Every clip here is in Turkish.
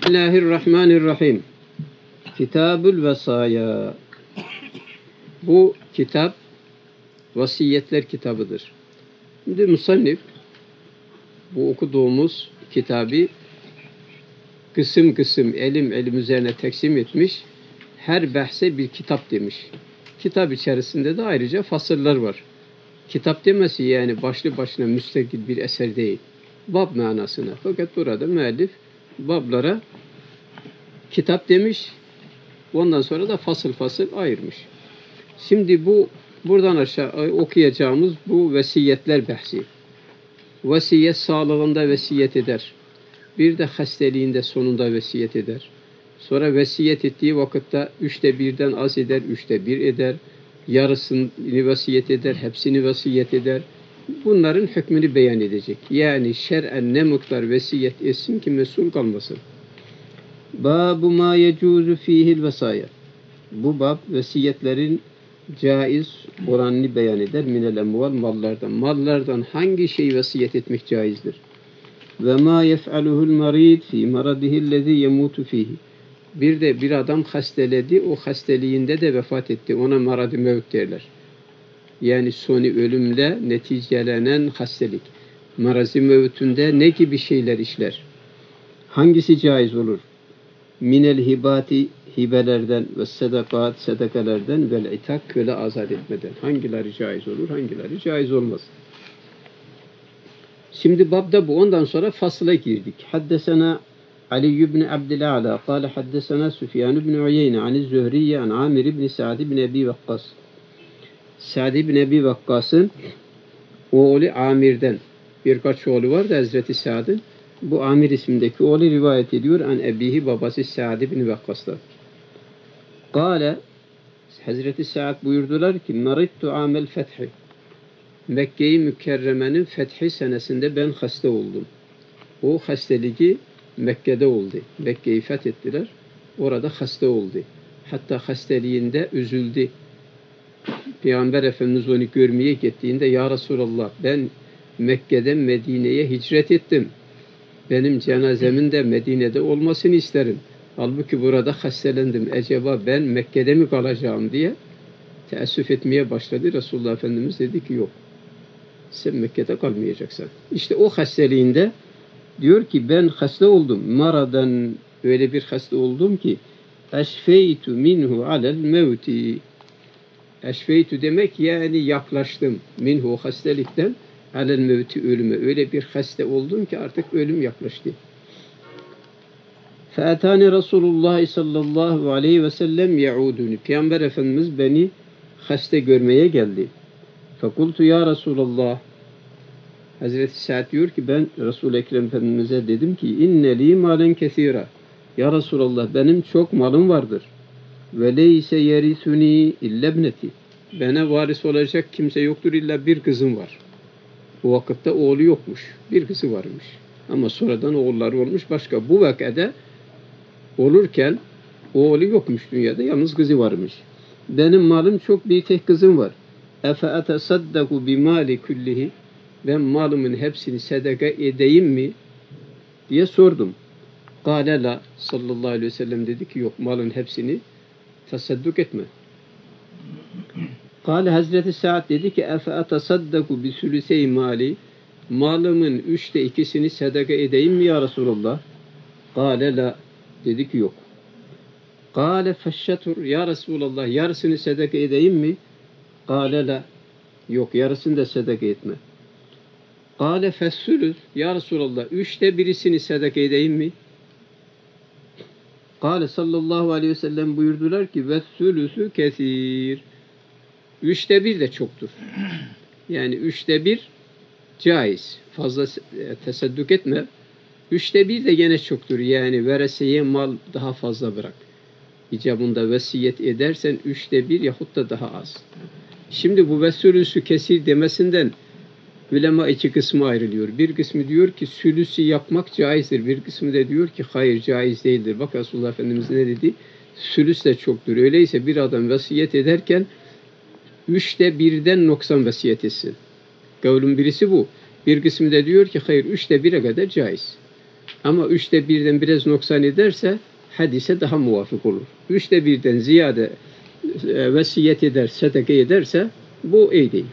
Bismillahirrahmanirrahim. Kitabül Vesaya. Bu kitap vasiyetler kitabıdır. Şimdi musannif bu okuduğumuz kitabı kısım kısım elim üzerine teksim etmiş. Her bahse bir kitap demiş. Kitap içerisinde de ayrıca fasıllar var. Kitap demesi yani başlı başına müstakil bir eser değil. Bab manasına. Fakat burada müellif bablara kitap demiş. Ondan sonra da fasıl fasıl ayırmış. Şimdi buradan aşağı okuyacağımız bu vesiyetler bahsi. Vesiyet sağlığında vesiyet eder. Bir de hastaliğinde sonunda vesiyet eder. Sonra vesiyet ettiği vakitte 1/3'den az eder, 1/3 eder. Yarısını vesiyet eder, hepsini vesiyet eder. Bunların hükmünü beyan edecek. Yani şer'en ne miktar vesiyet etsin ki mesul kalmasın. Babu ma yecuzu fihil vesaya. Bu bab vesiyetlerin caiz oranını beyan eder. Minel emval mallardan. Mallardan hangi şey vesiyet etmek caizdir? Ve ma yef'aluhul marid fi maradihillezî yemutu fihi. Bir de bir adam hasteledi, o hasteliğinde de vefat etti. Ona marad-ı mevt derler. Yani soni ölümle neticelenen hastalık. Marad-ı mevtünde ne gibi şeyler işler? Hangisi caiz olur? Minel hibati hibelerden ve sadakat sadakalardan vel itak köle azat etmeden. Hangileri caiz olur, hangileri caiz olmaz? Şimdi babda bu. Ondan sonra fasla girdik. Haddesena Ali ibn Abdülala kâle haddesena Süfyan ibn Uyeyne anil Zühriye an Amir ibn Sa'd ibn Ebi Vakkas. Sa'd ibn Ebi Vakkas'ın oğlu Amir'den birkaç oğlu var da Hazreti Sa'd'ın. Bu Amir ismindeki oğlu rivayet ediyor. An Ebihi babası Sa'd ibn Vakkas'tan. Kâle Hazreti Sa'd buyurdular ki Marittu amel fethi. Mekke-i Mükerreme'nin fethi senesinde ben hasta oldum. O hastalığı Mekke'de oldu. Mekke'yi fethettiler. Orada hasta oldu. Hatta hastalığında üzüldü. Peygamber Efendimiz onu görmeye gittiğinde Ya Resulallah ben Mekke'den Medine'ye hicret ettim. Benim cenazemin de Medine'de olmasını isterim. Halbuki burada hastalandım. Acaba ben Mekke'de mi kalacağım diye teessüf etmeye başladı. Resulullah Efendimiz dedi ki yok. Sen Mekke'de kalmayacaksın. İşte o hastalığında diyor ki ben hasta oldum. Maradan öyle bir hasta oldum ki eşfeytu minhu alel mevti. Eşfeytu demek yani yaklaştım. Minhu hastalıktan alel mevti ölüme. Öyle bir hasta oldum ki artık ölüm yaklaştı. Fe'atani Resulullah sallallahu aleyhi ve sellem ya'uduni. Peygamber Efendimiz beni hasta görmeye geldi. Fekultu ya Resulallah. Hazreti Sa'd diyor ki ben Resul-i Ekrem Efendimiz'e dedim ki inne li malen kesira. Ya Resulallah benim çok malım vardır. Ve leyse yerisuni illa ibneti. Bana varis olacak kimse yoktur illa bir kızım var. Bu vakitte oğlu yokmuş. Bir kızı varmış. Ama sonradan oğulları olmuş başka. Bu vakada olurken oğlu yokmuş dünyada. Yalnız kızı varmış. Benim malım çok bir tek kızım var. Efe etesaddaku bimali kullihi. Ben malımın hepsini sadaka edeyim mi? Diye sordum. Kâle la sallallahu aleyhi ve sellem dedi ki yok malın hepsini tasadduk etme. Kâle Hazreti Sa'd dedi ki efe etesaddaku bisülüsey mali. Malımın 2/3'ünü sadaka edeyim mi ya Resulallah? Kâle la dedi ki yok. Kâle feşşetur ya Resulallah yarısını sadaka edeyim mi? Kâle la yok yarısını da sadaka etme. Kâle fessülüs ya Resulallah 1/3'ünü sadaka edeyim mi? Kâle sallallahu aleyhi ve sellem buyurdular ki vessülüsü kesir. 1/3 de çoktur. Yani 1/3 caiz. Fazla tesadduk etme. 1/3 de gene çoktur. Yani vereseye mal daha fazla bırak. İcabında vesiyet edersen 1/3 yahut da daha az. Şimdi bu vessülüsü kesir demesinden ulema 2 kısmı ayrılıyor. Bir kısmı diyor ki sülüsü yapmak caizdir. Bir kısmı da diyor ki hayır caiz değildir. Bak Resulullah Efendimiz ne dedi? Sülüs de çoktur. Öyleyse bir adam vasiyet ederken 1/3'den noksan vasiyet etsin. Kavlun birisi bu. Bir kısmı da diyor ki hayır 1/3'e kadar caiz. Ama 1/3'den biraz noksan ederse hadise daha muvafık olur. 1/3'den ziyade vesiyet eder, sadaka ederse bu iyi değil.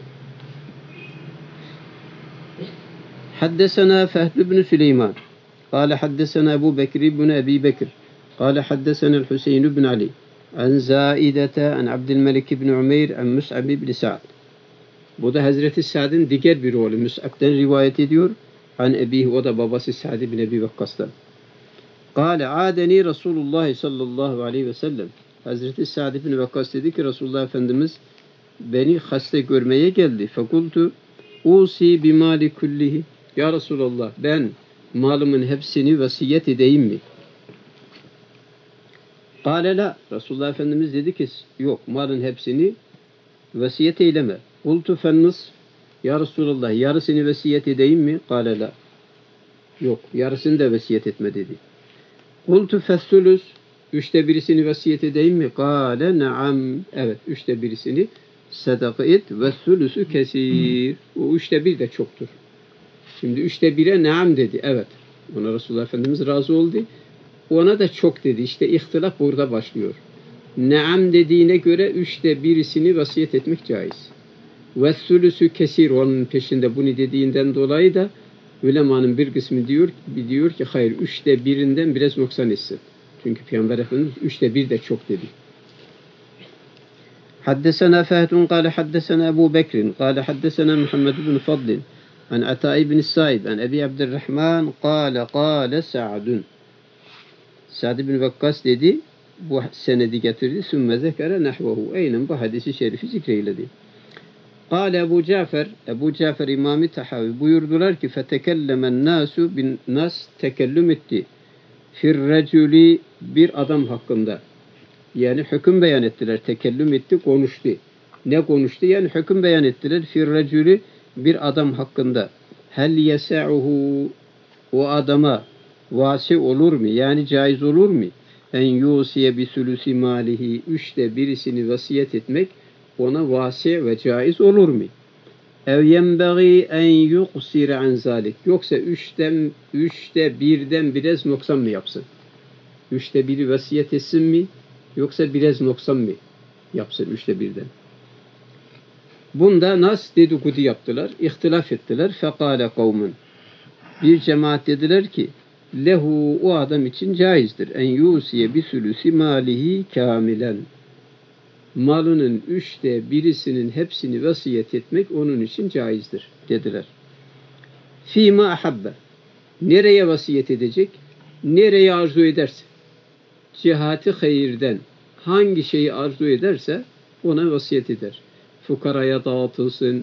Haddesena Fehl ibn Süleyman. قال حدثنا أبو بكر بن أبي بكر قال حدثنا الحسين بن علي عن زائدة عن عبد الملك بن عمير عن مسعب بن سعد. Bu da Hazreti Sa'd'ın diğer bir oğlu Mus'ab'den rivayet ediyor. An ebihi, o da babası Sa'd bin Ebi Vakkas'tan. Kâle âdeni Resulullah sallallahu aleyhi ve sellem. Hazreti Sa'd bin Vakkas dedi ki Resulullah Efendimiz beni hasta görmeye geldi. Fekultu usi bimali kullihi. Ya Resulallah, ben malımın hepsini vasiyet edeyim mi? Kâle la. Resulullah Efendimiz dedi ki yok, malın hepsini vasiyet eyleme. Kultu fennus. Ya Resulallah, yarısını vasiyet edeyim mi? Kâle la. Yok, yarısını da vasiyet etme dedi. Kultu fessulus. 1/3'sini vasiyet edeyim mi? Kâle naam. Evet, 1/3'sini sadaka et ve sulusu kesir. O 1/3 de çoktur. Şimdi 1/3'e naam dedi. Evet. Ona Resulullah Efendimiz razı oldu. Ona da çok dedi. İşte ihtilaf burada başlıyor. Naam dediğine göre 1/3'sini vasiyet etmek caiz. Ve sulusu kesir, onun peşinde bunu dediğinden dolayı da ulemanın bir kısmı diyor ki hayır, 1/3'den biraz noksan etsin. Çünkü Peygamber Efendimiz 1/3 de çok dedi. Haddesena Fehdun kâle haddesena Ebu Bekrin kâle haddesena Muhammed bin Fadlin an Ata'i bin Sa'id an Ebi Abdurrahman kâle Sa'dun. Sa'd bin Vakkas dedi, bu senedi getirdi. Sümme zekere nahvehu. Aynen bu hadisi şerifi zikreyledi. Kâle Ebu Cafer İmam-ı Tahavi buyurdular ki fetekellemen nasu bin nas tekellüm etti. Firreculi, bir adam hakkında. Yani hüküm beyan ettiler. Tekellüm etti, konuştu. Ne konuştu? Yani hüküm beyan ettiler. Firreculi, bir adam hakkında. Hel yesa'uhu, o adama vasi olur mu? Yani caiz olur mu? En yusiye bi sulusi malihi, 1/3'sini vasiyet etmek ona vasi ve caiz olur mu? Ev yenbeği en yuqsire an zalik. Yoksa 1/3'den biraz noksan mı yapsın? 1/3'i vasiyet etsin mi? Yoksa biraz noksan mı yapsın 1/3'den? Bunda nas dedikodu yaptılar, ihtilaf ettiler. Fekale kavmun. Bir cemaat dediler ki lehu, o adam için caizdir. En yusiye bi sulusi malihi kamilen. Malının 1/3'sinin hepsini vasiyet etmek onun için caizdir dediler. Fîmâ ahabbe. Nereye vasiyet edecek? Nereye arzu ederse. Cihati hayırden hangi şeyi arzu ederse ona vasiyet eder. Fukaraya dağıtılsın,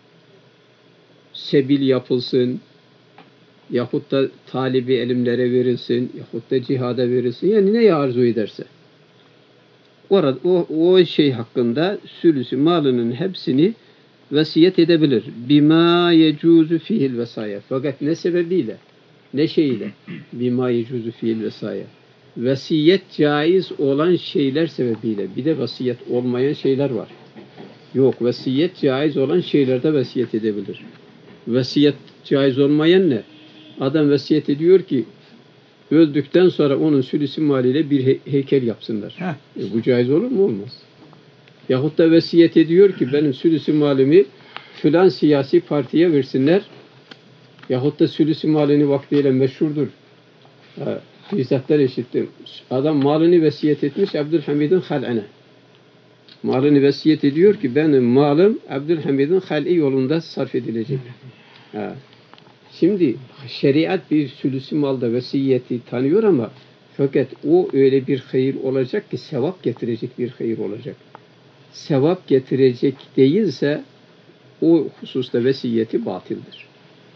sebil yapılsın, yahut da talibi elimlere verilsin, yahut da cihada verilsin. Yani neye arzu ederse. Orada o şey hakkında sülüsü malının hepsini vasiyet edebilir. Bima yecuzu fihil vesaya. Fakat ne sebebiyle? Ne şeyle? Bima yecuzu fihil vesaya. Vasiyet caiz olan şeyler sebebiyle. Bir de vasiyet olmayan şeyler var. Yok, vasiyet caiz olan şeylerde vasiyet edebilir. Vasiyet caiz olmayan ne? Adam vasiyet ediyor ki öldükten sonra onun sülüsü maliyle bir heykel yapsınlar. Bu caiz olur mu? Olmaz. Yahut da vasiyet ediyor ki benim sülüsü malimi filan siyasi partiye versinler. Yahut da sülüsü malini vaktiyle meşhurdur. Bizzatlar işittim. Adam malını vasiyet etmiş Abdülhamid'in hal'ine. Malını vasiyet ediyor ki benim malım Abdülhamid'in hal'i yolunda sarf edilecek. Şimdi şeriat bir sülüsü malda vasiyeti tanıyor ama fakat o öyle bir hayır olacak ki sevap getirecek bir hayır olacak. Sevap getirecek değilse o hususta vasiyeti batıldır.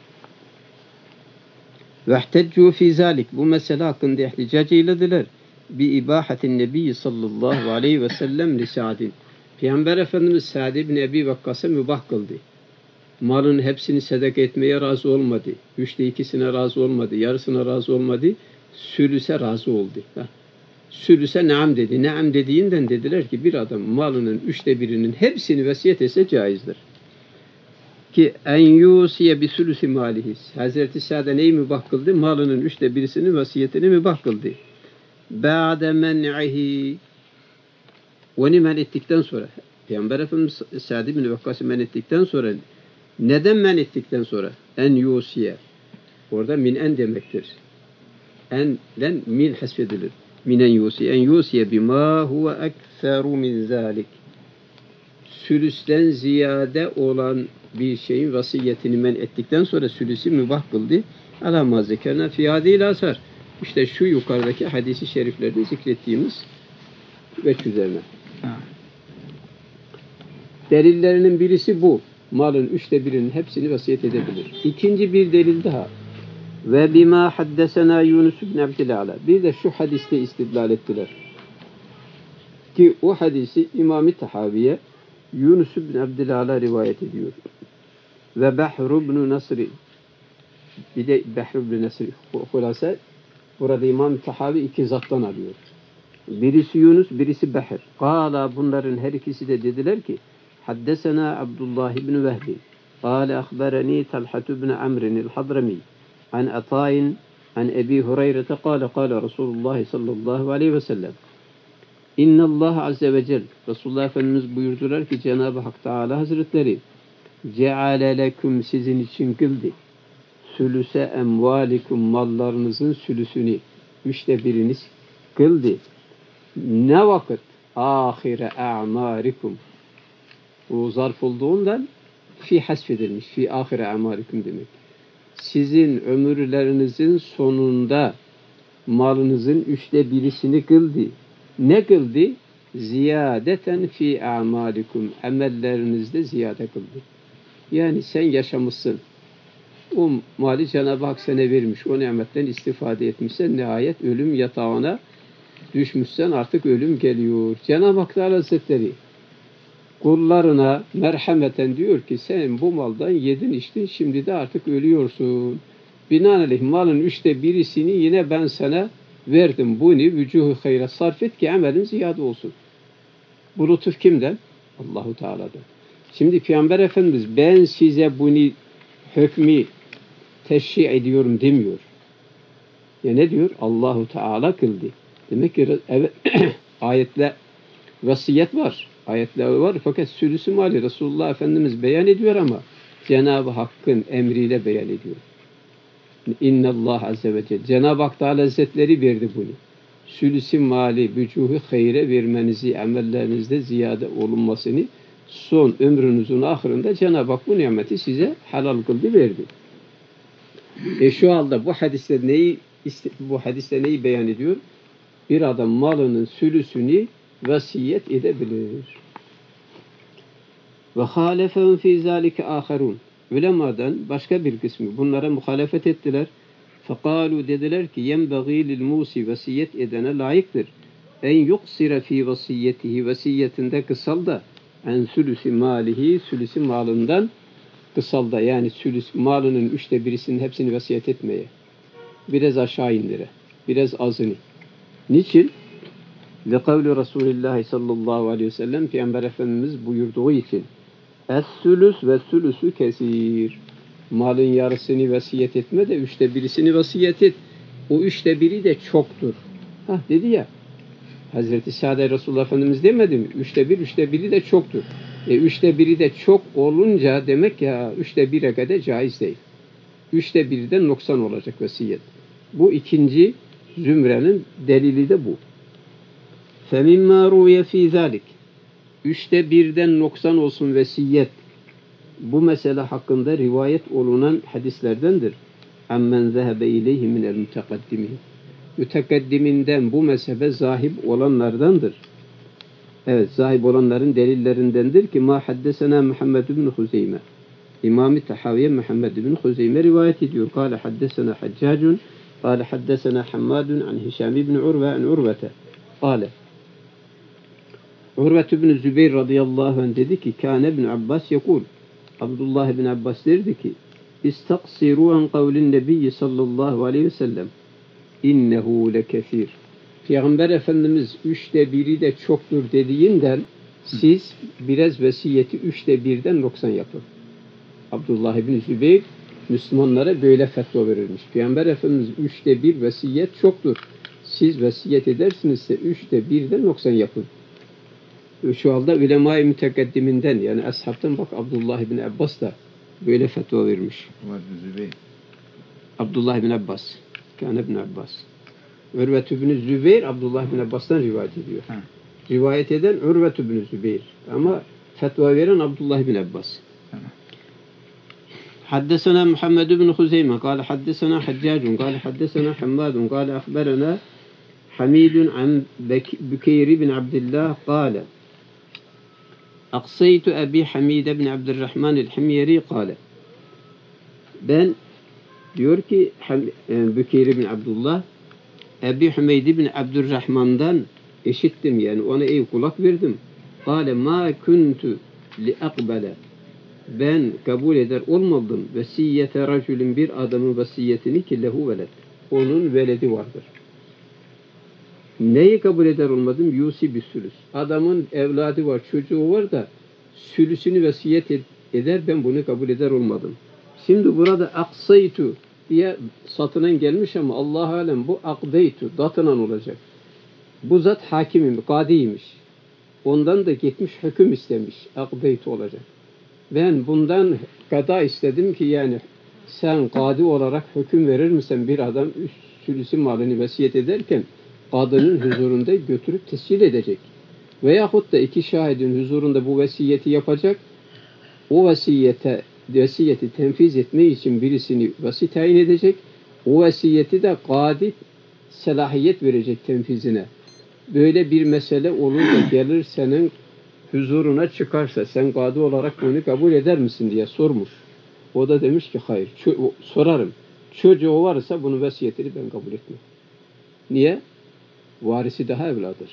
Vehteccu fi zalik, bu mesele hakkında ihticac eylediler. Bi ibahatin nebi sallallahu aleyhi ve sellem li Sa'din. Peygamber Efendimiz Sa'd ibn Ebi Vakkas'a mübah kıldı. Malın hepsini sadaka etmeye razı olmadı. 2/3'sine razı olmadı. Yarısına razı olmadı. Sülüse razı oldu. Sülüse naam dedi. Naam dediğinden dediler ki bir adam malının 1/3'inin hepsini vasiyet etse caizdir. ki en yusiye bi sulusi malihi. Hazreti Sa'd'e neyi mübah kıldı? Malının 1/3'ünü vasiyetini mübah kıldı. Ba'de men'ihi. Onu men ettikten sonra. Peygamber Efendimiz Sa'd bin Vakkas'ı men ettikten sonra. Neden men ettikten sonra? En yusiye. Orada min en demektir. En'den min hasfedilir. Minen yusiye. En yusiye bima huve ekseru min zalik. Sülüsten ziyade olan bir şeyin vasiyetini men ettikten sonra sülüsü mübah kıldı. Alâmâ zekerna fî hâdîl asar. İşte şu yukarıdaki hadisi şeriflerde zikrettiğimiz veç üzerine. Delillerinin birisi bu. Malın 1/3'ünün hepsini vasiyet edebilir. İkinci bir delil daha. Ve bima haddesena Yunus bin Abdülala. Bir de şu hadiste istidlal ettiler. Ki o hadisi İmam-ı Tahaviye Yunus bin Abdülala rivayet ediyor. Ve Behr ibn Nasri. Bir de Behr ibn Nasri. Hulasa burada İmam-ı Tahavi iki zattan alıyor. Birisi Yunus, birisi Behr. Kâlâ bunların her ikisi de dediler ki haddesena Abdullah ibn Vehbi. Kâle ahbereni Talhat ibn Amrin el-Hadrami. An Ata'in an Ebi Hureyre kâle kâle Resulullah sallallahu aleyhi ve sellem. İnna Allah azze ve cel. Resulullah Efendimiz buyurdular ki Cenab-ı Hak Teala Hazretleri ceale leküm sizin için kıldı. Sülüse emvalikum mallarınızın sülüsünü 1/3'iniz kıldı. Ne vakit? Ahire a'marikum. Bu zarf olduğundan fi hasfedilmiş. Fi ahire a'marikum demek. Sizin ömürlerinizin sonunda malınızın 1/3'sini kıldı. Ne kıldı? Ziyadeten fi a'malikum. Amellerinizde ziyade kıldı. Yani sen yaşamışsın. O mali Cenab-ı Hak sana vermiş. O nimetten istifade etmişsen nihayet ölüm yatağına düşmüşsen artık ölüm geliyor. Cenab-ı Hak Hazretleri kullarına merhameten diyor ki sen bu maldan yedin içtin şimdi de artık ölüyorsun. Binaenaleyh malın 1/3'sini yine ben sana verdim. Bunu vücuhu hayra sarf et ki amelin ziyade olsun. Bu lütuf kimden? Allahu Teala'dan. Şimdi Peygamber Efendimiz ben size bunu hükmü teşri ediyorum demiyor. Ya ne diyor? Allahu Teala kıldı. Demek ki evet, ayetle vasiyet var. Ayetler var fakat sülüsü mali Resulullah Efendimiz beyan ediyor ama Cenab-ı Hakk'ın emriyle beyan ediyor. İnnallah azze ve celle. Cenab-ı Hak Teala Hazretleri verdi bunu. Sülüsü mali vücuhu hayre vermenizi, amellerinizde ziyade olunmasını son ömrünüzün ahırında Cenab-ı Hak bu nimeti size helal kıldı verdi. Şu halde bu hadiste neyi beyan ediyor? Bir adam malının sülüsünü vasiyet edebilir. Ve halefehum fî zâlike âherûn. Ulemadan başka bir kısmı bunlara muhalefet ettiler. Fekâlû dediler ki yenbagî lil musi vasiyet edene layıktır. En yuksire fî vasiyetihi vasiyetinde kısal da en sülüsü malihi sülüsü malından kısal da yani sülüsü malının 1/3'sinin hepsini vasiyet etmeye. Biraz aşağı indire. Biraz azını. Niçin? Ve kavli Resulullah sallallahu aleyhi ve sellem Peygamber Efendimiz buyurduğu için es-sülüs ve sülüsü kesir. Malın yarısını vasiyet etme de 1/3'sini vasiyet et. O 1/3'i de çoktur. Dedi ya Hazreti Sa'd Resulullah Efendimiz demedi mi? 3'te 1 de çoktur. 3'te 1'i de çok olunca demek ya 3'te 1'e kadar caiz değil. 3'te 1'den noksan olacak vasiyet. Bu ikinci zümrenin delili de bu. فَمِمَّا رُوْيَ ف۪ي ذَٰلِكِ 3'te 1'den noksan olsun vesiyet. Bu mesele hakkında rivayet olunan hadislerdendir. اَمَّنْ ذَهَبَ اِلَيْهِ مِنَ الْمُتَقَدِّمِينَ Mütekaddiminden bu mezhebe zahib olanlardandır. Evet, zahib olanların delillerindendir ki ma haddesena Muhammed bin Huzeyme. İmam-ı Tahaviye Muhammed bin Huzeyme rivayet ediyor. Kâle haddesena Haccacun, kâle haddesena Hammadun an Hişam bin Urve an Urvete. Kâle Urve bin Zübeyir radıyallahu anh dedi ki Kâne bin Abbas yekul. Abdullah bin Abbas derdi ki İstaksiru an kavlin nebiyyi sallallahu aleyhi ve sellem. İnnehu lekesir. Peygamber Efendimiz 3'te 1'i de çoktur dediğinden siz biraz vesiyeti 3'te 1'den noksan yapın. Abdullah ibn Zübeyir Müslümanlara böyle fetva verirmiş. Peygamber Efendimiz 1/3 vesiyet çoktur. Siz vesiyet edersinizse 1/3'den noksan yapın. Şu halde ulema-i mütekeddiminden yani ashabtan bak Abdullah ibn Abbas da böyle fetva vermiş. Abdullah ibn Abbas. Kâne ibn Abbas. Ürvet ibn Zübeyir Abdullah ibn Abbas'tan rivayet ediyor. Rivayet eden Ürvet ibn Zübeyir. Ama fetva veren Abdullah ibn Abbas. حدثنا محمد بن خزيمة قال حدثنا حجاج قال حدثنا حماد قال أخبرنا حميد عن بكير بن عبد الله قال أقصيت أبي حميد بن عبد الرحمن الحميري قال ben diyor ki Bükeyr bin Abdullah Ebi Hümeyd bin Abdurrahman'dan işittim yani ona iyi kulak verdim. Kale ma kuntu li akbele ben kabul eder olmadım vesiyete racülün bir adamın vesiyetini ki lehu veled. Onun veledi vardır. Neyi kabul eder olmadım? Yusi bir sülüs. Adamın evladı var, çocuğu var da sülüsünü vesiyet eder ben bunu kabul eder olmadım. Şimdi burada aksaytu diye satınan gelmiş ama Allah alem bu akdeytu datınan olacak. Bu zat hakimim, kadiymiş. Ondan da gitmiş hüküm istemiş. Akdeytu olacak. Ben bundan gada istedim ki yani sen kadi olarak hüküm verir misin bir adam sülüsü malını vesiyet ederken kadının huzurunda götürüp tescil edecek. Veyahut da iki şahidin huzurunda bu vesiyeti yapacak. O vesiyeti tenfiz etme için birisini vasi tayin edecek. O vesiyeti de kadi selahiyet verecek tenfizine. Böyle bir mesele olur da gelir senin huzuruna çıkarsa sen kadi olarak bunu kabul eder misin diye sormuş. O da demiş ki hayır. Sorarım. Çocuğu varsa bunun vesiyetini ben kabul etmem. Niye? Varisi daha evladır.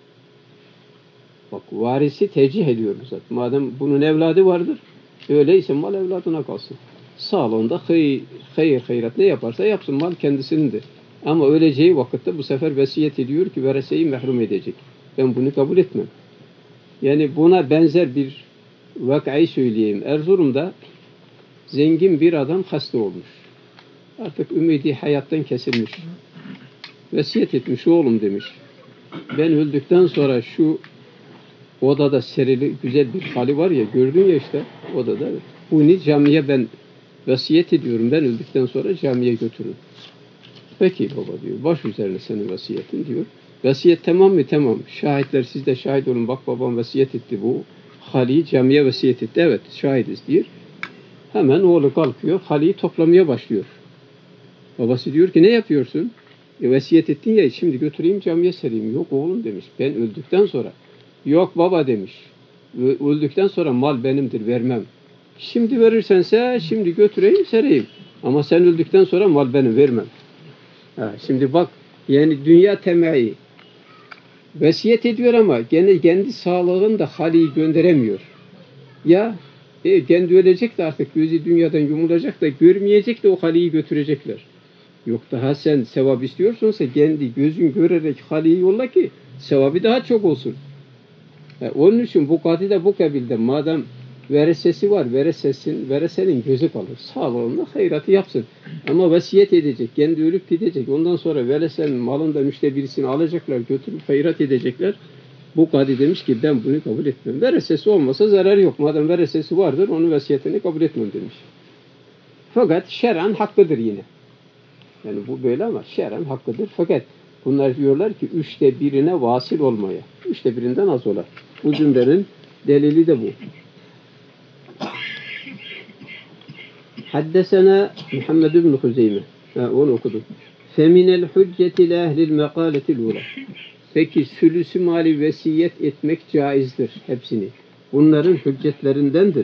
Bak varisi tercih ediyor zaten. Madem bunun evladı vardır, öyleyse mal evladına kalsın. Sağlığında hayrat ne yaparsa yapsın, mal kendisinindir. Ama öleceği vakitte bu sefer vesiyet ediyor ki vereseyi mahrum edecek. Ben bunu kabul etmem. Yani buna benzer bir vakayı söyleyeyim. Erzurum'da zengin bir adam hasta olmuş. Artık ümidi hayattan kesilmiş. Vesiyet etmiş, oğlum demiş. Ben öldükten sonra şu odada serili güzel bir hali var ya, gördün ya işte odada. Bunu camiye ben vasiyet ediyorum. Ben öldükten sonra camiye götürün. Peki baba diyor. Baş üzerine senin vasiyetin diyor. Vasiyet tamam mı? Tamam. Şahitler siz de şahit olun. Bak babam vasiyet etti bu. Hali'yi camiye vasiyet etti. Evet şahidiz diyor. Hemen oğlu kalkıyor. Hali'yi toplamaya başlıyor. Babası diyor ki ne yapıyorsun? Vasiyet ettin ya şimdi götüreyim camiye sereyim. Yok oğlum demiş. Ben öldükten sonra. Yok baba demiş. Öldükten sonra mal benimdir vermem. Şimdi verirsense şimdi götüreyim sereyim. Ama sen öldükten sonra mal benim vermem. Ha, şimdi bak yani dünya temeyi vasiyet ediyor ama gene kendi sağlığında haliyi gönderemiyor. Ya kendi ölecek de artık gözü dünyadan yumulacak da görmeyecek de o haliyi götürecekler. Yok daha sen sevap istiyorsunsa kendi gözün görerek haliyi yolla ki sevabı daha çok olsun. Onun için bu kadide bu kabilde madem veresesi var, veresenin gözü kalır. Sağlığında hayratı yapsın. Ama vasiyet edecek, kendi ölüp gidecek. Ondan sonra veresenin malında müştebirisini alacaklar, götürüp hayrat edecekler. Bu kadi demiş ki ben bunu kabul etmem. Veresesi olmasa zarar yok. Madem veresesi vardır, onun vasiyetini kabul etmem demiş. Fakat şer'an hakkıdır yine. Yani bu böyle ama şer'an hakkıdır. Fakat bunlar diyorlar ki 1/3'ine vasıl olmaya. 1/3'inden az ola. Bu cümlenin delili de bu. Haddesena Muhammed ibn Huzeyme. Onu okudum. Feminel hücceti lehlil mekaletil ula. Peki sülüsü mali vesiyet etmek caizdir hepsini. Bunların hüccetlerindendir.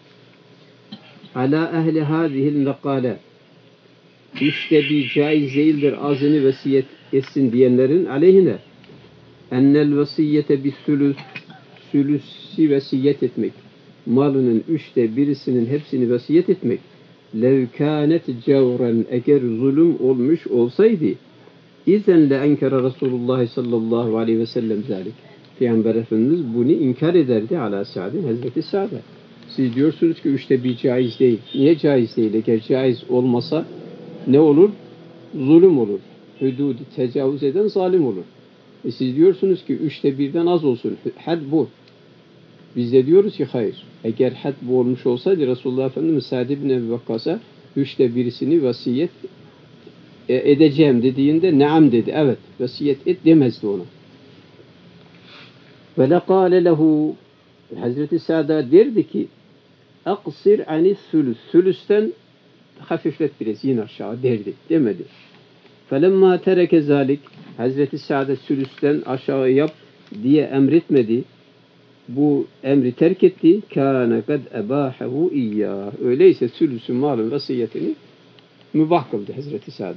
Ala ehli hazihil mekale. 1/3 caiz değildir azını vesiyet etsin diyenlerin aleyhine. Ennel vesiyete bis sülüsü vesiyet etmek. Malının 1/3'inin hepsini vesiyet etmek. Lev kânet cevren eğer zulüm olmuş olsaydı İzen le enkere Resulullah sallallahu aleyhi ve sellem zalik. Peygamber Efendimiz bunu inkar ederdi ala Sa'd'in Hazreti Sa'd'a. Siz diyorsunuz ki 1/3 caiz değil. Niye caiz değil? Eğer caiz olmasa ne olur? Zulüm olur. Hüdudu tecavüz eden zalim olur. Siz diyorsunuz ki 1/3'den az olsun. Had bu. Biz de diyoruz ki hayır. Eğer had bu olmuş olsaydı Resulullah Efendimiz Sa'd ibn Ebi Vakkas'a 1/3'sini vasiyet edeceğim dediğinde neam dedi. Evet. Vasiyet et demezdi ona. Ve lekâle lehu Hazreti Sa'd'a derdi ki aksir anis sülüs. Sülüsten hafiflet biraz in aşağı derdi. Demedi. Felemma tereke zalik Hazreti Sa'd'a sülüsten aşağı yap diye emretmedi. Bu emri terk etti. Kâne kad ebâhehu iyyâh. Öyleyse sülüsün malın vasiyetini mübah kıldı Hazreti Sa'd'a.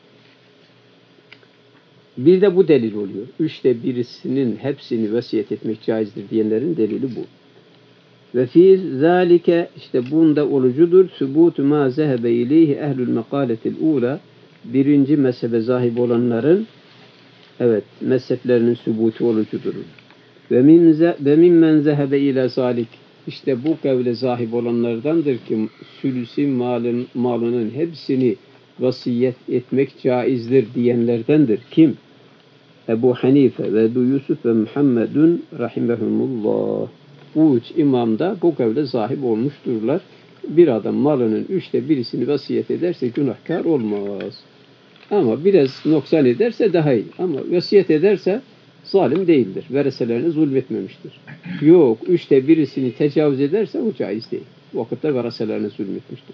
Bir de bu delil oluyor. 1/3'sinin hepsini vasiyet etmek caizdir diyenlerin delili bu. Ve fî zâlike işte bunda olucudur. Sübûtu mâ zehebe ileyhi ehlül mekâletil ûlâ. Birinci mezhebe zahib olanların mezheplerinin sübutu olucudur. Ve mimmen zehebe ile zalik. İşte bu kavle zahib olanlardandır ki sülüsü malının hepsini vasiyet etmek caizdir diyenlerdendir. Kim? Ebu Hanife ve Ebu Yusuf ve Muhammedun rahimehumullah. Bu üç imam da bu kavle zahib olmuşturlar. Bir adam malının 1/3'sini vasiyet ederse günahkar olmaz. Ama biraz noksan ederse daha iyi. Ama vasiyet ederse zalim değildir. Vereselerine zulmetmemiştir. Yok, 1/3'sini tecavüz ederse o caiz değil. O vakitte vereselerine zulmetmiştir.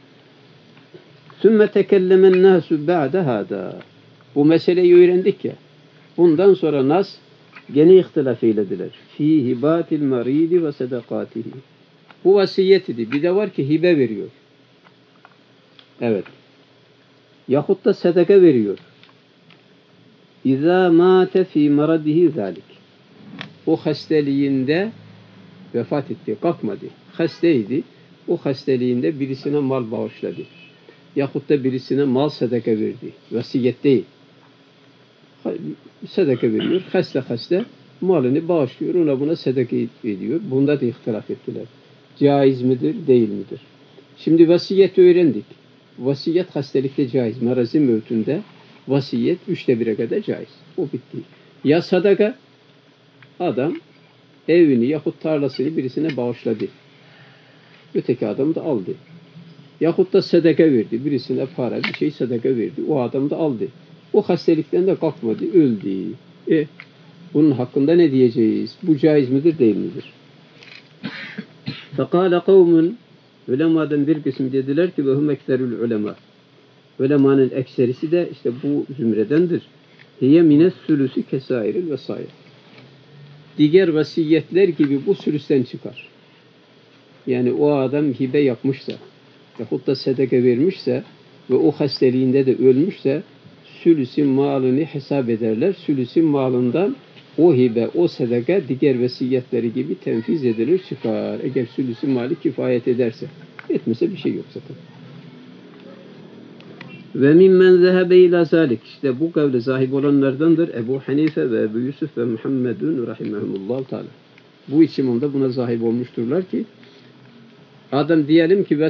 Sümme tekellemen nasu ba'de hâdâ. Bu meseleyi öğrendik ya. Bundan sonra nas gene ihtilaf eylediler. Fî hibâtil marîdi ve sedakâtihi. Bu vasiyet idi. Bir de var ki hibe veriyor. Evet. Yahut da sedaka veriyor. İzâ mâte fî maradihi zâlik. O hasteliğinde vefat etti, kalkmadı. Hastaydı. O hasteliğinde birisine mal bağışladı. Yahut da birisine mal sadaka verdi. Vasiyet değil. Sadaka veriyor. Hasta malını bağışlıyor. Ona buna sadaka ediyor. Bunda da ihtilaf ettiler. Caiz midir, değil midir? Şimdi vasiyeti öğrendik. Vasiyet hastalıkta caiz. Marazi mevtünde vasiyet 1/3'e kadar caiz. O bitti. Ya sadaka adam evini yahut tarlasını birisine bağışladı. Öteki adam da aldı. Yahut da sadaka verdi. Birisine para bir şey sadaka verdi. O adam da aldı. O hastalıktan da kalkmadı. Öldü. Bunun hakkında ne diyeceğiz? Bu caiz midir, değil midir? Fekâle kavmun ulemadan bir kısım dediler ki ve hum ekserül ulema. Ulemanın ekserisi de işte bu zümredendir. Hiye mines sülüsü kesairil vesayet. Diğer vasiyetler gibi bu sülüsten çıkar. Yani o adam hibe yapmışsa yahut da sadaka vermişse ve o hastaliğinde de ölmüşse sülüsün malını hesap ederler. Sülüsün malından o hibe, o sadaka diğer vasiyetleri gibi tenfiz edilir, çıkar. Eğer sülüsün mali kifayet ederse. Etmese bir şey yok zaten. Ve mimmen zehebe ila zalik. İşte bu kavle sahip olanlardandır Ebu Hanife ve Ebu Yusuf ve Muhammedun rahimehumullahu teala. Bu üç imam da buna sahip olmuşturlar ki adam diyelim ki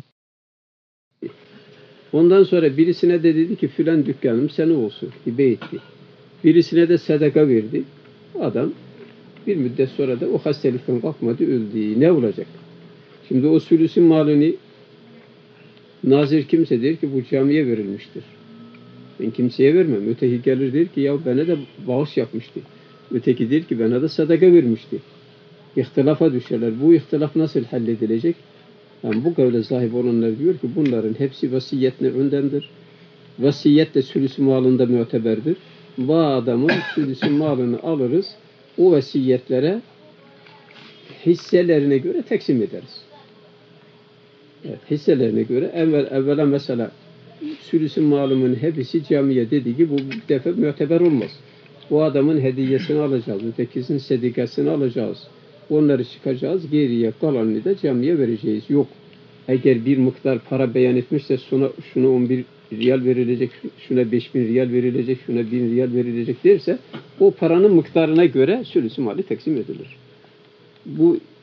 ondan sonra birisine de dedi ki filan dükkanım senin olsun. Hibe etti. Birisine de sadaka verdi. Adam bir müddet sonra da o hastalıktan kalkmadı, öldü. Ne olacak? Şimdi o sülüsün malını nazir kimse der ki bu camiye verilmiştir. Ben kimseye vermem. Öteki gelir der ki ya bana da bağış yapmıştı. Öteki der ki bana da sadaka vermişti. İhtilafa düşerler. Bu ihtilaf nasıl halledilecek? Yani bu kavle sahip olanlar diyor ki bunların hepsi vasiyetle öndendir. Vasiyet de sülüsü malında müteberdir. Bu adamın sülüsü malını alırız. O vasiyetlere hisselerine göre taksim ederiz. Evet, hisselerine göre evvela mesela sülüsü malımın hepsi camiye dediği gibi bu bir defa müteber olmaz. O adamın hediyesini alacağız. Ötekisinin sedikasını alacağız. Onları çıkacağız. Geriye kalanını da camiye vereceğiz. Yok. Eğer bir miktar para beyan etmişse şuna 11 riyal verilecek, şuna 5000 riyal verilecek, şuna 1000 riyal verilecek derse o paranın miktarına göre sülüsü mali taksim edilir. Bu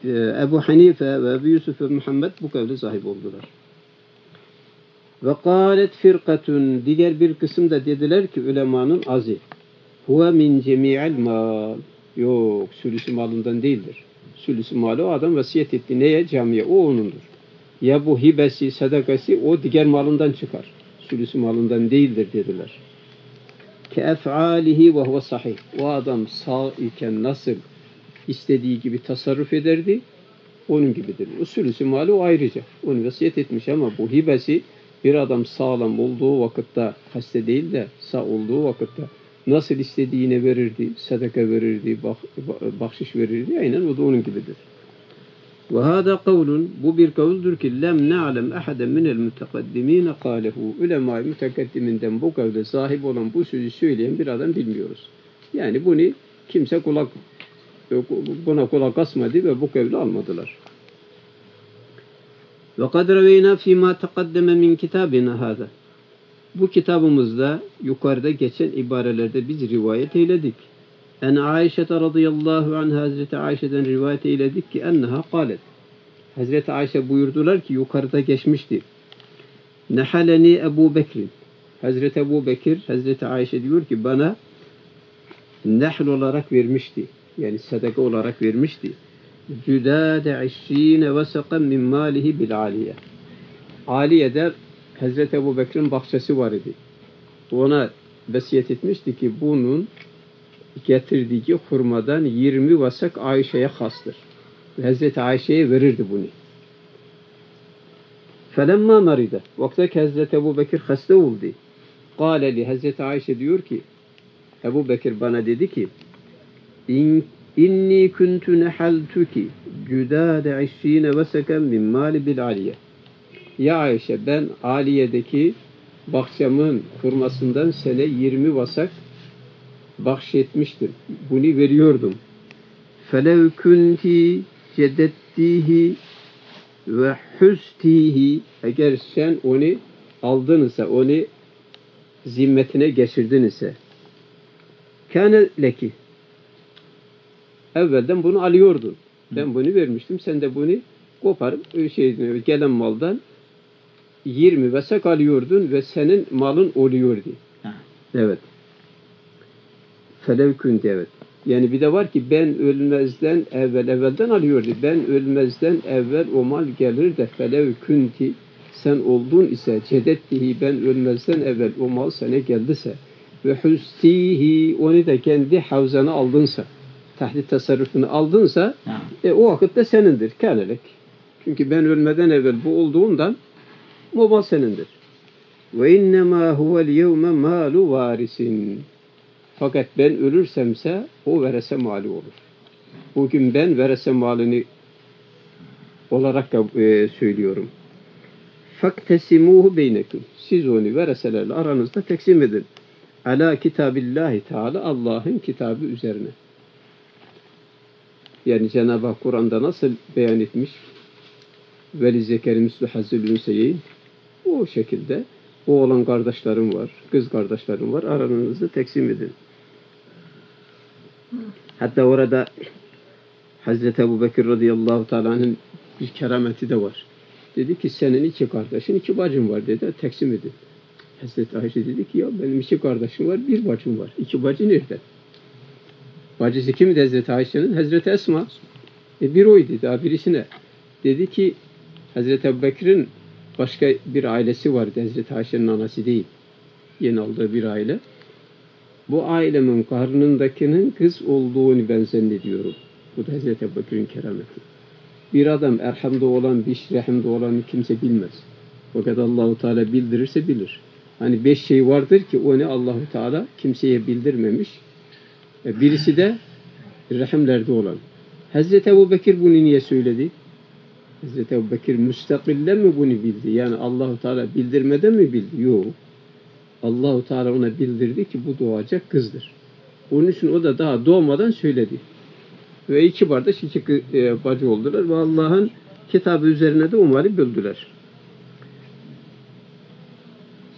Ebu Hanife ve Ebu Yusuf ve Muhammed bu kavle sahip oldular. Ve kâlet firkatun, diğer bir kısım da dediler ki ulemanın azı. Huve min cemi'el mal. Yok, sülüsü malından değildir. Sülüsü malı o adam vasiyet etti. Neye? Camiye. O onundur. Ya bu hibesi, sadakası o diğer malından çıkar. Sülüsü malından değildir dediler. Ke ef'alihi ve huve sahih. O adam sağ iken nasıl istediği gibi tasarruf ederdi? Onun gibidir. O sülüsü malı o ayrıca. Onu vasiyet etmiş ama bu hibesi bir adam sağlam olduğu vakitte, hasta değil de sağ olduğu vakitte nasıl istediğine verirdi, sadaka verirdi, bahşiş verirdi, aynen o da onun gibidir. Ve hâdâ kavlun, bu bir kavuldur ki lem ne'alem ahaden minel mütekaddimin kâlehu. Ulema-i mütekaddiminden bu kavle sahip olan bu sözü söyleyen bir adam bilmiyoruz. Yani bunu kimse buna kulak asmadı ve bu kavli almadılar. Ve kad reveyna fîmâ teqaddeme min kitâbina hâdâ. Bu kitabımızda yukarıda geçen ibarelerde biz rivayet eyledik. En Aişe radıyallahu anh, Hazreti Ayşe'den rivayet eyledik ki enneha kâlet. Hazreti Ayşe buyurdular ki yukarıda geçmişti. Nehaleni Ebu Bekir. Hazreti Ebu Bekir, Hazreti Ayşe diyor ki bana nehl olarak vermişti. Yani sadaka olarak vermişti. Cüdâde işşîne vesakan min mâlihi bil âliye. Aliye'de Hazreti Ebu Bekir'in bahçesi var idi. Ona vesiyet etmişti ki bunun getirdiği hurmadan 20 vasak Ayşe'ye hastır. Hazreti Ayşe'ye verirdi bunu. Felemma maride. Vakti Hazreti Ebu Bekir hasta oldu. Kâleli, Hazreti Ayşe diyor ki Ebu Bekir bana dedi ki İnni kuntu nehaltuki cüdâde işşîne veseken min mâli bil aliye. Ya Ayşe, ben Aliye'deki bahçemin hurmasından sene 20 vasak bahşetmiştim. Bunu veriyordum. Felev kunti cedettihi ve hüstihi, eğer sen onu aldınsa, onu zimmetine geçirdinse, kâne leki, evvelden bunu alıyordun. Ben bunu vermiştim. Sen de bunu koparıp gelen maldan 20 vesak alıyordun ve senin malın oluyordu. Evet. Felev kunti, evet. Yani bir de var ki ben ölmezden evvelden alıyordu. Ben ölmezden evvel o mal gelir de felev kunti, sen oldun ise cedettihi, ben ölmezden evvel o mal sana geldiyse ve hustihi, onu da kendi havzana aldınsa, tahdit tasarrufunu aldınsa o vakitte senindir. Kânelek. Çünkü ben ölmeden evvel bu olduğundan o mal senindir. Ve innemâ huvel yevme mâlu varisin. Fakat ben ölürsemse o verese mali olur. Bugün ben verese malini olarak da söylüyorum. Faktesimuhu beynekum. Siz onu vereselerle aranızda teksim edin. Ala kitabillahi teala, Allah'ın kitabı üzerine. Yani Cenab-ı Hak Kur'an'da nasıl beyan etmiş? Veli zekeri mislu hazzül ünseyeyn. O şekilde oğlan kardeşlerim var, kız kardeşlerim var. Aranızda teksim edin. Hatta orada Hazreti Ebu Bekir radıyallahu teala'nın bir kerameti de var. Dedi ki senin 2 kardeşin, 2 bacın var dedi. Teksim edin. Hazreti Ayşe dedi ki ya benim 2 kardeşim var, 1 bacım var. 2 bacı nerede? Bacısı kimdi Hazreti Ayşe'nin? Hazreti Esma. Bir oydu, daha birisine. Dedi ki Hazreti Ebu Bekir'in başka bir ailesi vardı. Hazreti Ayşe'nin anası değil. Yeni aldığı bir aile. Bu ailemin karnındakinin kız olduğunu ben zannediyorum. Bu da Hazreti Ebu Bekir'in kerameti. Bir adam erhamda olan, rahimde olan kimse bilmez. Fakat Allah-u Teala bildirirse bilir. Hani 5 şey vardır ki onu Allah-u Teala kimseye bildirmemiş. Birisi de rahimlerde olan. Hazreti Ebu Bekir bunu niye söyledi? Hazreti Ebu Bekir müstakillen mi bunu bildi? Yani Allah-u Teala bildirmeden mi bildi? Yok. Allah-u Teala ona bildirdi ki bu doğacak kızdır. Onun için o da daha doğmadan söyledi. Ve 2 kardeş 2 bacı oldular ve Allah'ın kitabı üzerine de umarı böldüler.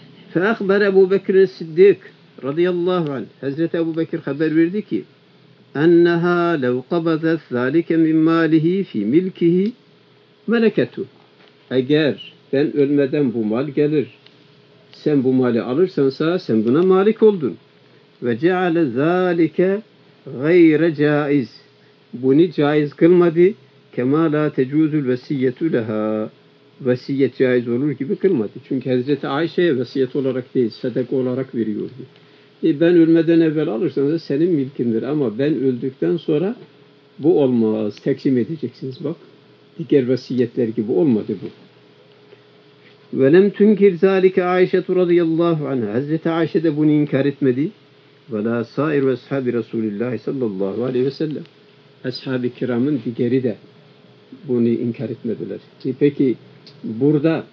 فَاَخْبَرَ Ebu Bekir Siddik radıyallahu anh. Hazreti Ebu Bekir haber verdi ki enneha lev qabadet zâlike min mâlihi fi milkihi meleketu. Eğer ben ölmeden bu mal gelir, sen bu mali alırsansa sen buna malik oldun. Ve ceale zâlike gayre caiz. Bunu caiz kılmadı. Kema la tecuzul vesiyyetu leha. Vesiyet caiz olur gibi kılmadı. Çünkü Hazreti Ayşe'ye vesiyet olarak değil, sadaka olarak veriyordu. Ben ölmeden evvel alırsanız senin milkindir ama ben öldükten sonra bu olmaz. Teksim edeceksiniz bak. Diğer vesiyetler gibi olmadı bu. Ve lem tunkir zalike Ayşe radıyallahu anha. Hazreti Ayşe de bunu inkar etmedi. Ve la sair ve ashabi Resulullah sallallahu aleyhi ve sellem. Ashab-ı kiramın diğeri de bunu inkar etmediler. Peki burada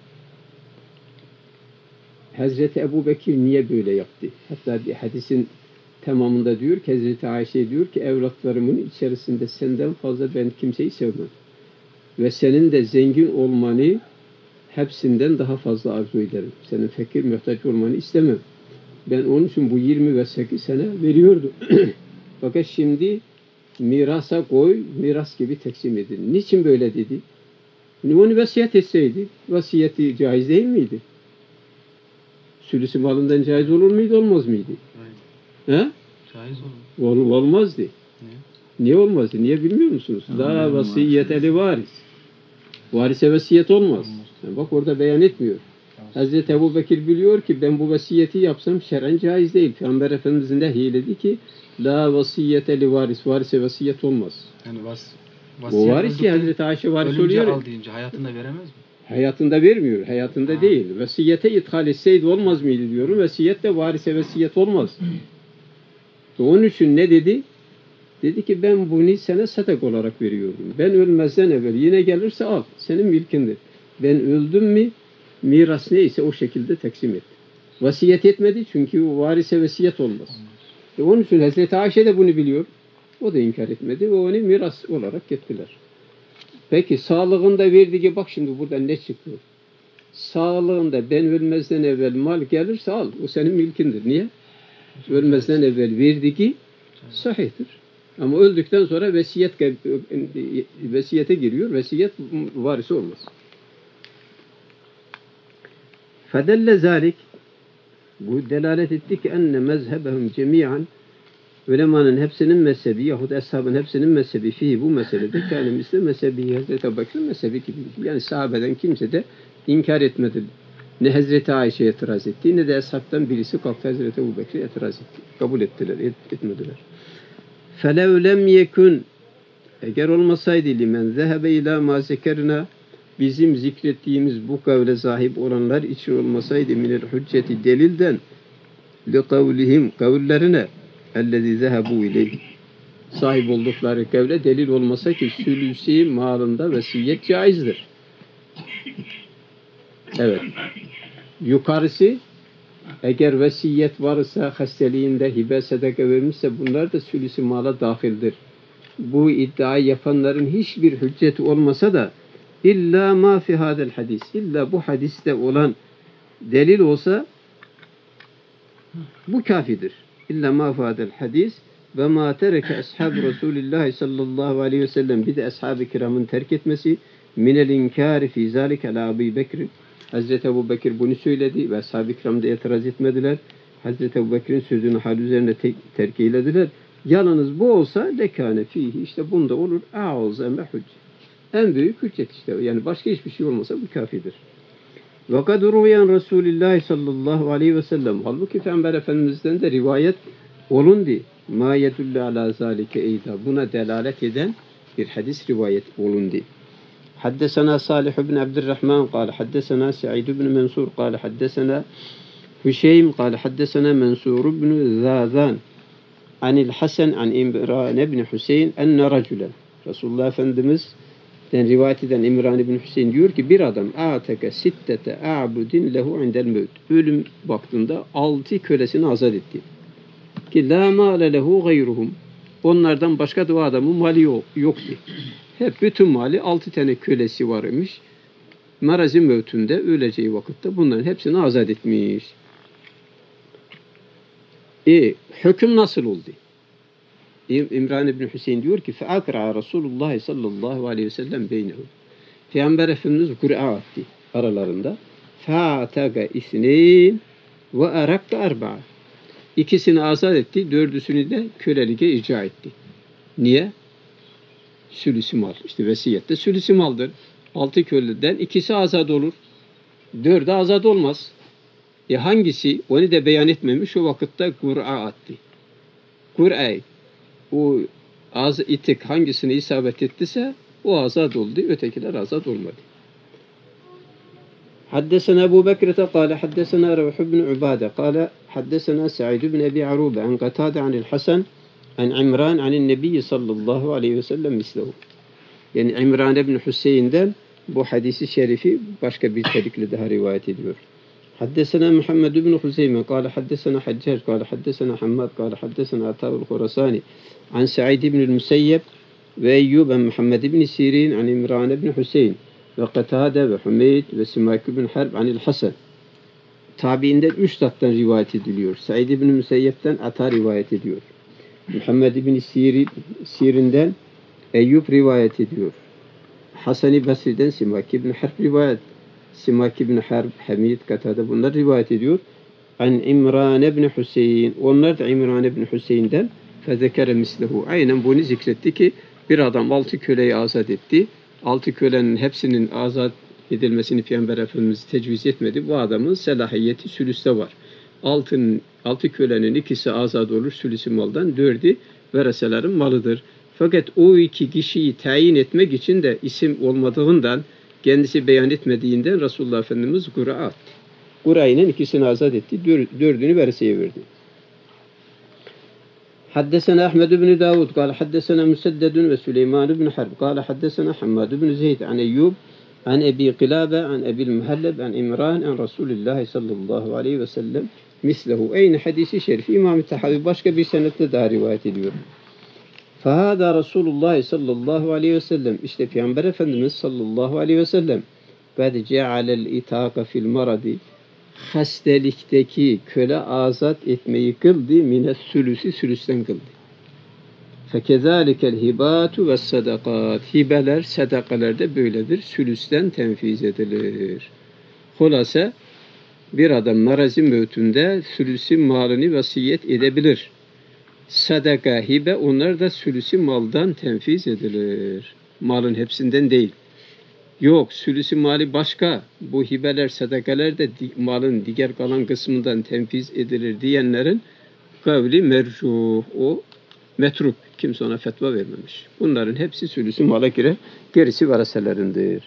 Hazreti Ebu Bekir niye böyle yaptı? Hatta hadisin tamamında diyor ki Hazreti Ayşe diyor ki evlatlarımın içerisinde senden fazla ben kimseyi sevmem. Ve senin de zengin olmanı hepsinden daha fazla arzu ederim. Senin fakir muhtaç olmanı istemem. Ben onun için bu 28 sene veriyordum. Fakat şimdi mirasa koy, miras gibi teksim edin. Niçin böyle dedi? Onu vasiyet etseydi, vasiyeti caiz değil miydi? Sülüsü malından caiz olur muydu, olmaz mıydı? Hayır. He? Caiz olur. Olmazdı. Niye olmazdı? Niye bilmiyor musunuz? La vasiyete li varis. Varise vasiyet olmaz. Yani bak orada beyan etmiyor. Hazreti Ebu Bekir biliyor ki ben bu vasiyeti yapsam şer'en caiz değil. Peygamber Efendimiz nehyeledi ki la vasiyete li varis. Varise vasiyet olmaz. Yani o varis ki Hazreti Ayşe varis oluyor. Al deyince hayatında veremez mi? Hayatında vermiyor. Hayatında değil. Vasiyete ithal etseydi olmaz mıydı diyorum. Vasiyet de varise vasiyet olmaz. Onun için ne dedi? Dedi ki ben bunu sana sadak olarak veriyorum. Ben ölmezden evvel yine gelirse al. Senin milkindir. Ben öldüm mü miras neyse o şekilde teksim et. Vasiyet etmedi çünkü varise vasiyet olmaz. Onun için Hazreti Ayşe de bunu biliyor. O da inkar etmedi ve onu miras olarak gettiler. Peki sağlığında verdiği bak şimdi burada ne çıkıyor? Sağlığında ben ölmezden evvel mal gelirse al. O senin milkindir. Niye? Ölmezden evvel verdiği sahihtir. Ama öldükten sonra vesiyete giriyor. Vesiyet varisi olmaz. Fedelle zalik bu delalet etti ki enne mezhebehum cemiyan ulemanın hepsinin mezhebi yahut eshabın hepsinin mezhebi fihi bu meselede kâne misle mezhebi Hazreti Ebu Bekir'in mezhebi gibi. Yani sahabeden kimse de inkar etmedi. Ne Hazreti Ayşe itiraz etti ne de eshabtan birisi kalktı Hazreti Ebu Bekir'e itiraz etti. Kabul ettiler, etmediler. فَلَوْ لَمْ يَكُنْ eğer olmasaydı limen zehebe ila ma zekerna bizim zikrettiğimiz bu kavle sahip olanlar için olmasaydı minel hücceti delilden li kavlihim kavullerine ellezî zehebu ileyh sahip oldukları kavle delil olmasa ki sülüsi malında vesiyet caizdir. Evet. Yukarısı eğer vesiyet varsa hastaliğinde hibe sadaka vermişse bunlar da sülüsi mala dahildir. Bu iddiayı yapanların hiçbir hücceti olmasa da illa ma fi hadel hadis illa bu hadiste olan delil olsa bu kafidir. İlla ma fi hadel hadis ve ma tereke ashab Resulullah sallallahu aleyhi ve sellem bir de ashab-ı kiramın terk etmesi minel inkari fi zalike ala Ebu Bekir. Hazreti Ebu Bekir bunu söyledi ve ashab-ı kiram da itiraz etmediler. Hazreti Ebu Bekir'in sözünü hal üzerine terk eylediler. Yalnız bu olsa lekâne fihi işte bunda olur. A'uzeme hüccet. En büyük hüccet işte. Yani başka hiçbir şey olmasa bu kafidir. Ve kad ruyan Resulullah sallallahu aleyhi ve sellem. Halbuki Peygamber Efendimiz'den de rivayet olundu. Ma yedullu ala zalike eyda. Buna delalet eden bir hadis rivayet olundu. Haddesena Salih ibn Abdurrahman قال حدثنا سعيد بن منصور قال حدثنا هشيم قال حدثنا منصور بن ذاذان عن الحسن عن İmran ibn Hüseyin enne raculen Resulullah Efendimiz'den rivayet eden İmran ibn Hüseyin diyor ki bir adam ateke sittete a'budin lehu indel mevt ölüm vaktinde 6 kölesini azat etti ki la male lehu gayruhum onlardan başka da o adamın mali yoktu. Hep bütün mali 6 tane kölesi varmış. Marazi mevtünde öleceği vakitte bunların hepsini azat etmiş. Hüküm nasıl oldu? İmran ibn Hüseyin diyor ki فَاَقْرَعَ Resulullah sallallahu aleyhi ve sellem beynehum. Peygamber Efendimiz Kur'a attı aralarında. فَاَعْتَقَ اِثْنَيْنِ وَاَرَقَّ اَرْبَعَ. İkisini azat etti, dördüsünü de kölelige icra etti. Niye? Sülüsü mal. İşte vesiyette sülüsü maldır. 6 köleden ikisi azat olur. 4'ü azat olmaz. Hangisi? Onu da beyan etmemiş. O vakitte Kur'a attı. Kur'a o itik hangisine isabet ettiyse o azat oldu. Ötekiler azat olmadı. حدثنا أبو بكرة قال حدثنا روح بن عبادة قال حدثنا سعيد بن أبي عروبة عن قتادة عن الحسن عن عمران عن النبي صلى الله عليه وسلم مثله. Yani İmran ibn Hüseyin'den bu hadisi şerifi başka bir terikle daha rivayet ediyor. حدثنا محمد بن خزيمة قال حدثنا حجاج قال حدثنا حماد قال حدثنا عطاء الخراساني عن سعيد بن المسيب وأيوب عن محمد بن سيرين عن عمران بن حسين وقتادة وحميد وسماك بن حرب عن الحسن. Tabiinden 3 zattan rivayet ediliyor. Said ibn Müseyyep'ten Ata rivayet ediyor. Muhammed ibn Sirin'den Eyyub rivayet ediyor. Hasan-ı Basri'den Simak ibn Harb rivayet. Simak ibn Harb, Hamid, Katada bunlar rivayet ediyor. An İmran ibn Hüseyin. Onlar da İmran ibn Hüseyin'den fezekere mislehu. Aynen bunu zikretti ki bir adam 6 köleyi azat etti. 6 kölenin hepsinin azat edilmesini Peygamber Efendimiz tecviz etmedi. Bu adamın selahiyeti sülüste var. 6 kölenin ikisi azat olur sülüsü maldan, 4'ü vereselerin malıdır. Fakat o 2 kişiyi tayin etmek için de isim olmadığından, kendisi beyan etmediğinden Resulullah Efendimiz Kur'a attı. Kur'a ile ikisini azat etti, 4'ünü vereseye verdi. حدثنا أحمد بن داود قال حدثنا مسدد وسليمان بن حرب قال حدثنا حماد بن زيد عن أيوب عن أبي قلابة عن أبي المهلب عن إمران عن رسول الله صلى الله عليه وسلم مثله. Aynı hadisi şerif İmam-ı Tahavi başka bir senetle daha rivayet ediyor. فهذا Resulullah sallallahu aleyhi ve sellem, işte Peygamber Efendimiz sallallahu aleyhi ve sellem قد جعل الإتاق في المرض, hastelikteki köle azat etmeyi kıldı, mine sülüsten kıldı. Fekezalikel hibatu ve sadakat, hibeler, sadakalar da böyledir, sülüsten tenfiz edilir. Hulasa bir adam marazi mevtünde sülüsü malını vasiyet edebilir. Sadaka, hibe onlar da sülüsü maldan tenfiz edilir. Malın hepsinden değil. Yok, sülüsü mali başka. Bu hibeler, sadakalar da malın diğer kalan kısmından tenfiz edilir diyenlerin kavli mercuh, o metruk. Kimse ona fetva vermemiş. Bunların hepsi sülüsü mala girer. Gerisi varaselerindir.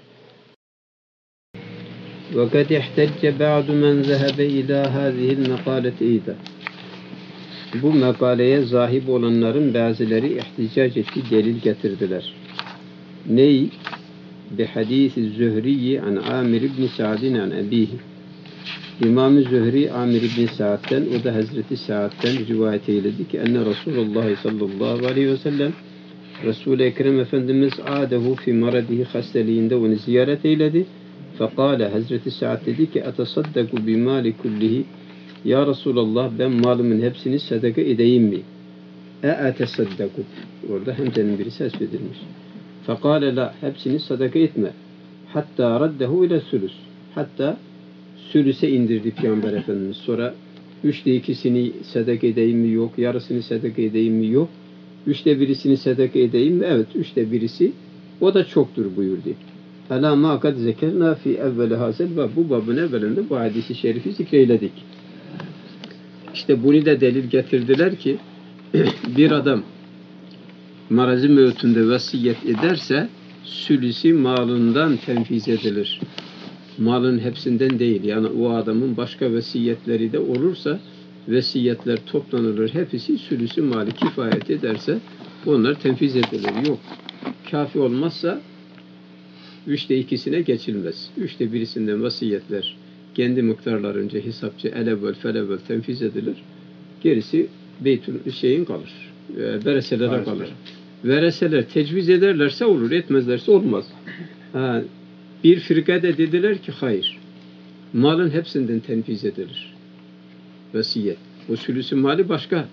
وَقَدْ اِحْتَجَّ بَعْدُ مَنْ ذَهَبَ اِلٰى هَذِهِ الْمَقَالَةِ اِيدًا. Bu makaleye zahip olanların bazıları ihticac etti, delil getirdiler. Ney? بحديث الزهري عن عامر بن سعد عن أبيه. İmam-ı Zühri Amir ibn Sa'd'den, o da Hazreti Sa'd'den rivayet eyledi ki enne Resulullah sallallahu aleyhi ve sellem, Resul-i Ekrem Efendimiz adehu fi maradihi, hasteliğinde onu ziyaret eyledi. Fekale, Hazreti Sa'd dedi ki atasaddaku bi mali kullihi, ya Resulallah ben malımın hepsini sadaka edeyim mi? E'atesaddaku, orada hemzenin biri ses edilmiş. Fekale la, hepsini sadaka etme. Hatta raddehu ile sülüs. Hatta sülüse indirdi Peygamber Efendimiz. Sonra 3'te 2'sini sadaka edeyim mi? Yok. Yarısını sadaka edeyim mi? Yok. 3'te 1'isini sadaka edeyim mi? Evet. 3'te 1'isi o da çoktur buyurdu. Ala ma kad zekerna fi evveli hazel bab. Bu babın evvelinde bu hadisi şerifi zikreyledik. İşte bunu da delil getirdiler ki bir adam marazi mevtünde vasiyet ederse sülüsü malından tenfiz edilir. Malın hepsinden değil. Yani o adamın başka vesiyetleri de olursa vesiyetler toplanılır. Hepsi sülüsü mali kifayet ederse onlar tenfiz edilir. Yok. Kafi olmazsa 3'te 2'sine geçilmez. 3'te 1'isinden vasiyetler kendi miktarlarınca hesapçı elevvel felevvel tenfiz edilir. Gerisi beytül şeyin kalır. Vereselere kalır. Vereseler tecviz ederlerse olur, etmezlerse olmaz. Bir firkade dediler ki hayır. Malın hepsinden tenfiz edilir. Vesiyet. O sülüsü mali başka.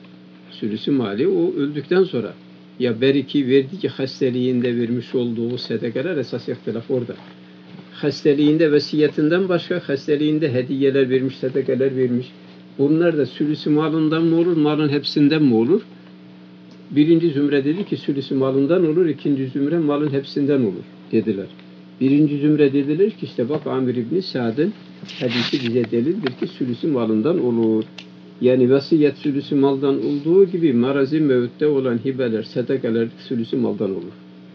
Sülüsü mali o öldükten sonra. Ya beriki verdi ki hasteliğinde vermiş olduğu sedekeler esas ihtilaf orada. Hasteliğinde vesiyetinden başka hasteliğinde hediyeler vermiş, sedekeler vermiş. Bunlar da sülüsü malından mı olur, malın hepsinden mi olur? Birinci zümre dedi ki sülüsü malından olur, ikinci zümre malın hepsinden olur dediler. Birinci zümre dediler ki işte bak Amir İbni Sa'd'ın hadisi bize delildir ki sülüsü malından olur. Yani vasiyet sülüsü maldan olduğu gibi marazi mevütte olan hibeler, sedekeler sülüsü maldan olur.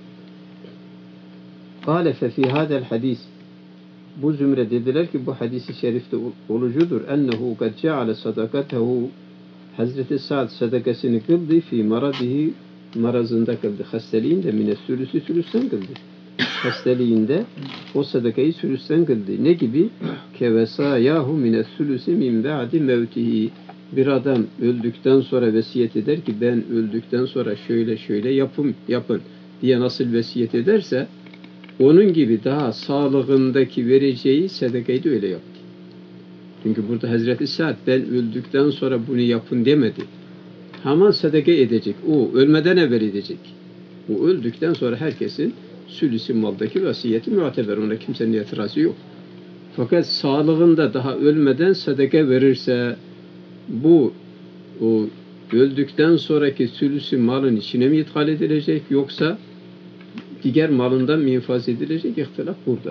Kâle fe fî hâdel hadis. Bu zümre dediler ki bu hadisi şerifte olucudur. Ennehu kad ceale sadakatehu. Hazreti Sa'd sadakasını kıldı fi maradihi, marazında kıldı. Hasteliğinde mine sülüsü sülüsten kıldı. Hasteliğinde o sadakayı sülüsten kıldı. Ne gibi? Kevesayahu mine sülüsü min ba'di mevtihi. Bir adam öldükten sonra vesiyet eder ki ben öldükten sonra şöyle şöyle yapın diye nasıl vesiyet ederse onun gibi daha sağlığındaki vereceği sadakayı da öyle yaptı. Çünkü burada Hazreti Sa'd ben öldükten sonra bunu yapın demedi. Hemen sadaka edecek. O ölmeden evvel edecek. O öldükten sonra herkesin sülüsü maldaki vasiyeti muteber. Ona kimsenin itirazı yok. Fakat sağlığında daha ölmeden sadaka verirse bu o öldükten sonraki sülüsü malın içine mi ithal edilecek yoksa diğer malından mı infaz edilecek? İhtilaf burada.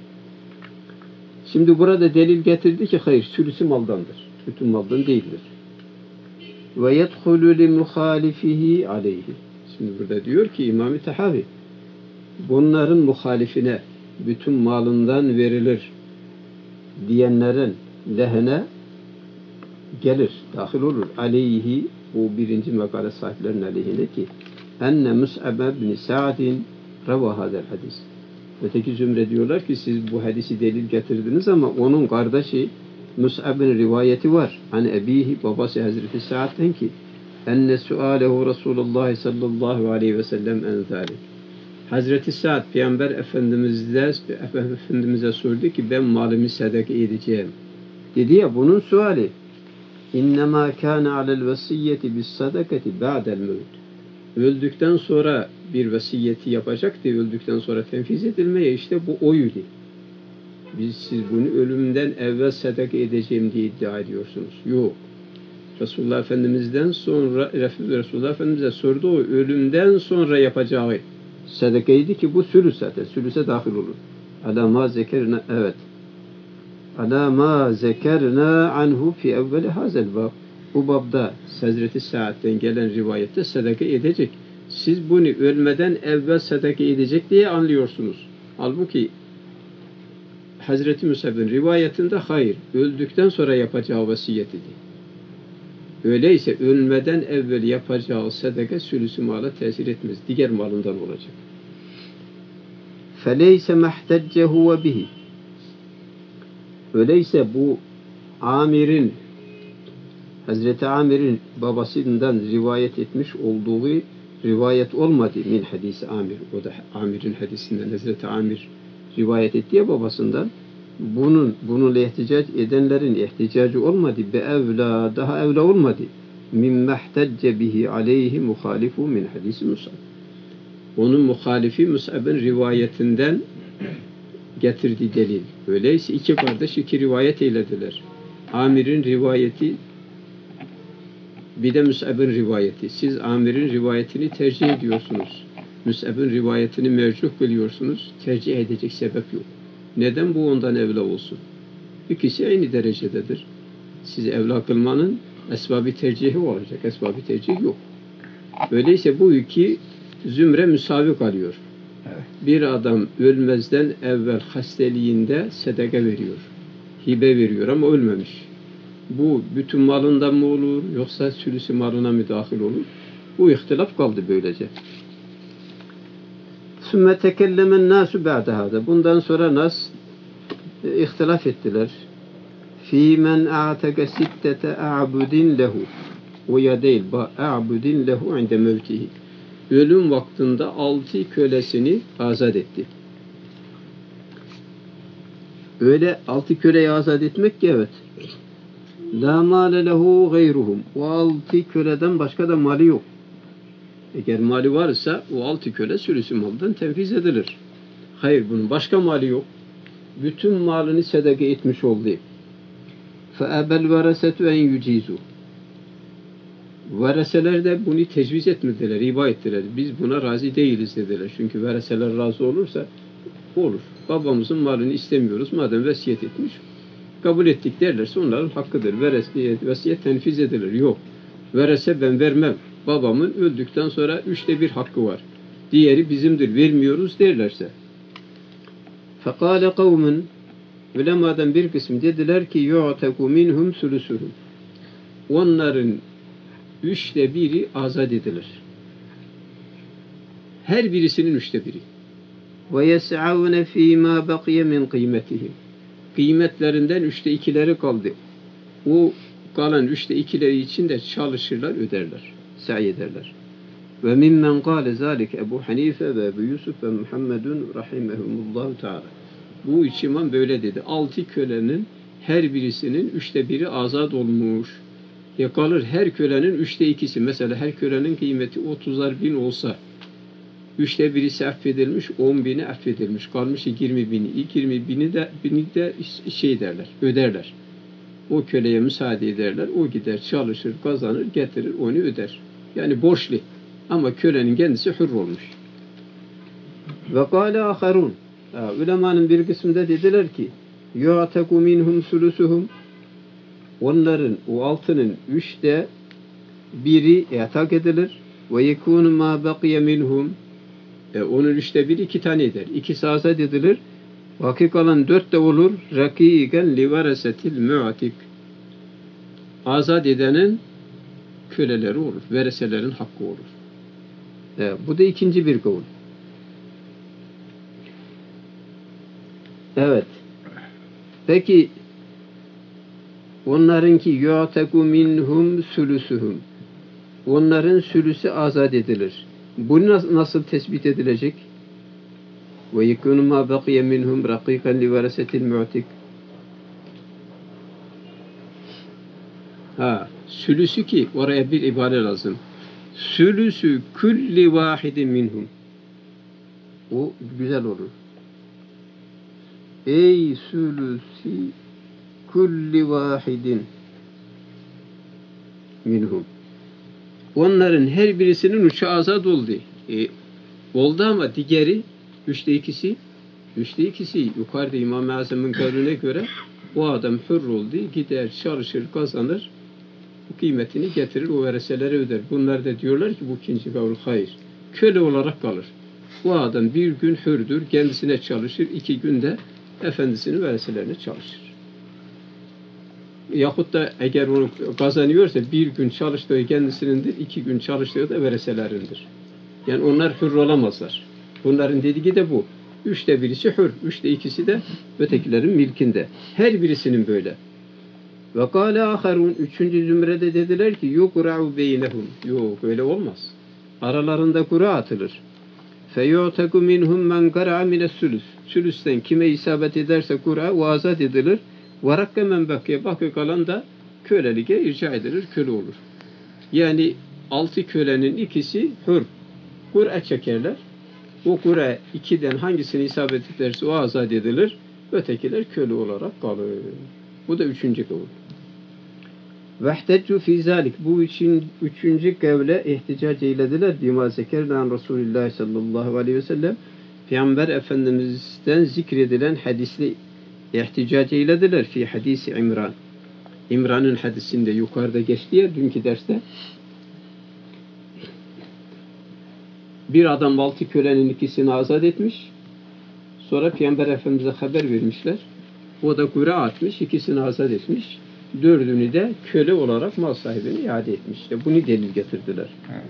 Şimdi burada delil getirdi ki hayır sülüsü maldandır. Bütün maldan değildir. Ve yedhulu li muhalifihi aleyhi. Şimdi burada diyor ki İmam-ı Tahavi bunların muhalifine bütün malından verilir diyenlerin lehine gelir, dahil olur. Aleyhi bu birinci makale sahiplerinin aleyhine ki enne Mus'ab ibn Sa'din rava hadel hadis. Öteki zümre diyorlar ki siz bu hadisi delil getirdiniz ama onun kardeşi Mus'ab'ın rivayeti var. Hani ebihi babası Hazreti Sa'd'den ki enne sualehu Resulullah sallallahu aleyhi ve sellem en zalik. Hazreti Sa'd Peygamber Efendimiz'e sordu ki ben malımı sadaka edeceğim. Dedi ya bunun suali İnnemâ kâne alel vesiyyeti bis sadakati ba'del mevt. Öldükten sonra bir vesiyeti yapacaktı. Öldükten sonra tenfiz edilmeye işte bu oydu. Siz bunu ölümden evvel sadaka edeceğim diye iddia ediyorsunuz. Yok. Resulullah Efendimiz'e sordu o ölümden sonra yapacağı sadakaydı ki bu sülüs zaten. Sülüse dahil olur. Ala ma zekerna evet. Ala ma zekerna anhu fi evveli hazel bab. Bu babda Hazreti Sa'd'den gelen rivayette sadaka edecek. Siz bunu ölmeden evvel sadaka edecek diye anlıyorsunuz. Halbuki Hazreti Musab'ın rivayetinde hayır, öldükten sonra yapacağı vasiyet idi. Öyleyse ölmeden evvel yapacağı sadaka sülüsü mala tesir etmez. Diğer malından olacak. فَلَيْسَ مَحْتَجَّ هُوَ بِهِ. Öyleyse bu Amir'in Hazreti Amir'in babasından rivayet etmiş olduğu rivayet olmadı min hadisi Amir. O da Amir'in hadisinden Hazreti Amir rivayet etti ya babasından. Bununla ihticac edenlerin ihticacı olmadı. Be evla daha evla olmadı. Min mehtecce bihi aleyhi muhalifu min hadisi Musab. Onun muhalifi Musab'ın rivayetinden getirdiği delil. Öyleyse iki kardeş iki rivayet eylediler. Amir'in rivayeti bir de Musab'ın rivayeti. Siz Amir'in rivayetini tercih ediyorsunuz. Musab'ın rivayetini mercuh kılıyorsunuz. Tercih edecek sebep yok. Neden bu ondan evla olsun? İkisi aynı derecededir. Siz evla kılmanın esbab-ı tercihi olacak. Esbab-ı tercih yok. Öyleyse bu iki zümre müsavi kalıyor. Evet. Bir adam ölmezden evvel hasteliğinde sadaka veriyor. Hibe veriyor ama ölmemiş. Bu bütün malından mı olur yoksa sülüsü malına mı dahil olur? Bu ihtilaf kaldı böylece. ثُمَّ تَكَلَّمَ النَّاسُ بَعْدَ هَذَا. Bundan sonra nas ihtilaf ettiler. فِي مَنْ اَعْتَقَ سِتَّةَ اَعْبُدٍ لَهُ. O ya değil. اَعْبُدٍ لَهُ عِنْدَ مَوْتِهِ. Ölüm vaktinde 6 kölesini azat etti. Öyle 6 köleyi azat etmek ki evet. La mâle lehu gayruhum. O 6 köleden başka da mali yok. Eğer mali varsa o 6 köle sülüsü maldan tevfiz edilir. Hayır, bunun başka mali yok. Bütün malını sedaka etmiş oldu. فَأَبَ الْوَرَسَةُ اَنْ يُجِيزُوا. Vereseler de bunu tecviz etmediler, riba ettiler. Biz buna razı değiliz dediler. Çünkü vereseler razı olursa olur. Babamızın malını istemiyoruz. Madem vesiyet etmiş, kabul ettik derlerse onların hakkıdır. Vesiyet tenfiz edilir. Yok. Verese ben vermem. Babamın öldükten sonra 1/3 hakkı var. Diğeri bizimdir, vermiyoruz derlerse. فَقَالَ قَوْمٌ. Ulemadan bir kısım dediler ki يُعْتَكُ مِنْهُمْ سُلُسُهُمْ. Onların 1/3'ü azat edilir. Her birisinin 1/3'ü. وَيَسْعَوْنَ ف۪ي مَا بَقِيَ مِنْ قِيمَتِهِمْ. Kıymetlerinden 2/3'leri kaldı. O kalan 2/3'leri için de çalışırlar, öderler. Sa'i ederler. Ve mimmen kâle zâlike Ebu Hanife ve Ebu Yusuf ve Muhammedun rahimehumullahu teâlâ. Bu üç imam böyle dedi. 6 kölenin her birisinin 1/3'i azat olmuş. Ya kalır her kölenin 2/3'si. Mesela her kölenin kıymeti 30.000 olsa 1/3'si affedilmiş, 10.000'i affedilmiş. Kalmış 20.000'i. İlk 20.000'i de şey derler, öderler. O köleye müsaade ederler. O gider, çalışır, kazanır, getirir, onu öder. Yani borçlu. Ama kölenin kendisi hür olmuş. Ve kâle âkharûn. Ulemanın bir kısmında dediler ki yu'taku minhum sulusuhum. Onların o altının 1/3'ü yatak edilir. Ve yekûnu mâ bakiye minhum. Onun 1/3 2 tane eder. 2'si azat edilir. Vaki kalan 4 de olur. Rakîgen liveresetil mu'tik. Azat edenin köleleri olur. Vereselerin hakkı olur. Bu da ikinci bir kavul. Evet. Peki onlarınki yu'taku minhum sulusuhum. Onların sülüsü azat edilir. Bu nasıl tespit edilecek? Ve yekunu ma baqiye minhum raqiqan li varasetil mu'tik. Sülüsü ki oraya bir ibare lazım. Sülüsü kulli vahidin minhum. O güzel olur. Ey sülüsü kulli vahidin minhum. Onların her birisinin uçu azat oldu. Oldu ama diğeri 3/2'si yukarıda İmam-ı Azam'ın kavline göre o adam hür oldu. Gider, çalışır, kazanır. Bu kıymetini getirir, o vereselere öder. Bunlar da diyorlar ki bu ikinci kavul hayır. Köle olarak kalır. Bu adam bir gün hürdür, kendisine çalışır, 2 günde efendisinin vereselerine çalışır. Yahut da eğer onu kazanıyorsa bir gün çalıştığı kendisinindir, 2 gün çalıştığı da vereselerindir. Yani onlar hür olamazlar. Bunların dediği de bu. 1/3'si hür, 2/3'si de ötekilerin milkinde. Her birisinin böyle. Ve kâle âkharûn. 3. zümrede dediler ki yukura'u beynehum. Yok öyle olmaz. Aralarında kura atılır. Feyu'teku minhum men kara'a mine's-sülüs. Sülüsten kime isabet ederse kura o azat edilir. Varakka men bakiye. Bakı kalan da köleliğe irca edilir, köle olur. Yani 6 kölenin ikisi hür. Kura çekerler. O kura 2'den hangisini isabet ederse o azat edilir. Ötekiler köle olarak kalır. Bu da 3. kavul. Vehteccu fî zâlik. Bu için 3. kavle ihticac eylediler. Bima zekerden Resulullah sallallahu aleyhi ve sellem Peygamber Efendimiz'den zikredilen hadisle ihticac eylediler. Fi hadisi İmran. İmran'ın hadisinde yukarıda geçti ya dünkü derste. Bir adam 6 kölenin ikisini azat etmiş. Sonra Peygamber Efendimiz'e haber vermişler. O da kura atmış, 2'sini azat etmiş. 4'ünü de köle olarak mal sahibine iade etmiş. İşte bunu delil getirdiler.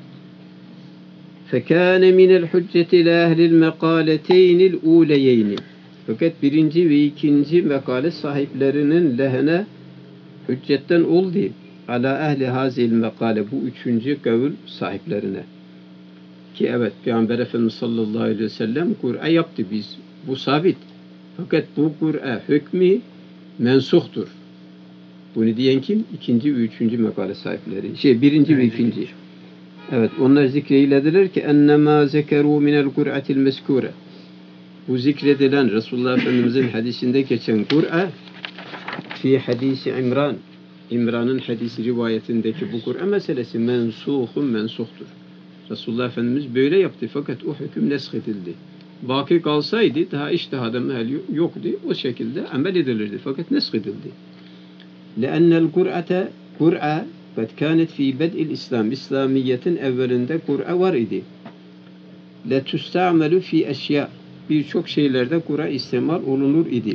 فَكَانَ مِنَ الْحُجَّةِ لَاهْلِ الْمَقَالَتَيْنِ الْعُولَيَيْنِ. Fakat 1. ve 2. mekale sahiplerinin lehine hüccetten oldu. Ala ehli hazil mekale. Bu 3. kavul sahiplerine. Ki evet Peygamber Efendimiz sallallahu aleyhi ve sellem Kur'a yaptı biz. Bu sabit. Fakat bu Kur'a hükmü mensuhtur. Bunu diyen kim? İkinci ve üçüncü makale sahipleri. Birinci ve ikinci. Evet, onlar zikreylediler ki ennemâ zekerû minel kur'atil meskûre. Bu zikredilen Resulullah Efendimiz'in hadisinde geçen Kur'a fi hadisi İmran. İmran'ın hadisi rivayetindeki bu Kur'a meselesi mensuhtur. Resulullah Efendimiz böyle yaptı fakat o hüküm nesk edildi. Baki kalsaydı daha içtihada mehal yoktu. O şekilde amel edilirdi fakat nesk edildi. لأن Kur'a kad kânet fi bed'il İslam. İslamiyet'in evvelinde Kur'a var idi. Le tusta'melu fi eşya. Birçok şeylerde Kur'a istimal olunur idi.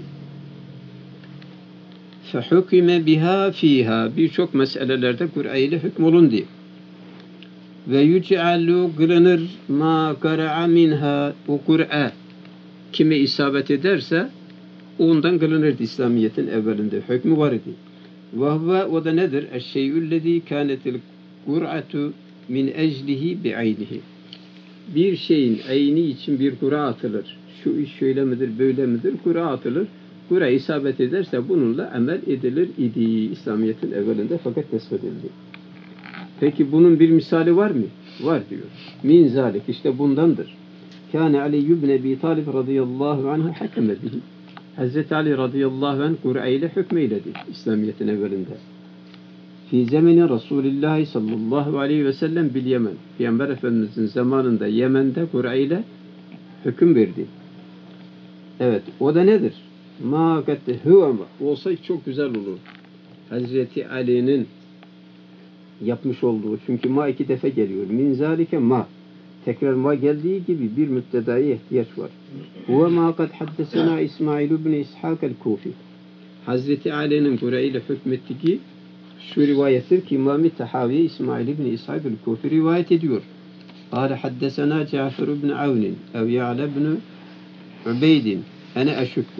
Fehukime biha fiha. Birçok meselelerde Kur'a ile hükmolundu. Ve yüce'alu kılınır ma kara'a minha. O Kur'a kime isabet ederse ondan kılınırdı İslamiyet'in evvelinde. Hükmü var idi. Ve o da nedir? Eşşeyüllezî kânetil kur'atu min eclihi bi'aynihi. Bir şeyin ayni için bir kura atılır. Şu iş şöyle midir, böyle midir? Kura atılır. Kura isabet ederse bununla amel edilir idi İslamiyet'in evvelinde fakat nesfedildi. Peki bunun bir misali var mı? Var diyor. Min zalik, işte bundandır. Kâne Ali ibn Ebi Talib radıyallahu anhu hakeme bihi. Hazreti Ali radıyallahu anh Kur'a ile hükmeyledi İslamiyet'in evvelinde. Fi zemeni Resulullah sallallahu aleyhi ve sellem bil Yemen. Peygamber Efendimiz'in zamanında Yemen'de Kur'a ile hüküm verdi. Evet, o da nedir? Ma katte huve olsa çok güzel olur. Hazreti Ali'nin yapmış olduğu, çünkü ma iki defa geliyor. Min zalike ma. Tekrar ma geldiği gibi bir müptedaya ihtiyaç var. Huve ma kad haddesena İsmail ibn İshak el-Kufi. Hazreti Ali'nin Kur'a ile hükmettiği şu rivayettir ki İmam-ı Tahavi İsmail ibn İshak el-Kufi rivayet ediyor. Kâle haddesena Cafer ibn Avnin ev Ya'la ibn Ubeydin ene eşükku.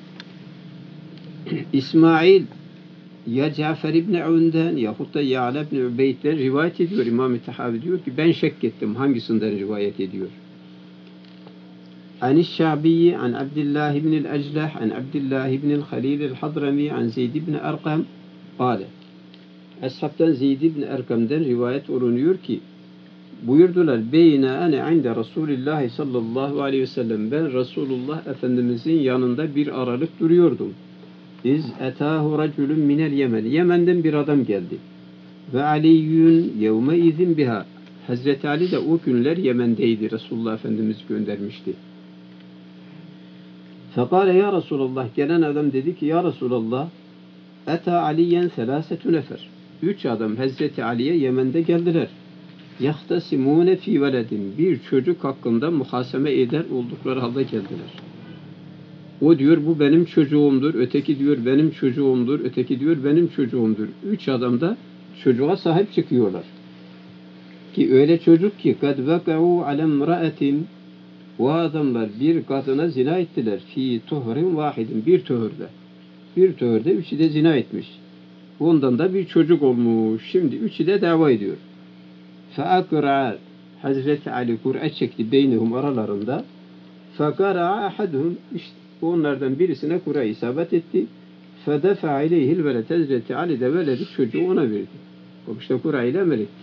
İsmail ya Cafer ibn Avn'den yahut da Ya'la ibn Ubeyd'den rivayet ediyor. İmam-ı Tahavi diyor ki ben şek ettim hangisinden rivayet ediyor. An Şabi'yi an Abdullah ibn el-Eclah an Abdullah ibn el-Halil el-Hadrami an Zeyd ibn Erkam kâle. Eshabtan Zeyd ibn Erkam'den rivayet olunuyor ki buyurdular beyne ane inde Resulullah sallallahu aleyhi ve sellem, ben Resulullah Efendimizin yanında bir aralık duruyordum. İz etâhu raculun minel Yemen. Yemen'den bir adam geldi. Ve aliyyün yevme izin biha. Hazreti Ali de o günler Yemen'deydi. Resulullah Efendimiz göndermişti. Fekale ya Resulullah, gelen adam dedi ki ya Resulullah eta aliyen selâsetü nefer. 3 adam Hazreti Ali'ye Yemen'de geldiler. Yahtasimûne fî veledin. Bir çocuk hakkında muhaseme eder oldukları halde geldiler. O diyor bu benim çocuğumdur, öteki diyor benim çocuğumdur, öteki diyor benim çocuğumdur. 3 adam da çocuğa sahip çıkıyorlar. Ki öyle çocuk ki kad vaka'u alemra'etin, o adamlar bir kadına zina ettiler. Fi tuhrin vahidin, bir tuhurda. Bir tuhurda 3'ü de zina etmiş. Ondan da bir çocuk olmuş. Şimdi 3'ü de dava ediyor. Fe'akra, Hazreti Ali Kur'a çekti beynihum aralarında. Fekara ahaduhum, işte onlardan birisine Kur'a isabet etti. Fedefa ileyhil velet. Hazreti Ali de veledi çocuğu ona verdi. O işte Kur'a ile amel etti.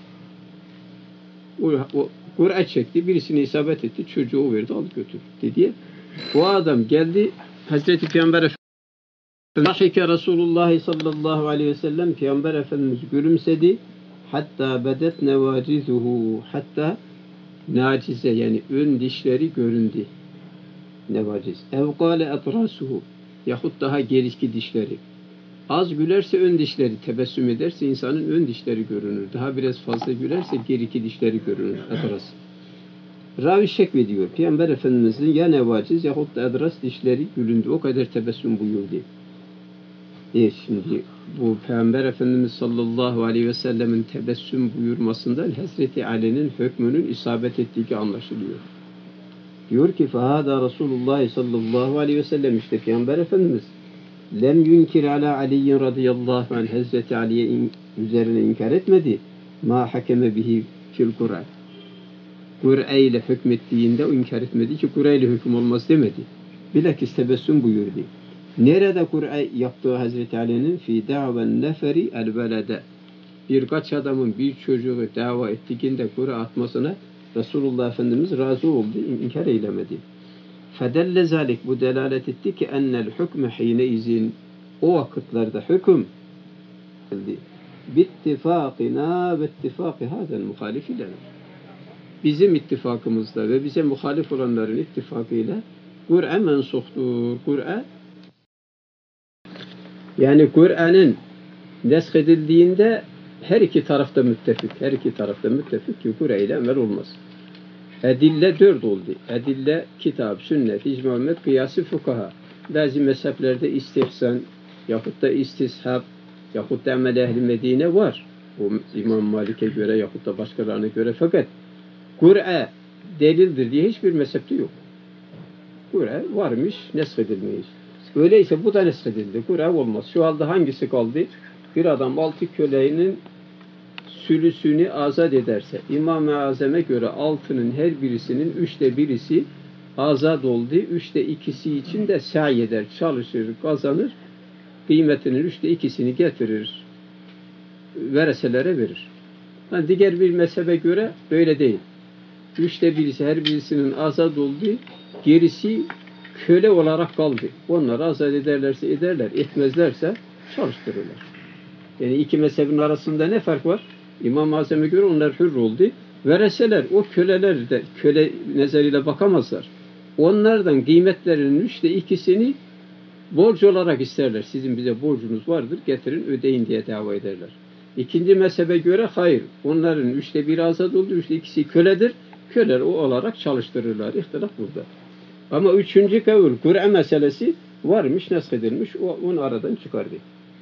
O Kur'a çekti, birisine isabet etti, çocuğu verdi, alıp götürdü diye. O adam geldi, Hazreti Peygamber Efendimiz Rahike Resulullah sallallahu aleyhi ve sellem, Peygamber Efendimiz gülümsedi. Hatta bedet nevacizuhu, hatta nacize yani ön dişleri göründü. Nevaciz. Evkale atrasuhu, yahut daha geriki dişleri. Az gülerse ön dişleri, tebessüm ederse insanın ön dişleri görünür. Daha biraz fazla gülerse geriki dişleri görünür. Adras. Ravi şeklediyor. Peygamber Efendimiz'in ya nevaciz yahut da adras dişleri gülündü. O kadar tebessüm buyurdu. Şimdi bu Peygamber Efendimiz sallallahu aleyhi ve sellemin tebessüm buyurmasından Hazreti Ali'nin hükmünün isabet ettiği anlaşılıyor. Diyor ki fahada Resulullah sallallahu aleyhi ve sellem, işte Peygamber Efendimiz lem yunkir ala Ali'yin radıyallahu anh, Hazreti Ali'ye üzerine inkar etmedi. Ma hakeme bihi fil Kur'an. Kur'a ile hükmettiğinde o inkar etmedi ki Kur'a ile hüküm olmaz demedi. Bilakis tebessüm buyurdu. Nerede Kur'a yaptığı Hazreti Ali'nin fi da'ven neferi el velede. Birkaç adamın bir çocuğu dava ettiğinde Kur'a atmasına Resulullah Efendimiz razı oldu, inkar eylemedi. Fedelle zalik, bu delalet etti ki ennel hükmü hine izin, o vakitlerde hüküm bittifakina ve ittifaki hazel muhalifi lena. Bizim ittifakımızda ve bize muhalif olanların ittifakıyla Kur'a mensuhtur. Kur'a, yani Kur'an'ın neshedildiğinde her iki tarafta müttefik. Her iki tarafta müttefik ki Kur'a ile emel olmaz. Edille 4 oldu. Edille kitap, sünnet, icma, ümmet, kıyası, fukaha. Bazı mezheplerde istihsan yahut da istishab yahut da emel ehli Medine var. O İmam Malik'e göre yahut da başkalarına göre, fakat Kur'a delildir diye hiçbir mezhepte yok. Kur'a varmış, neshedilmeyiz. Öyleyse bu da neshedildi. Kur'a olmaz. Şu anda hangisi kaldı? Bir adam 6 köleğinin sülüsünü azat ederse, İmam-ı Azam'a göre 6'nın her birisinin 3'te birisi azat oldu. 3'te 2'si için de sa'i eder, çalışır, kazanır. Kıymetinin 3'te 2'sini getirir, vereselere verir. Yani diğer bir mezhebe göre böyle değil. 3'te birisi, her birisinin azat olduğu, gerisi köle olarak kaldı. Onları azat ederlerse ederler, etmezlerse çalıştırırlar. Yani iki mezhebin arasında ne fark var? İmam-ı Azam'a göre onlar hür oldu. Vereseler, o köleler de köle nezeriyle bakamazlar. Onlardan kıymetlerinin 3'te 2'sini borç olarak isterler. Sizin bize borcunuz vardır, getirin ödeyin diye dava ederler. İkinci mezhebe göre hayır. Onların 3'te 1 azat oldu, 3'te 2'si köledir. Köleler o olarak çalıştırırlar. İhtilaf burada. Ama 3. kavul, Kur'an meselesi varmış, neshedilmiş, onu aradan çıkardı.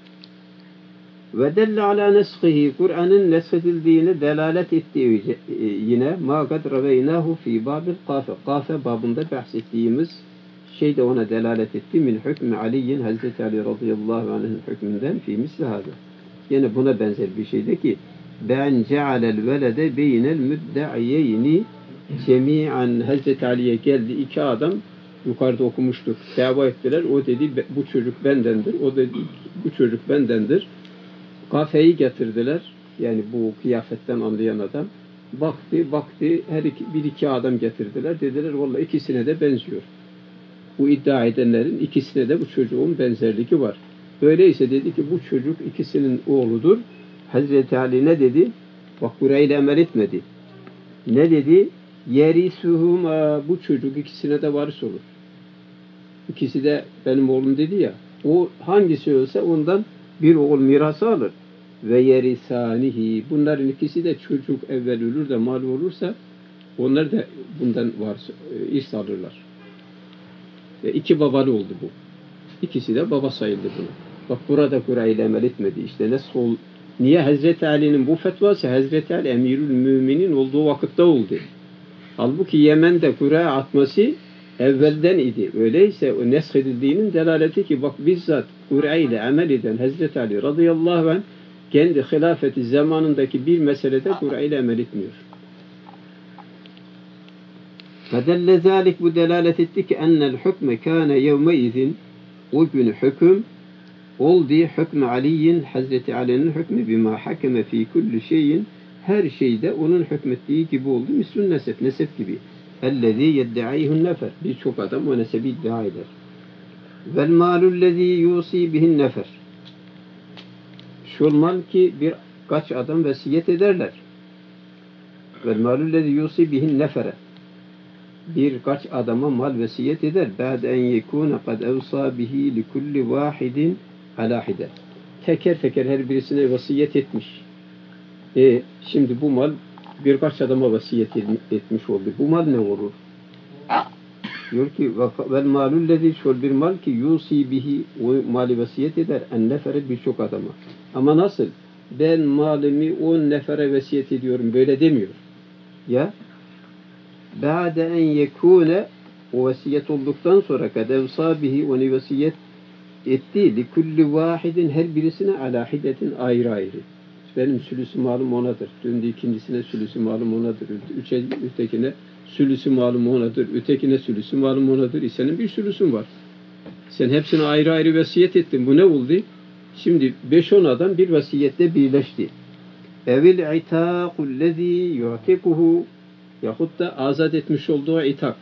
Ve delle ala neshihi, Kur'an'ın neshedildiğine delalet ettiği yine ma kad raveynahu fi babil kafe. Kafe babında bahsettiğimiz şey de ona delalet etti. Min hükmü Ali'nin, Hazreti Ali radıyallahu anh'ın hükmünden fi misli hâzâ. Yine buna benzer bir şeydi ki ben cealel velede beynel müdde'iyeyni cemi'an. Hazreti Ali'ye geldi, 2 adam yukarıda okumuştuk. Dava ettiler. O dedi bu çocuk bendendir. O dedi bu çocuk bendendir. Kafeyi getirdiler. Yani bu kıyafetten anlayan adam. Baktı. Her iki adam getirdiler. Dediler vallahi ikisine de benziyor. Bu iddia edenlerin ikisine de bu çocuğun benzerliği var. Öyleyse dedi ki bu çocuk ikisinin oğludur. Hazreti Ali ne dedi? Bak burayla emel etmedi. Ne dedi? Yerisuhuma, bu çocuk ikisine de varis olur. İkisi de benim oğlum dedi ya. O hangisi ölse ondan bir oğul mirası alır. Ve yerisanihi. Bunların ikisi de çocuk evvel ölür de mal olursa onlar da bundan irs alırlar. Ve 2 babalı oldu bu. İkisi de baba sayıldı buna. Bak burada Kur'an'la emel etmedi. İşte niye Hazreti Ali'nin bu fetvası Hazreti Ali Emirül Müminin olduğu vakitte oldu. Halbuki Yemen'de Kur'an atması evvelden idi. Öyleyse o neshedildiğinin delaleti ki bak bizzat Kur'an'la amel eden Hazreti Ali radıyallahu anh kendi hilafeti zamanındaki bir meselede Kur'an'la amel etmiyor. Fedelle zâlik, bu delalet etti ki ennel hükme kâne yevmeizin, o gün hüküm oldu, hükmü Ali'nin, Hazreti Ali'nin hükmü bima hakeme fi kulli şeyin, her şeyde onun hükmettiği gibi oldu. Mislun nesep gibi. Ellezî yedde'ayhun nefer, birçok adam o nesebi iddia eder. Vel mâlullezî yûsî bihin nefer, şu mal ki birkaç adam vesiyet ederler. Vel mâlullezî yûsî bihin nefere, birkaç adama mal vesiyet eder. Ba'de en yekûne kad evsâ bihi li kulli vâhidin alâ hide. Teker teker her birisine vasiyet etmiş. Şimdi bu mal birkaç adama vasiyet etmiş oldu. Bu mal ne olur? Diyor ki vel malullezî, şöyle bir mal ki yusî bihi, o mali vasiyet eder en nefere, birçok adama. Ama nasıl? Ben malimi 10 nefere vasiyet ediyorum. Böyle demiyor. Ya ba'de en yekûne, o vasiyet olduktan sonra kadevsâ bihi, onu vasiyet etti li kulli vâhidin, her birisine alâ hidetin, ayrı ayrı. Benim sülüsü malum onadır. Döndü ikincisine sülüsü malum onadır. Ötekine sülüsü malum onadır. Ötekine sülüsü malum onadır. Senin bir sülüsün var. Sen hepsine ayrı ayrı vasiyet ettin. Bu ne oldu? Şimdi 5-10 adam bir vasiyette birleşti. Evil itâkullezî yu'tikuhu yahut da azat etmiş olduğu itak.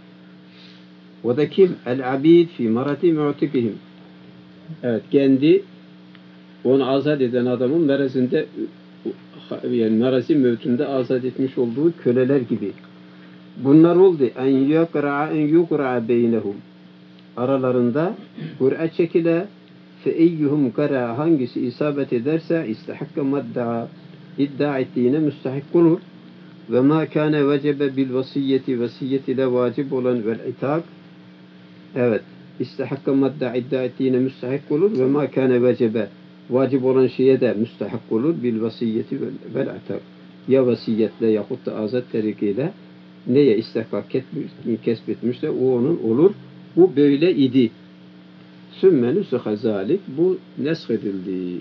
O da kim? El-abid fi marati mu'tikihim. Evet, kendi onu azat eden adamın merazinde, yani merazi mevtünde azat etmiş olduğu köleler gibi. Bunlar oldu. En yukra'a beynehum. Aralarında Kur'a çekile fe eyyuhum kara, hangisi isabet ederse istahakka madda'a, iddia ettiğine müstahik olur. Ve ma kâne vecebe bil vasiyeti, vasiyet ile vacip olan vel itak, evet, istahakka madda'a, iddia ettiğine müstahik olur. Ve ma kâne vecebe, vacip olan şeye de müstahik olur bil vasiyeti vel itak. Ya vasiyetle yahut da azat terikiyle neye istihkak kesbetmişse o onun olur. Bu böyle idi. Sümme nüsühe zalik, bu nesh edildi.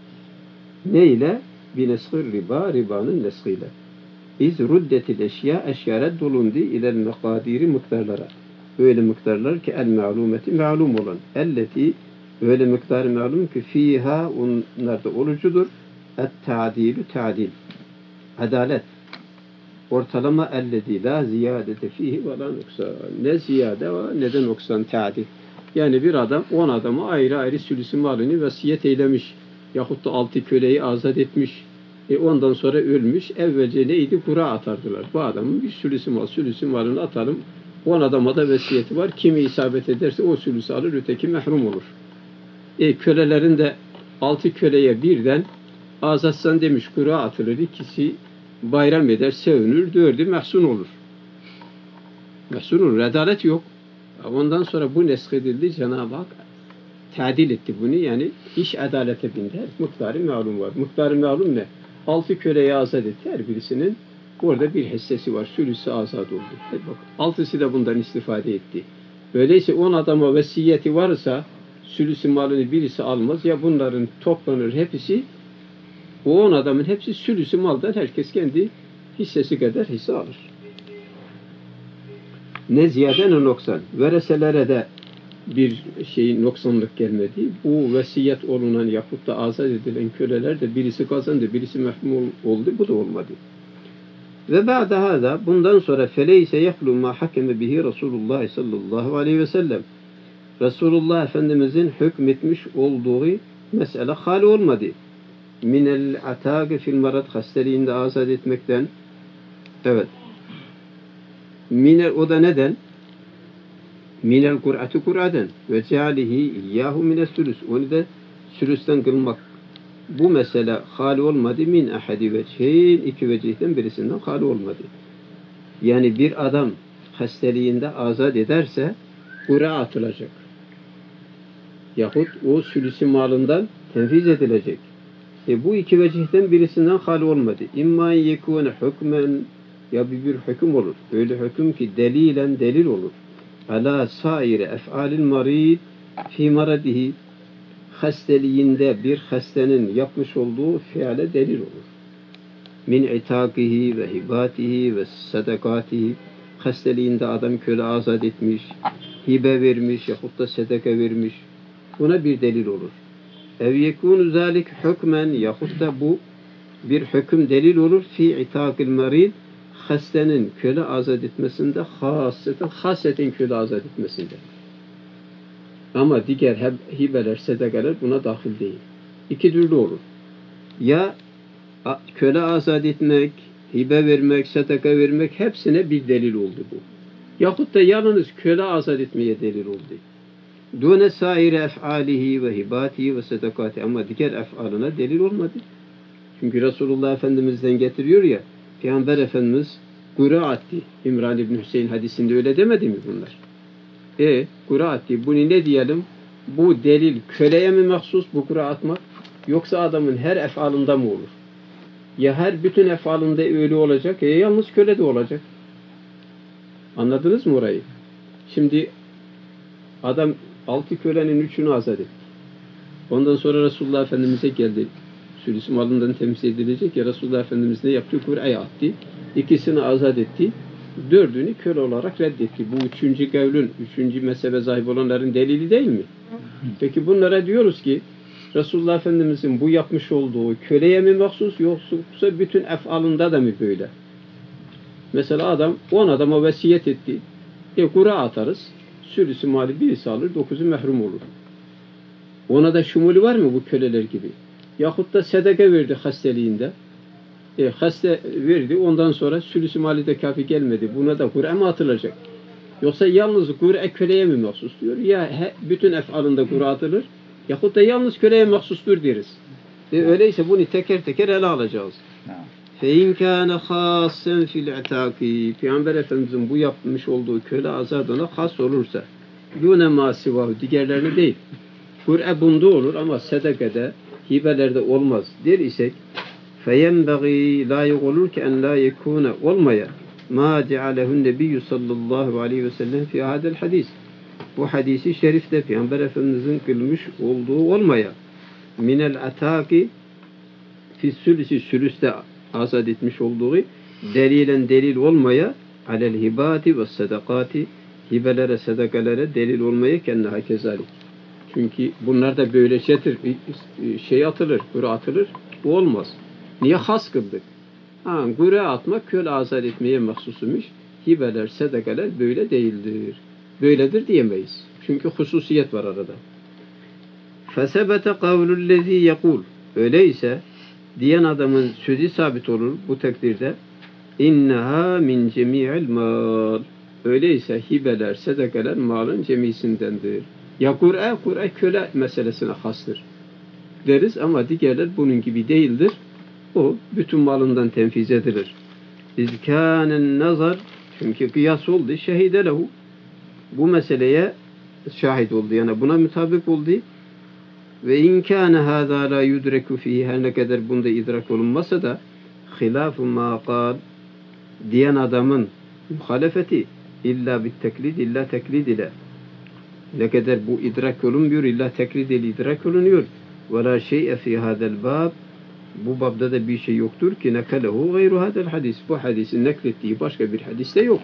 Ne ile? Bineshir riba, ribanın neshiyle. İz ruddetil eşya, eşya reddolundu ilel mekadiri, miktarlara. Öyle miktarlar ki el ma'lumeti, ma'lum olan. Elleti, öyle miktarı ma'lum ki fiha, onlarda olucudur. Et ta'dilü, ta'dil. Adalet. Ortalama ellezî la ziyadete fihi ve la nuksan. Ne ziyade var ne de noksan, ta'dil. Yani bir adam 10 adamı ayrı ayrı sülüsü malını vasiyet eylemiş. Yahut da 6 köleyi azat etmiş. Ondan sonra ölmüş. Evvelce neydi? Kura atardılar. Bu adamın bir sülüsü malını atalım. 10 adama da vasiyeti var. Kimi isabet ederse o sülüsü alır, öteki mahrum olur. Kölelerin de 6 köleye birden azatsan demiş, kura atılır. İkisi bayram eder, sevinir, 4'ü mahzun olur. Mahzun olur, adalet yok. Ondan sonra bu neshedildi, Cenab-ı Hak tadil etti bunu, yani iş adalete bindi. Miktarı malum var. Miktarı malum ne? 6 köleyi azat etti, her birisinin orada bir hissesi var, sülüsü azat oldu. Bak, 6'sı da bundan istifade etti. Öyleyse 10 adama vasiyeti varsa, sülüsü malını birisi almaz, ya bunların toplanır hepsi, o 10 adamın hepsi sülüsü maldan herkes kendi hissesi kadar hisse alır. Ne ziyade ne noksan. Vereselere de bir noksanlık gelmedi. Bu vesiyet olunan yahut da azat edilen köleler de birisi kazandı, birisi mahrum oldu. Bu da olmadı. Ve ba'da da bundan sonra feleyse yahlu ma hakeme bihi Resulullah sallallahu aleyhi ve sellem. Resulullah Efendimizin hükmetmiş olduğu mesele hal olmadı. Minel atâge fil marad, hastaliğinde azat etmekten. Evet. Minel, o da neden? Minel kur'atı kur'aden ve cealihi iyyahu minel sülüs. Onu da sülüsten kılmak. Bu mesele hali olmadı. Min ahadi vecihin, 2 vecihten birisinden hali olmadı. Yani bir adam hastaliğinde azat ederse kur'a atılacak. Yahut o sülüsü malından tenfiz edilecek. Bu 2 vecihten birisinden hali olmadı. İmma yekûne hükmen, ya bir hüküm olur. Öyle hüküm ki delilen delil olur. Ala saire ef'alil marid fi maradihi, hasteliğinde bir hastenin yapmış olduğu fiile delil olur. Min itakihi ve hibatihi ve sadakatihi, hasteliğinde adam köle azat etmiş, hibe vermiş yahut da sadaka vermiş. Buna bir delil olur. Ev yekûnu zâlik hükmen, yahut da bu bir hüküm delil olur fi itakil marid, hastenin köle azat etmesinde, haseten köle azat etmesinde. Ama diğer hibeler, sedakalar buna dahil değil. 2 türlü olur. Ya köle azat etmek, hibe vermek, sadaka vermek, hepsine bir delil oldu bu. Yahut da yalnız köle azat etmeye delil oldu. Dune saire ef'alihi ve hibatihi ve sadakati, ama diğer ef'alına delil olmadı. Çünkü Resulullah Efendimiz'den getiriyor ya, Peygamber Efendimiz kura etti. İmran İbni Hüseyin hadisinde öyle demedi mi bunlar? Kura etti. Bunu ne diyelim? Bu delil köleye mi mahsus bu kura atmak? Yoksa adamın her efalında mı olur? Ya her bütün efalında öyle olacak, ya yalnız köle de olacak. Anladınız mı orayı? Şimdi adam 6 kölenin 3'ünü azat etti. Ondan sonra Resulullah Efendimiz'e geldi. Sülüsü malından temsil edilecek ya, Resulullah Efendimiz ne yaptı? Kur'a'ya attı. 2'sini azat etti. dördünü köle olarak reddetti. Bu üçüncü kavlün, üçüncü mezhebe sahip olanların delili değil mi? Peki bunlara diyoruz ki Resulullah Efendimizin bu yapmış olduğu köleye mi mahsus yoksa bütün efalında da mı böyle? Mesela adam 10 adama vesiyet etti. Kura atarız. Sülüsü mali birisi alır, 9'u mehrum olur. Ona da şumuli var mı bu köleler gibi? Yahut da sedeke verdi hasteliğinde. Hasta verdi, ondan sonra sülüsü mali de kafi gelmedi. Buna da kura mı atılacak? Yoksa yalnız kura köleye mi mahsus diyor? Ya bütün efalında kura atılır, yahut da yalnız köleye mahsustur deriz. Öyleyse bunu teker teker ele alacağız. فَاِنْ كَانَ خَاصًا فِي الْاَعْتَاقِ Peygamber Efendimiz'in bu yapmış olduğu köle azadına has olursa دُونَ مَا سِوَهُ diğerlerini değil. Kur'e bunda olur ama sedekede, hibelerde olmaz der isek فَيَنْبَغِي layık olur ki en la yekûne olmaya مَا جَعَلَهُ النَّبِيُّ sallallahu aleyhi ve sellem fi hadel hadis. Bu hadisi şerifte Peygamber Efendimiz'in kılmış olduğu olmaya minel ataki fi sülüste azad etmiş olduğu delilen delil olmaya alel hibati ve sadakati hibelere sadakalere delil olmaya kendine kezalik. Çünkü bunlar da böyle şeydir. Şey atılır, kura atılır. Bu olmaz. Niye has kıldık? Kura atmak köle azad etmeye mahsusumuş. Hibeler, sadakaler böyle değildir. Böyledir diyemeyiz. Çünkü hususiyet var arada. فَسَبَتَ قَوْلُ الَّذ۪ي يَقُولُ Öyleyse diyen adamın sözü sabit olur bu takdirde. İnneha min cemi'il mal. Öyleyse hibeler, sadakalar malın cemisindendir. Ya Kur'an köle meselesine hastır deriz ama diğerler bunun gibi değildir. O bütün malından tenfiz edilir. İzkânen nazar çünkü kıyas oldu. Şehide lehu bu meseleye şahit oldu. Yani buna mutabık oldu. Ve inkâne hâzâ lâ yudreku fîhî her ne kadar bunda idrak olunmasa da hilâfu mâ kâl diyen adamın muhalefeti illa bit teklid illa teklid ile ne kadar bu idrak olunmuyor illa teklid ile idrak olunuyor. Ve lâ şey'e fî hâzel bâb bu babda da bir şey yoktur ki nekalehu gayru hâzel hadis. Bu hadisin naklettiği başka bir hadiste yok.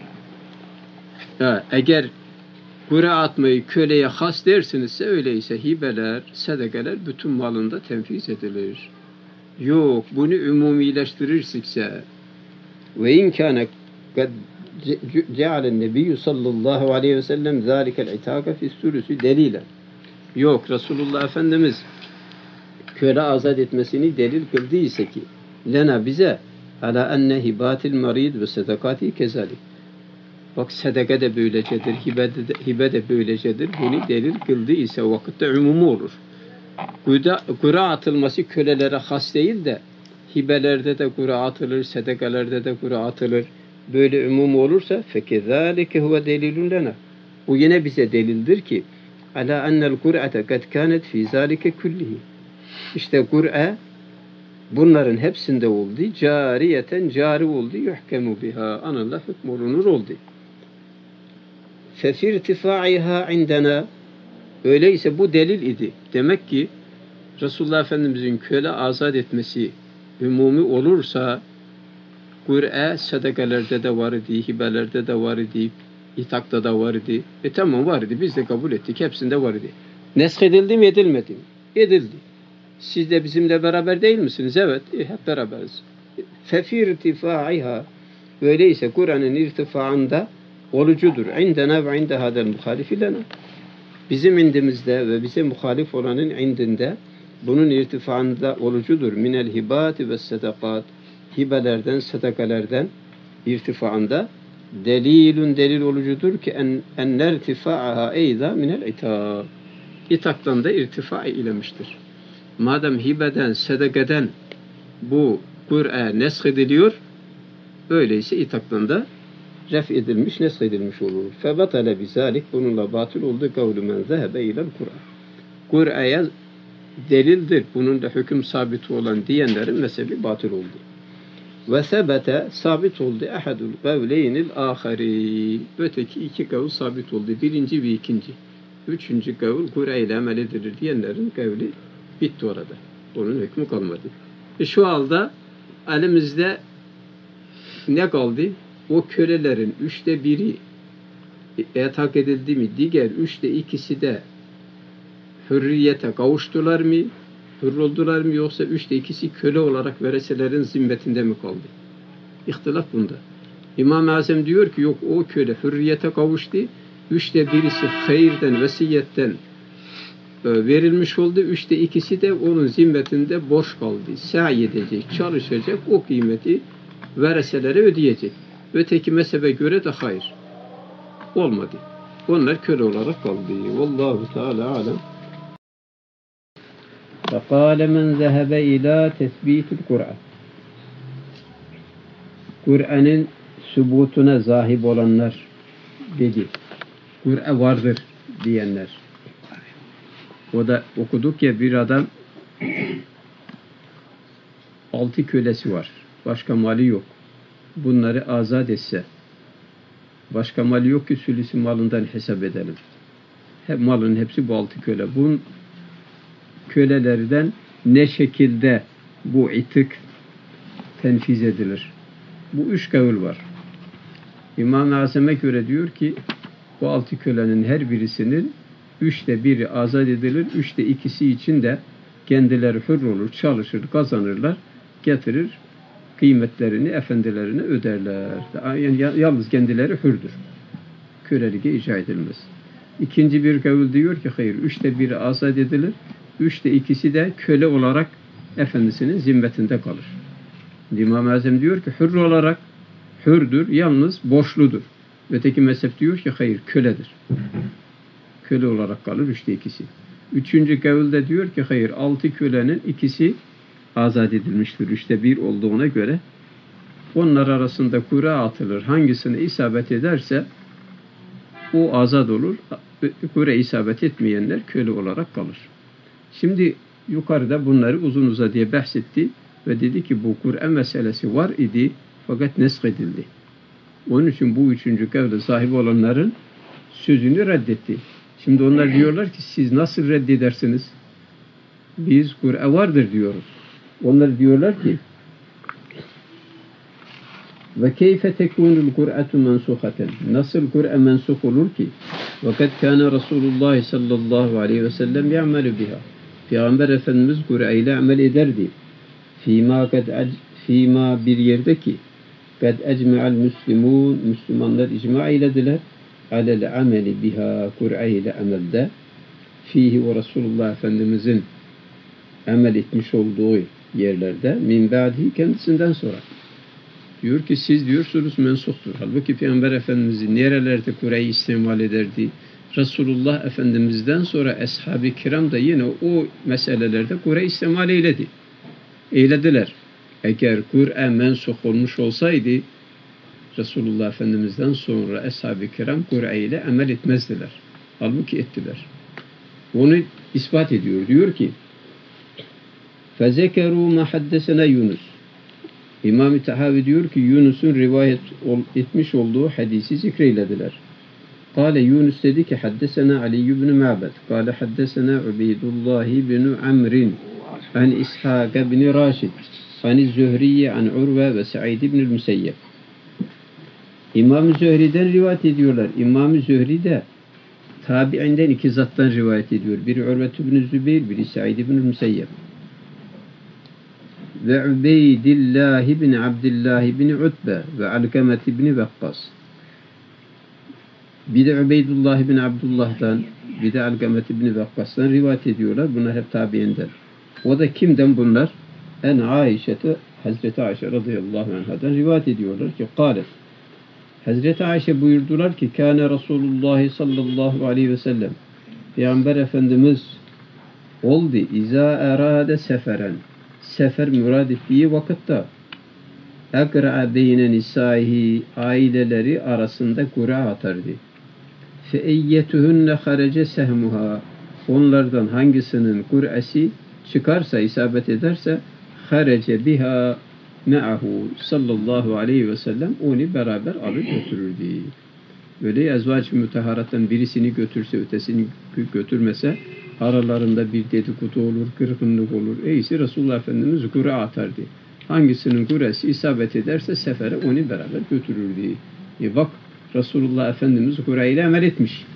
Eğer kura atmayı köleye has dersinizse öyleyse hibeler, sedekeler bütün malında tenfiz edilir. Yok, bunu ümumileştirirsikse ve inkâne kad cealen nebiyyü sallallahu aleyhi ve sellem zâlikel itâke fissülüsü delilen. Yok, Resulullah Efendimiz köle azat etmesini delil kıldıysa ki lena bize ala enne hibatil marid ve sedekati kezalik. Bak sadaka da böylecedir, hibe de böylecedir. Bunu delil kıldı ise vakitte umumu olur. Kura atılması kölelere has değil de hibelerde de kura atılır, sadakalerde de kura atılır. Böyle umum olursa fekezalike huve delilun lena. Bu yine bize delildir ki ala ennel kur'ate kad kanet fi zalike kullihi. İşte Kur'a bunların hepsinde oldu. Cariyeten cari oldu. Yuhkemu biha. Anıllah hükmolunur oldu. Fefir irtifaiha indena öyleyse bu delil idi. Demek ki Resulullah Efendimizin köle azat etmesi umumi olursa Kur'a sadakalerde de var idi, hibelerde de var idi, itakta da var idi. Tamam var idi. Biz de kabul ettik. Hepsinde var idi. Nesk edildi mi edilmedi mi? Edildi. Siz de bizimle beraber değil misiniz? Evet. Hep beraberiz. Fefir irtifaiha öyleyse Kur'an'ın irtifaında olucudur. İndena ve inde hadel muhalifi lena. Bizim indimizde ve bize muhalif olanın indinde bunun irtifaında olucudur. Minel hibati ve sadakat hibelerden, sadakalerden irtifaında delil olucudur ki enne irtifaaha eyda minel itak. İtaktan da irtifa eylemiştir. Madem hibeden, sadakaden bu Kur'a nesk ediliyor, öyleyse itaktan da ref edilmiş, nesk edilmiş olur. Febatale bizalik bununla batıl oldu kavlu men zehebe ilel Kur'an. Kur'a'ya delildir. Bunun da hüküm sabit olan diyenlerin mezhebi batıl oldu. Ve sebete sabit oldu ahadul kavleynil ahari. Öteki iki kavl sabit oldu. Birinci ve ikinci. Üçüncü kavl Kur'a ile amel edilir diyenlerin kavli bitti orada. Onun hükmü kalmadı. Şu halde elimizde ne kaldı? o kölelerin 1/3 etak edildi mi, diğer 2/3 de hürriyete kavuştular mı, hür oldular mı, yoksa 2/3 köle olarak vereselerin zimmetinde mi kaldı? İhtilaf bunda. İmam-ı Azam diyor ki yok, o köle hürriyete kavuştu, 1/3'isi hayırden, vesiyetten verilmiş oldu, 2/3 de onun zimmetinde borç kaldı. Sa'i edecek, çalışacak, o kıymeti vereselere ödeyecek. Öteki mezhebe göre de hayır. Olmadı. Onlar köle olarak kaldı. Vallahu Teala alem. فَقَالَ مَنْ ذَهَبَ اِلٰى تَثْب۪يتِ الْقُرْآنِ Kur'an'ın sübutuna zahip olanlar dedi. Kur'an vardır diyenler. O da okuduk ya, bir adam 6 kölesi var. Başka mali yok. Bunları azat etse, başka mali yok ki sülüsü malından hesap edelim. Malın hepsi bu 6 köle. Bu kölelerden ne şekilde bu itik tenfiz edilir? Bu 3 kavul var. İmam-ı Azam'a göre diyor ki bu 6 kölenin her birisinin 1/3 azat edilir. 2/3 için de kendileri hür olur, çalışır, kazanırlar, getirir, kıymetlerini efendilerine öderler. Yani yalnız kendileri hürdür. Köleliğe icra edilmez. İkinci bir kavul diyor ki hayır, 1/3 azat edilir. 2/3 de köle olarak efendisinin zimmetinde kalır. İmam-ı Azam diyor ki hür olarak hürdür, yalnız borçludur. Öteki mezhep diyor ki hayır, köledir. Köle olarak kalır 2/3. Üçüncü kavulde diyor ki hayır, 6 kölenin ikisi azat edilmiştir. 1/3 olduğuna göre onlar arasında kura atılır. Hangisine isabet ederse o azat olur. Kura isabet etmeyenler köle olarak kalır. Şimdi yukarıda bunları uzun uzadıya bahsetti ve dedi ki bu Kur'an meselesi var idi fakat nesk edildi. Onun için bu üçüncü kavle sahibi olanların sözünü reddetti. Şimdi onlar diyorlar ki siz nasıl reddedersiniz? Biz Kur'an vardır diyoruz. Onlar diyorlar ki ve keyfe tekunul Kur'atu mensuhaten. Nasıl Kur'an mensuh olur ki? Ve kad kana Resulullah sallallahu aleyhi ve sellem ya'melu biha. Peygamber Efendimiz Kur'an ile amel ederdi. Fîmâ bir yerde ki kad ecme'al müslimûn, Müslümanlar icma eylediler alel ameli biha, Kur'an ile amelde fihi ve Resulullah Efendimizin amel etmiş olduğu yerlerde min ba'di, kendisinden sonra. Diyor ki siz diyorsunuz mensuhtur. Halbuki Peygamber Efendimiz'i nerelerde Kur'an'ı istimal ederdi? Resulullah Efendimiz'den sonra ashab-ı kiram da yine o meselelerde Kur'an'ı istimal eylediler. Eğer Kur'an mensuh olmuş olsaydı Resulullah Efendimiz'den sonra ashab-ı kiram Kur'an ile amel etmezdiler. Halbuki ettiler. Onu ispat ediyor. Diyor ki فَذَكَرُوا مَا حَدَّسَنَا Yunus. İmam-ı Tahavi diyor ki Yunus'un rivayet etmiş olduğu hadisi zikreylediler. Kale Yunus dedi ki haddesena Ali ibn Ma'bad. Kale haddesena Ubeydullah ibn Amrin an İshak ibn Raşid an Zühriye an Urve ve Sa'id ibn Müseyyep. İmam-ı Zühri'den rivayet ediyorlar. İmam-ı Zühri de tabi'inden 2 zattan rivayet ediyor. Biri Urve ibn Zübeyir, biri Sa'id ibn Müseyyep. Ve Ubeydillah ibn Abdullah ibn Utbe ve Alkamet ibn Vakkas. Bir de Ubeydullah ibn Abdullah'dan, bir de Alkamet ibn Vakkas'tan rivayet ediyorlar. Bunlar hep tabiinden. O da kimden bunlar? En Aişe'te, Hazreti Ayşe radıyallahu anhadan rivayet ediyorlar ki kâlet. Hazreti Ayşe buyurdular ki kâne Resulullah sallallahu aleyhi ve sellem. Peygamber Efendimiz oldu. İzâ erâde seferen. Sefer murad ettiği vakitte ekra'a beyne nisaihi, aileleri arasında kura atardı. Fe eyyetuhunne harece sehmuha, onlardan hangisinin kur'esi çıkarsa, isabet ederse harece biha me'ahu sallallahu aleyhi ve sellem onu beraber alıp götürürdü. Böyle ezvac-ı müteharattan birisini götürse, ötesini götürmese aralarında bir dedikodu olur, kırgınlık olur. Eysi Resulullah Efendimiz kura atardı. Hangisinin kuresi isabet ederse sefere onu beraber götürürdü. Bak Resulullah Efendimiz kureyle emel etmiş.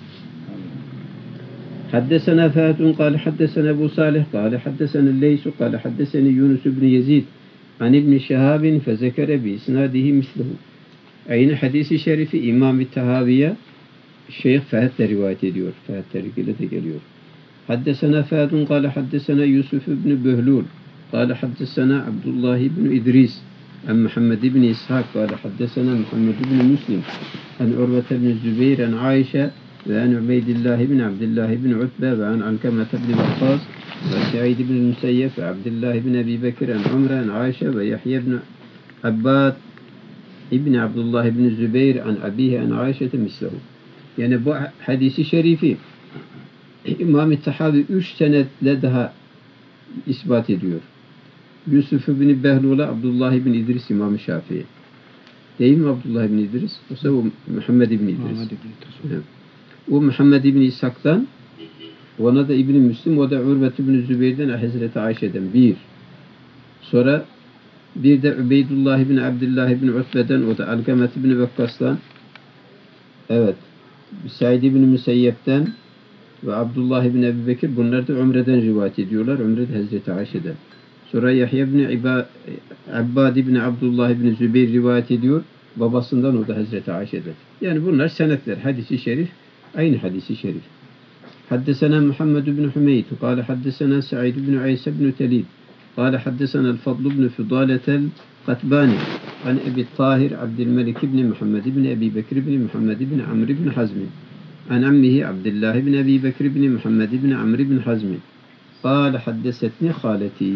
حدثنا فهد قال حدثنا أبو صالح قال حدثنا الليث قال حدثني يونس بن يزيد عن ابن شهاب فذكر بإسناده مثله. Aynı hadisi şerifi İmam-ı Tahaviye Şeyh Fehd de rivayet ediyor. Fehd terkiyle de geliyor. Haddesena Fehd قال حدثنا يوسف بن بهلول قال حدثنا عبد الله بن إدريس عن محمد بن إسحاق قال حدثنا محمد بن مسلم عن عروة بن الزبير عن عائشة وعن عبيد الله بن عبد الله بن عتبة وعن علقمة بن وقاص وسعيد بن المسيب وعبد الله بن أبي بكر عن عمرة عن عائشة ويحيى بن عباد ابن عبد الله بن الزبير عن أبيه عن عائشة مثله. Yani bu hadisi şerifi İmam-ı Tahavi 3 senetle daha ispat ediyor. Yusuf bin Behlul'a Abdullah bin İdris İmam-ı Şafii. Değil mi Abdullah bin İdris? Yoksa o Muhammed bin İdris. Evet. O Muhammed bin İshak'tan, ona da İbn-i Müslim, o da Urvet bin Zübeyir'den, Hazreti Ayşe'den bir. Sonra bir de Übeydullah bin Abdullah bin Utbe'den, o da Alkamet bin Vakkas'tan, evet, Said bin Müseyyep'ten ve Abdullah bin Ebu Bekir, bunlar da Umre'den rivayet ediyorlar. Umre'de Hazreti Ayşe'den. Sonra Yahya bin Abbad bin Abdullah bin Zübeyir rivayet ediyor. Babasından, o da Hazreti Ayşe'den. Yani bunlar senetler. Hadisi şerif, aynı hadisi şerif. Haddesena Muhammed bin Hümeyd, kâle haddesena Sa'id bin İsa bin Telid, kâle haddesena el-Fadl bin Füdâletel Katbani, an Ebi Tahir Abdülmelik bin Muhammed bin Ebi Bekir bin Muhammed bin Amr bin Hazmi, an ammihi Abdullah bin Ebi Bekir bin Muhammed bin Amr bin Hazmi, kâle haddesetni hâleti.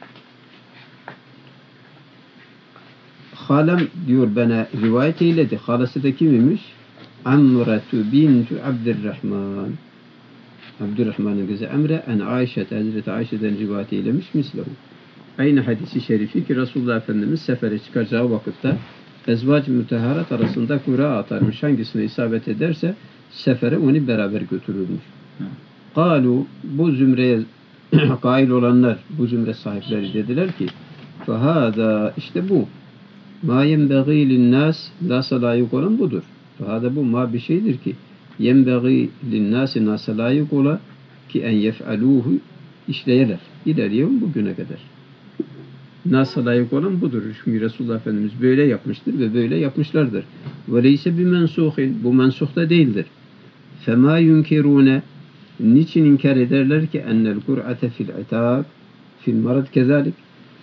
Halam diyor bana rivayet eyledi. Halası da kimmiş? Amratu bintu Abdurrahman. Abdurrahman'ın kızı Amre en Ayşe, Hazreti Ayşe'den rivayet eylemiş mislahu. Aynı hadisi şerifi ki Resulullah Efendimiz sefere çıkacağı vakitte ezvac-ı müteharat arasında kura atarmış. Hangisine isabet ederse sefere onu beraber götürürmüş. Kalu, bu zümreye kail olanlar, bu zümre sahipleri dediler ki fehâdâ, işte bu ma yenbeğî linnâs, nâsa layık olan budur. Fehâdâ, bu ma bir şeydir ki yenbeğî linnâsi, nâsa layık ola ki en yef'alûhu, işleyeler. İleriye bugüne kadar. Nâsa layık olan budur. Çünkü Resulullah Efendimiz böyle yapmıştır ve böyle yapmışlardır. Ve leyse bi mensuhin, bu mensuhta değildir. Femâ yunkirûne, niçin inkar ederler ki ennel kur'ate fil itâb fil marad kezalik,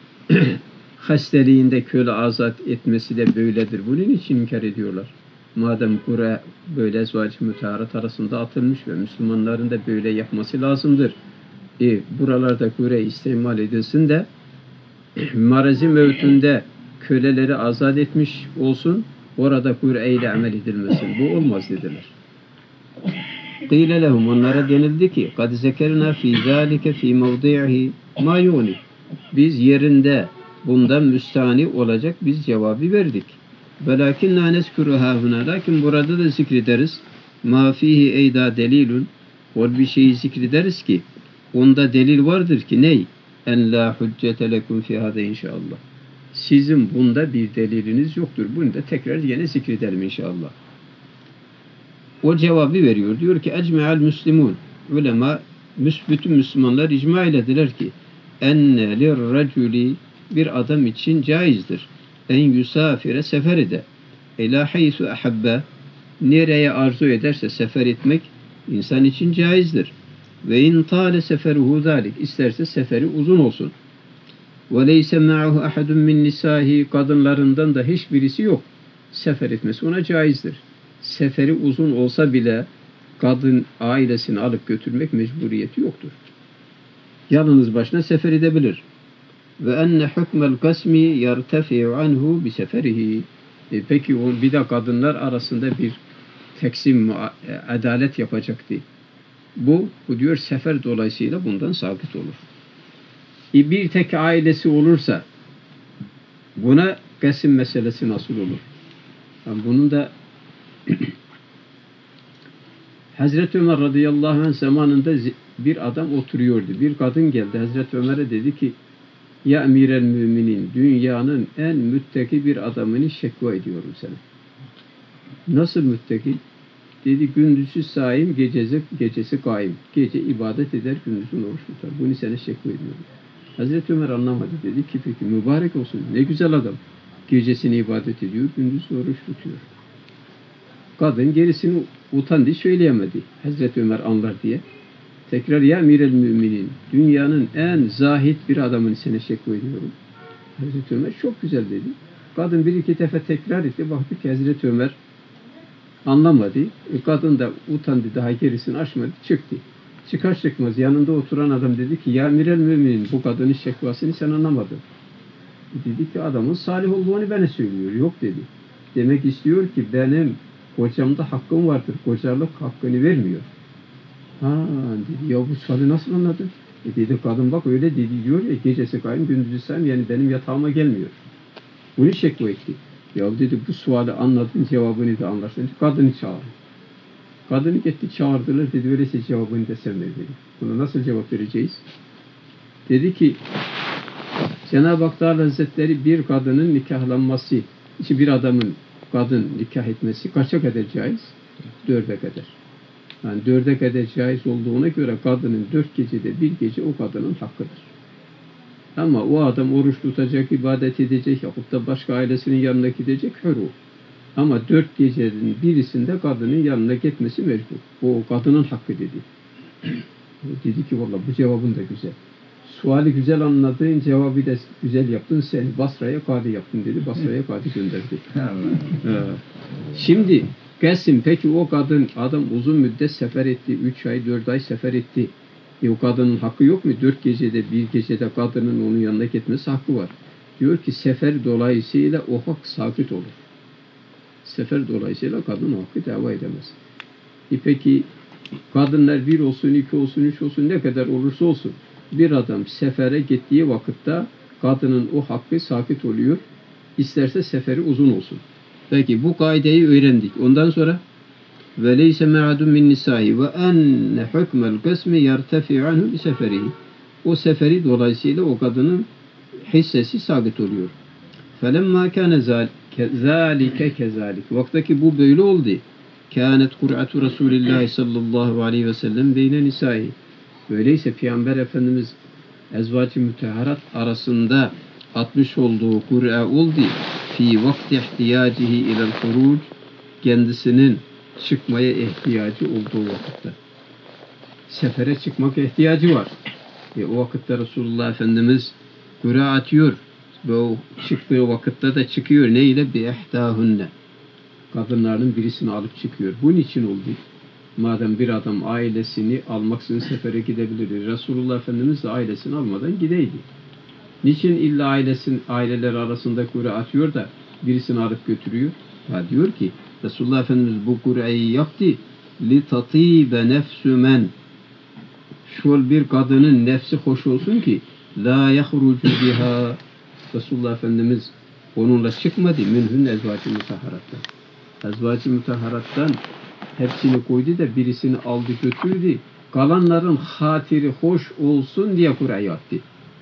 hasteliğinde köle azat etmesi de böyledir. Bunun için inkar ediyorlar. Madem kura böyle ezvac-ı müteharat arasında atılmış ve Müslümanların da böyle yapması lazımdır. Buralarda kura istimal edilsin de marazi mevtünde köleleri azat etmiş olsun, orada kura ile amel edilmesin. Bu olmaz dediler. Qîle lehum, onlara denildi ki kad zekerna fî zâlike fî mevdi'ihi mâ yûni, biz yerinde bundan müstahni olacak biz cevabı verdik. Velakinnâ neskuru hâhuna, lakin burada da zikrederiz. Mâ fîhi eyda delilun, o bir şeyi zikrederiz ki onda delil vardır ki ney? En la hüccete lekum fî hâde inşallah. Sizin bunda bir deliliniz yoktur. Bunu da tekrar yine zikredelim inşallah. O cevabı veriyor. Diyor ki ecme'al müslimun, ulema, bütün Müslümanlar icma eylediler ki enne lirraculi, bir adam için caizdir en yusafire, sefer ede ila haysu ahabbe, nereye arzu ederse sefer etmek insan için caizdir. Ve in tale seferuhu zalik, isterse seferi uzun olsun. Ve leyse ma'ahu ahadun min nisahi, kadınlarından da hiçbirisi yok. Sefer etmesi ona caizdir. Seferi uzun olsa bile kadın ailesini alıp götürmek mecburiyeti yoktur. Yalnız başına sefer edebilir. Ve enne hukmel kasmi yertefi'u anhu bi seferihi. Peki o bir de kadınlar arasında bir teksim, adalet yapacaktı. Bu diyor sefer dolayısıyla bundan sabit olur. Bir tek ailesi olursa buna kesim meselesi nasıl olur? Yani bunun da Hazreti Ömer radıyallahu anh zamanında bir adam oturuyordu. Bir kadın geldi Hazreti Ömer'e, dedi ki Ya emirel müminin, dünyanın en müttaki bir adamını şekva ediyorum sana. Nasıl müttaki? Dedi gündüzü saim, gecesi kaim. Gece ibadet eder, gündüzün oruç tutar. Bunu sana şekva ediyorum. Hazreti Ömer anlamadı. Dedi ki peki mübarek olsun. Ne güzel adam. Gecesini ibadet ediyor, gündüz oruç tutuyor. Kadın gerisini utandı, söyleyemedi. Hazreti Ömer anlar diye. Tekrar ya emirel müminin, dünyanın en zahid bir adamını sana şekva ediyorum. Hazreti Ömer çok güzel dedi. Kadın bir iki defa tekrar etti. Baktı ki Hazreti Ömer anlamadı. Kadın da utandı, daha gerisini aşmadı, çıktı. Çıkar çıkmaz yanında oturan adam dedi ki ya emirel müminin, bu kadının şekvasını sen anlamadın. Dedi ki adamın salih olduğunu bana söylüyor. Yok dedi. Demek istiyor ki benim kocamda hakkım vardır. Kocalık hakkını vermiyor. Ha dedi, ya bu suali nasıl anladın? Dedi kadın bak öyle dedi diyor ya, gecesi kayın gündüzü sayım, yani benim yatağıma gelmiyor. Bunu şekva etti. Ya dedi bu suali anladın, cevabını da anlarsın. Kadını çağır. Kadını gitti çağırdılar, dedi öyleyse cevabını da sen ver dedi. Buna nasıl cevap vereceğiz? Dedi ki Cenab-ı Hak Teala Hazretleri bir kadının nikahlanması, bir adamın kadın nikah etmesi kaça kadar caiz? 4'e kadar. Yani 4'e kadar caiz olduğuna göre kadının 4 gecede bir gece o kadının hakkıdır. Ama o adam oruç tutacak, ibadet edecek, yahut da başka ailesinin yanına gidecek, hür o. Ama 4 gecenin birisinde kadının yanına gitmesi mecbur. O kadının hakkı dedi. Dedi ki vallahi bu cevabın da güzel. Suali güzel anladın, cevabı da güzel yaptın, seni Basra'ya kadi yaptın dedi. Basra'ya kadi gönderdi. Şimdi gelsin peki o kadın, adam uzun müddet sefer etti, 3 ay 4 ay sefer etti. O kadının hakkı yok mu? 4 gecede bir gecede kadının onun yanına gitmesi hakkı var. Diyor ki sefer dolayısıyla o hak sakit olur. Sefer dolayısıyla kadın o hakkı dava edemez. Peki kadınlar 1 olsun, 2 olsun, 3 olsun, ne kadar olursa olsun bir adam sefere gittiği vakitte kadının o hakkı sakit oluyor. İsterse seferi uzun olsun. Peki bu kaideyi öğrendik. Ondan sonra وَلَيْسَ مَعَدٌ مِنْ نِسَائِ وَاَنَّ حُكْمَ الْقَسْمِ يَرْتَفِعُ عَنْهُ بِسَفَرِهِ. O seferi dolayısıyla o kadının hissesi sabit oluyor. فَلَمَّا كَانَ ذَٰلِكَ كَذَٰلِكَ. Vaktaki bu böyle oldu. كَانَتْ قُرْعَةُ رَسُولِ اللّٰهِ sallallahu aleyhi ve sellem beyne nisai. Öyleyse Peygamber Efendimiz ezvacı müteharat arasında atmış olduğu kur'a oldu. Fi vakti ihtiyacihi ilel huruc, kendisinin çıkmaya ihtiyacı olduğu vakitte. Sefere çıkmak ihtiyacı var. O vakitte Resulullah Efendimiz kur'a atıyor. Ve o çıktığı vakitte de çıkıyor. Ne ile? Bi ihtahunne. Kadınların birisini alıp çıkıyor. Bunun için oldu. Madem bir adam ailesini almaksızın sefere gidebilir. Resulullah Efendimiz de ailesini almadan gideydi. Niçin illa aileler arasında kura atıyor da birisini alıp götürüyor? Ha diyor ki Resulullah Efendimiz bu kurayı yaptı. لِتَطِيبَ نَفْسُ مَنْ. Şöyle bir kadının nefsi hoş olsun ki la yahrucu biha. Resulullah Efendimiz onunla çıkmadı. Minhün ezvacı mutahharattan. Ezvacı mutahharattan hepsini koydu da birisini aldı götürdü. Kalanların hatiri hoş olsun diye kurayı attı.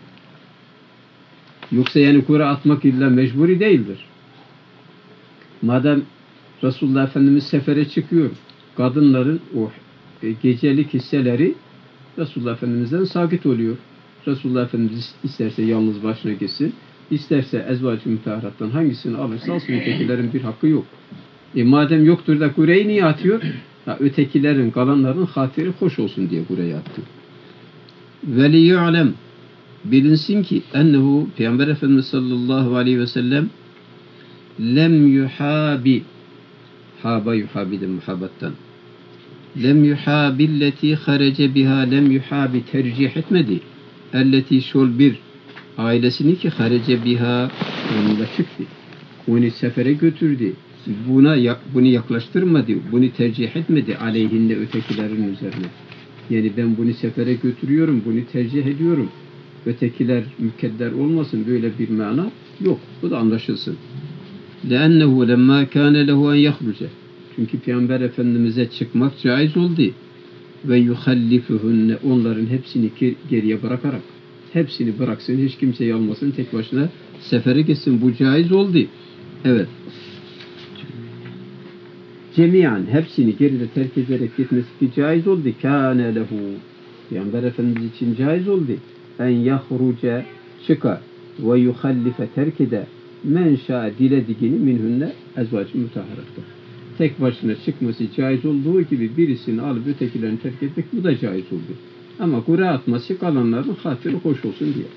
Yoksa yani kura atmak illa mecburi değildir. Madem Resulullah Efendimiz sefere çıkıyor, kadınların o gecelik hisseleri Resulullah Efendimiz'den sakit oluyor. Resulullah Efendimiz isterse yalnız başına gitsin, isterse ezvacı müteahharattan hangisini alırsa alsın, ötekilerin bir hakkı yok. Madem yoktur da kureyi niye atıyor? Ötekilerin, kalanların hatiri hoş olsun diye kureyi attı. وَلِيُعْلَمْ. Bilinsin ki ennehu Peygamber Efendimiz sallallahu aleyhi ve sellem lem yuhabi, haba yuhabide muhabbattan, lem yuhabilleti harece biha, lem yuhabi tercih etmedi, elleti şol bir ailesini ki harece biha onunla çıktı, onu sefere götürdü, bunu yaklaştırmadı, bunu tercih etmedi aleyhinde ötekilerin üzerine. Yani ben bunu sefere götürüyorum, bunu tercih ediyorum, ötekiler mükedder olmasın, böyle bir mana yok. Bu da anlaşılsın. لَاَنَّهُ لَمَّا كَانَ لَهُ اَنْ يَخْرُجَ. Çünkü Peygamber Efendimiz'e çıkmak caiz oldu. Ve yuhallifuhunne, onların hepsini geriye bırakarak, Hepsini bıraksın, hiç kimseyi almasın, tek başına sefere gitsin. Bu caiz oldu. Evet. Cemiyan, hepsini geride terk ederek gitmesi ki caiz oldu. Kâne lehu. Peygamber Efendimiz için caiz oldu. En yahruce, çıkar ve yuhallife terk eder. Men şâ dilediğini minhunne ezvacı mutahharattır. Tek başına çıkması caiz olduğu gibi birisini alıp ötekilerini terk etmek bu da caiz oldu. Ama kura atması kalanların hatırı hoş olsun diye.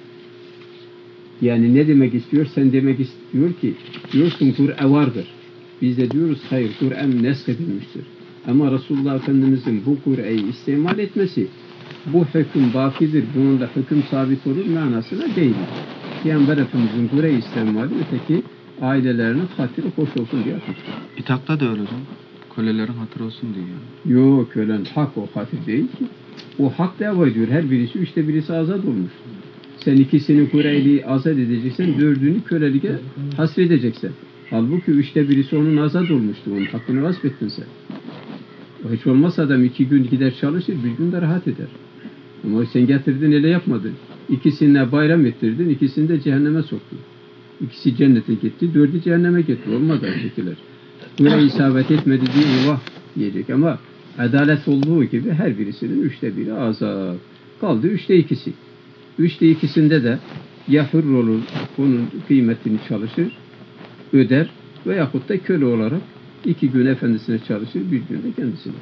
Yani ne demek istiyor? Sen demek istiyor ki diyorsun Kur'an vardır. Biz de diyoruz hayır Kur'an neshedilmiştir. Ama Resulullah Efendimiz'in bu Kur'an'ı istimal etmesi bu hüküm bakidir. Bunun da hüküm sabit olur manasına değil. Peygamber Efendimiz'in Kur'an'ı istimali öteki ailelerinin hatırı hoş olsun diye atmıştır. İthakta da öyle hocam. Kölelerin hatırı olsun diye. Yok kölen hak o hatır değil ki. O hak dava ediyor. Her birisi 1/3'ü azat olmuş. Sen ikisini Kureyli'yi azat edeceksen 4'ünü köleliğe hasredeceksin. Halbuki 1/3'ü onun azat olmuştu. Onun hakkını gasp ettin sen. O hiç olmazsa adam 2 gün gider çalışır, bir gün de rahat eder. Ama sen getirdin öyle yapmadın. İkisine bayram ettirdin, ikisini de cehenneme soktun. İkisi cennete gitti, 4'ü cehenneme gitti. Olmadı ötekiler. Buraya isabet etmedi diye eyvah diyecek ama adalet olduğu gibi her birisinin 1/3'ü azat. Kaldı 2/3'ü. 2/3'sinde de ya hür olur, onun kıymetini çalışır, öder veyahut da köle olarak 2 gün efendisine çalışır, bir gün de kendisine.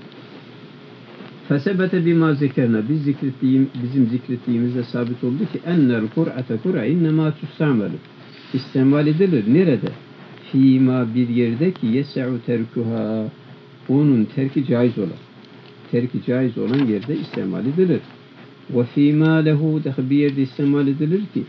Fesebete bima zekerna bizim zikrettiğimizde sabit oldu ki ennel kur'ate kur'a innema tustamelu. İstemal edilir. Nerede? Fîmâ bir yerde ki yes'u terkuha. Onun terki caiz olan. Terki caiz olan yerde istemal edilir. Ve fîmâ lehu bir yerde istemal edilir ki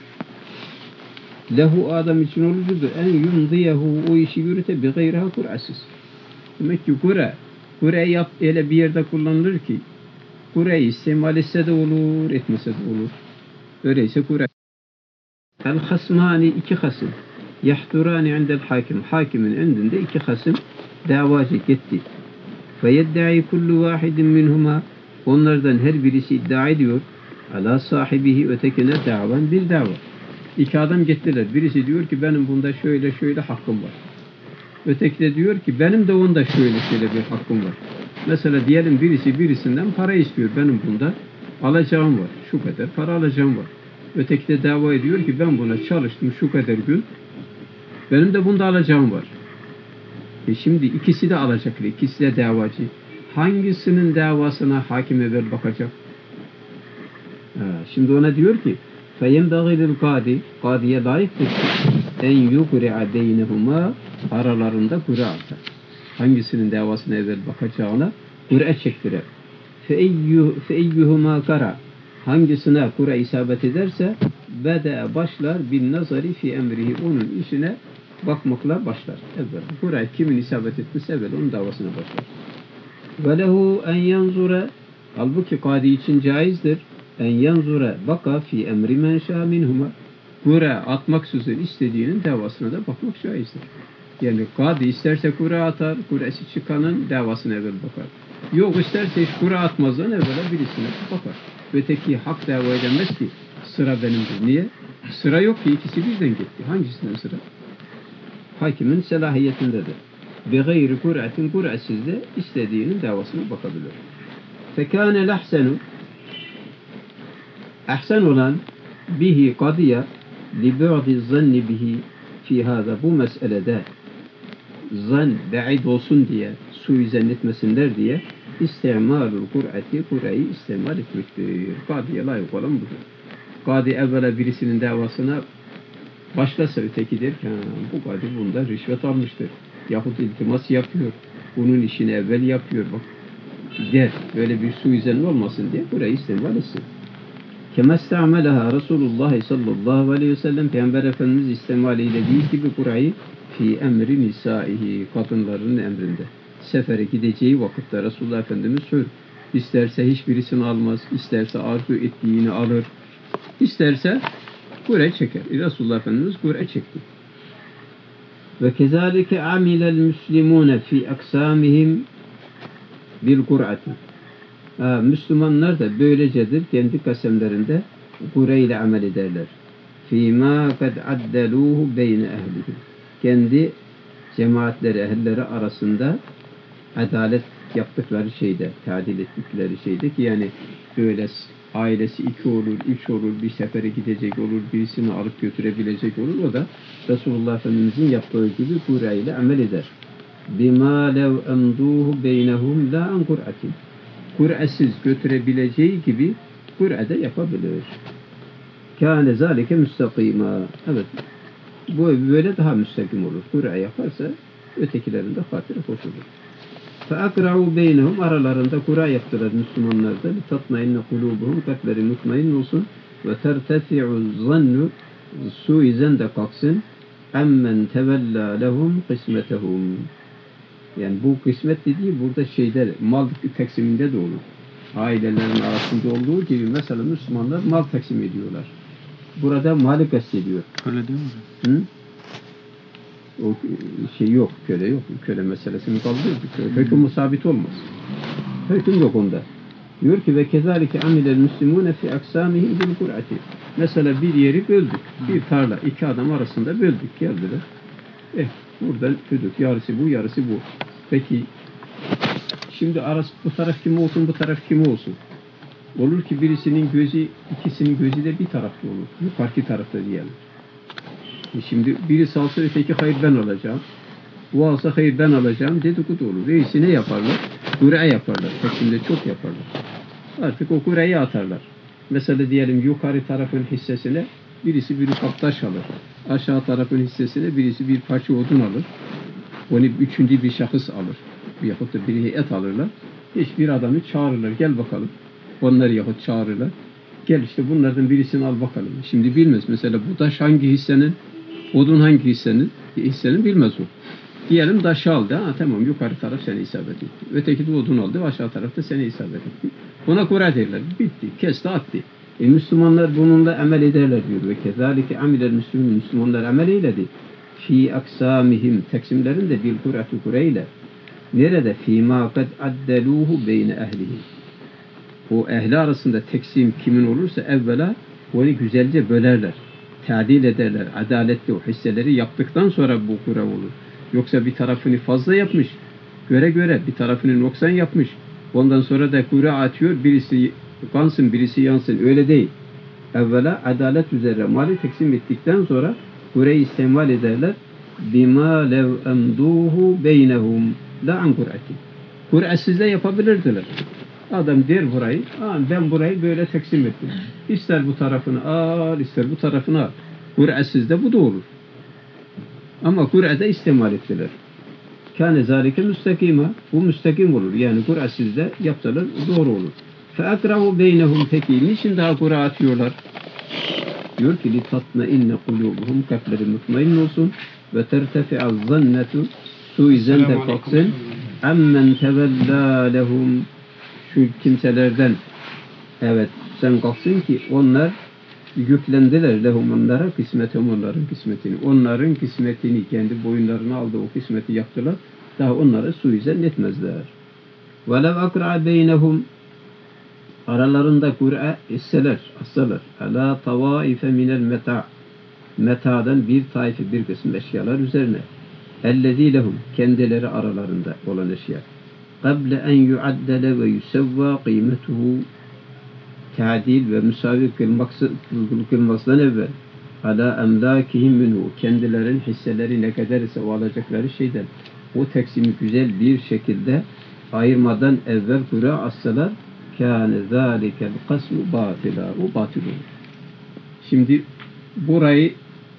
lehu adam için olucudur. En yumdiyehu o işi yürüte bi gayriha kur'asız. Demek ki Kur'a'yı yap öyle bir yerde kullanılır ki Kur'a'yı istemal etse de olur, etmese de olur. Öyleyse Kur'a el hasmani 2 hasım yahturani indel hakim. Hakimin önünde 2 hasım davacı gitti. Ve yedda'i kullu vahidin minhuma onlardan her birisi iddia ediyor ala sahibihi ötekine davan bir dava. 2 adam gittiler. Birisi diyor ki benim bunda şöyle şöyle hakkım var. Öteki de diyor ki benim de onda şöyle şöyle bir hakkım var. Mesela diyelim birisi birisinden para istiyor. Benim bunda alacağım var. Şu kadar para alacağım var. Öteki de dava ediyor ki ben buna çalıştım şu kadar gün. Benim de bunda alacağım var. Şimdi ikisi de alacaklı. İkisi de davacı. Hangisinin davasına hakim evvel bakacak? Şimdi ona diyor ki فَيَنْبَغِي لِلْقَادِ Kadiye layıktır en yukri'a beynehuma aralarında kura atar. Hangisinin davasına evvel bakacağına kura çektirir. فَاَيُّهُمَا kara hangisine kura isabet ederse bede başlar bin nazari fi emrihi onun işine bakmakla başlar. Evvel kura kimin isabet etmişse evvel onun davasına başlar. Ve lehu en yanzura halbuki kadi için caizdir. En yanzura baka fi emri men şâ minhuma kura atmaksızın istediğinin davasına da bakmak caizdir. Yani kadi isterse kura atar, kurası çıkanın davasına evvel bakar. Yok isterse hiç kura atmazdan evvela birisine bakar. Öteki hak dava edemez ki sıra benimdir. Niye? Sıra yok ki ikisi birden gitti. Hangisinden sıra? Hakimin selahiyetindedir. Bi gayri kur'atin kur'asız da istediğinin davasına bakabilir. Fekâne l'ahsenu ahsen olan bihi kadiya li bu'di zanni bihi fi hâzâ bu meselede zan ba'id olsun diye suizan etmesinler diye istimalul kur'ati kur'ayı istimal etmektir. Kadiye layık olan budur. Kadi evvela birisinin davasına başlasa öteki der ki bu kadi bunda rüşvet almıştır. Yahut iltimas yapıyor. Bunun işini evvel yapıyor. Bak der. Böyle bir suizan olmasın diye burayı istimal etsin. Kema istamalaha Resulullah sallallahu aleyhi ve sellem Peygamber Efendimiz istimal eylediği gibi kurayı fi emri nisaihi kadınların emrinde. Sefere gideceği vakitte Resulullah Efendimiz hür. İsterse hiçbirisini almaz. İsterse arzu ettiğini alır. İsterse kure çeker. Resulullah Efendimiz kure çekti. Ve kezalike amilel müslimune fi aksamihim bil kur'ati. Müslümanlar da böylecedir kendi kasemlerinde kure ile amel ederler. Fîmâ kad addelûhu beyne ehlihi. Kendi cemaatleri, ehilleri arasında adalet yaptıkları şeyde, tadil ettikleri şeyde ki yani böyle ailesi 2 olur, 3 olur, bir sefere gidecek olur, birisini alıp götürebilecek olur. O da Resulullah Efendimizin yaptığı gibi kure ile amel eder. Bima lev emduhu beynehum la an kur'atin. Kur'esiz götürebileceği gibi kur'ede yapabilir. Kâne zâlike müstakîmâ. Evet. Bu böyle daha müstakim olur. Kur'a yaparsa ötekilerin de hatırı hoş olur. فَاَقْرَعُوا beynehum. Aralarında Kur'a yaptılar Müslümanlar da. لِتَطْمَئِنَّ قُلُوبُهُم. Kalpleri mutmain olsun. وَتَرْتَفِعُ الظَّنُّ. Suizen de kalksın. اَمَّنْ تَوَلَّى لَهُمْ قِسْمَتَهُمْ. Yani bu kısmet dediği burada şeyde, mal taksiminde de olur. Ailelerin arasında olduğu gibi mesela Müslümanlar mal taksim ediyorlar. Burada mali kastediyor. Öyle değil mi? Hı? O şey yok, köle yok. Köle meselesini kaldırıyor. Hüküm sabit olmaz. Hüküm yok onda. Diyor ki ve kezalike amilel müslimune fi aksamihim bil kur'ati. Mesela bir yeri böldük. Bir tarla, 2 adam arasında böldük. Geldiler. Buradan tüdük. Yarısı bu, yarısı bu. Peki şimdi arası bu taraf kim olsun, bu taraf kim olsun? Olur ki birisinin gözü, ikisinin gözü de bir tarafta olur. Yukarıki tarafta diyelim. Şimdi birisi alsa öteki hayır ben alacağım. Bu alsa hayır ben alacağım. Dedikodu olur. Reisi ne yaparlar? Kure yaparlar. Taksimde çok yaparlar. Artık o kureyi atarlar. Mesela diyelim yukarı tarafın hissesine birisi bir kap taş alır. Aşağı tarafın hissesine birisi bir parça odun alır. Onu üçüncü bir şahıs alır. Yahut da bir heyet alırlar. Hiçbir adamı çağırırlar. Gel bakalım. Onları yahut çağırırlar. Gel işte bunlardan birisini al bakalım. Şimdi bilmez. Mesela bu taş hangi hissenin, odun hangi hissenin bilmez o. Diyelim taşı aldı. Ha, tamam yukarı taraf seni isabet etti. Öteki de odun aldı. Aşağı tarafta seni isabet etti. Buna kura derler. Bitti. Kesti attı. Müslümanlar bununla amel ederler diyor. Ve kezalike amilel müslümin. Müslümanlar amel eyledi. Fi aksamihim. Teksimlerinde bil kuratu kureyle. Nerede? Fîmâ kad addelûhu beyne ehlihi. O ehli arasında teksim kimin olursa evvela onu güzelce bölerler. Tadil ederler. Adaletli o hisseleri yaptıktan sonra bu kura olur. Yoksa bir tarafını fazla yapmış. Göre bir tarafını noksan yapmış. Ondan sonra da kura atıyor. Birisi kansın, birisi yansın. Öyle değil. Evvela adalet üzere mali teksim ettikten sonra kurayı istemal ederler. Bima lev emduhu beynehum la an kur'ati. Kur'asız da yapabilirdiler. Adam der burayı, ben burayı böyle teksim ettim. İster bu tarafını al, ister bu tarafını al. Kur'asız da bu da olur. Ama Kur'a'da istemal ettiler. Kâne zâlike müstakîmâ. Bu müstakim olur. Yani Kur'asız da yapsalar doğru olur. فَاَقْرَعُوا beynehum. Peki niçin daha Kur'a atıyorlar? Diyor ki لِتَطْمَئِنَّ قُلُوبُهُم. Kalpleri mutmain olsun. Ve tertefi'az zannetu. Suizen de kalksın. Emmen tevellâ lehum. Şu kimselerden evet sen kalksın ki onlar yüklendiler lehum onlara kısmetim onların kısmetini. Onların kısmetini kendi boyunlarına aldı o kısmeti yaptılar. Daha onlara suizen etmezler. Velev akra beynehum. Aralarında Kur'a assalar. Ala tavaife minel meta. Meta'dan bir taife bir kısım eşyalar üzerine. Ellezî lehum. Kendileri aralarında olan eşya. قَبْلَ اَنْ يُعَدَّلَ وَيُسَوَّى قِيمَتُهُ. Tadil ve müsavi kılmasından evvel ala emlâkihim minhu. Kendilerin hisseleri ne kadar ise o alacakları şeyden o teksimi güzel bir şekilde ayırmadan evvel kura assalar kâne zâlikel kasmu bâtilâ. O batıl olur. Şimdi burayı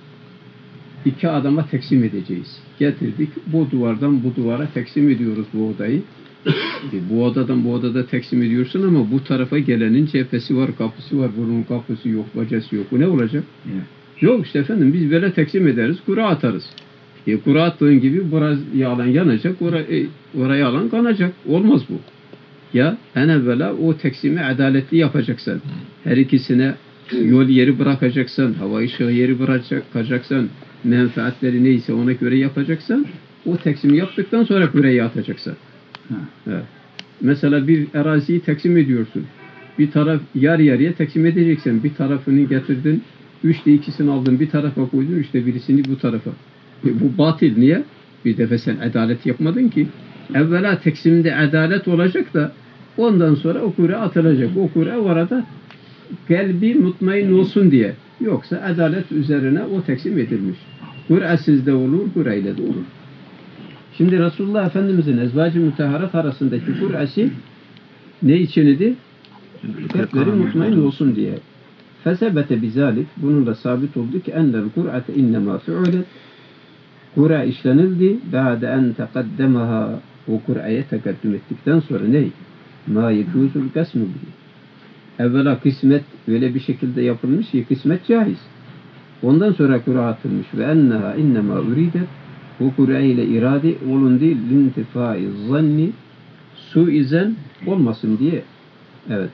2 adama teksim edeceğiz. Getirdik. Bu duvardan bu duvara teksim ediyoruz bu odayı. Bu odadan bu odada teksim ediyorsun ama bu tarafa gelenin cephesi var, kapısı var. Bunun kapısı yok, bacası yok. Bu ne olacak? Yok işte efendim biz böyle teksim ederiz, kura atarız. Kura attığın gibi buraya alan yanacak, oraya alan kanacak. Olmaz bu. Ya en evvela o teksimi adaletli yapacaksın. Her ikisine yol yeri bırakacaksan, hava ışığı yeri bırakacaksan, menfaatleri neyse ona göre yapacaksan, o teksimi yaptıktan sonra kureyi atacaksın. Evet. Mesela bir araziyi teksim ediyorsun. Bir taraf yarı yarıya taksim edeceksen bir tarafını getirdin, 3'te 2'sini aldın bir tarafa koydun, 3'te birisini bu tarafa. Bu batil. Niye? Bir defa sen adalet yapmadın ki. Evvela taksimde adalet olacak da ondan sonra o kura atılacak. O kura orada kalbi mutmain olsun diye. Yoksa adalet üzerine o taksim edilmiş. Kura sizde olur, kura ile de olur. Şimdi Resulullah Efendimizin ezvacı müteharat arasındaki kur'ası ne için idi? Kalpleri mutmain olsun diye. Fesebete bizalik, bununla sabit oldu ki ennel kur'ate innema fi'ulet, kura işlenildi, ba'de en teqaddemaha, o kur'aya tekaddüm ettikten sonra ne? Ma yekûzul kasmu bihi. Evvela kısmet öyle bir şekilde yapılmış ki kısmet caiz. Ondan sonra kura atılmış ve enneha innema uridet, bu kura ile irade olundu lintifai zanni, suizen olmasın diye. Evet.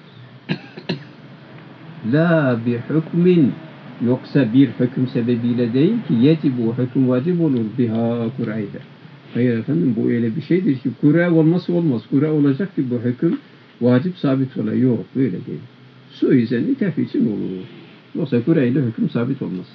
La bi hükmin, yoksa bir hüküm sebebiyle değil ki yecibu, hüküm vacip olur biha kurayda. Hayır efendim, bu öyle bir şeydir ki kura olması olmaz. Kura olacak ki bu hüküm vacip sabit ola. Yok, böyle değil. Suizenli tefi için olur. Yoksa kura ile hüküm sabit olmaz.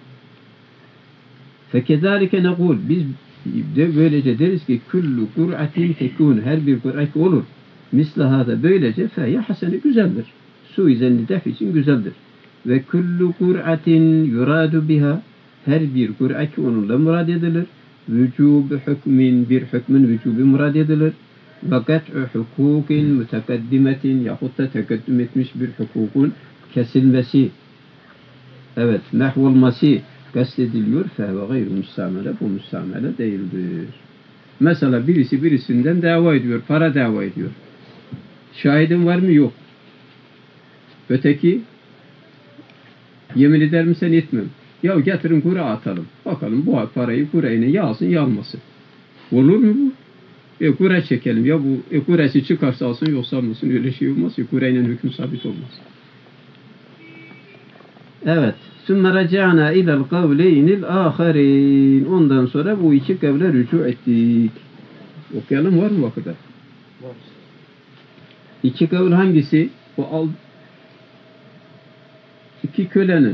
Fekezalike nekul, biz de böylece deriz ki kullu kur'atin tekun, her bir kur'at olur. Mislahada böylece feyye hasene güzeldir. Suizenli def için güzeldir. Ve kullu kur'atin yuradu biha, her bir kur'at onunla murad edilir. Vücubu hükmin, bir hükmün vücubu murad edilir. Ve kat'u hukukin mütekaddimetin, yahut da tekaddüm etmiş bir hukukun kesilmesi, evet, mahvolması kastediliyor. Fehve gayru müstamele, bu müstamele değildir. Mesela birisi birisinden dava ediyor, para dava ediyor. Şahidin var mı? Yok. Öteki yemin eder mi sen etmem. Ya getirin kura atalım. Bakalım bu parayı kurayla yağsın yağmasın. Olur mu bu? Kura çekelim. Ya bu kurası çıkarsa alsın yoksa almasın. Öyle şey olmaz. Kurayla hüküm sabit olmaz. Evet. Sümme reca'na ilel kavleynil âkharîn. Ondan sonra bu iki kavle rücu ettik. Okuyalım, var mı vakıda? Var. İki kavl hangisi? İki kölenin,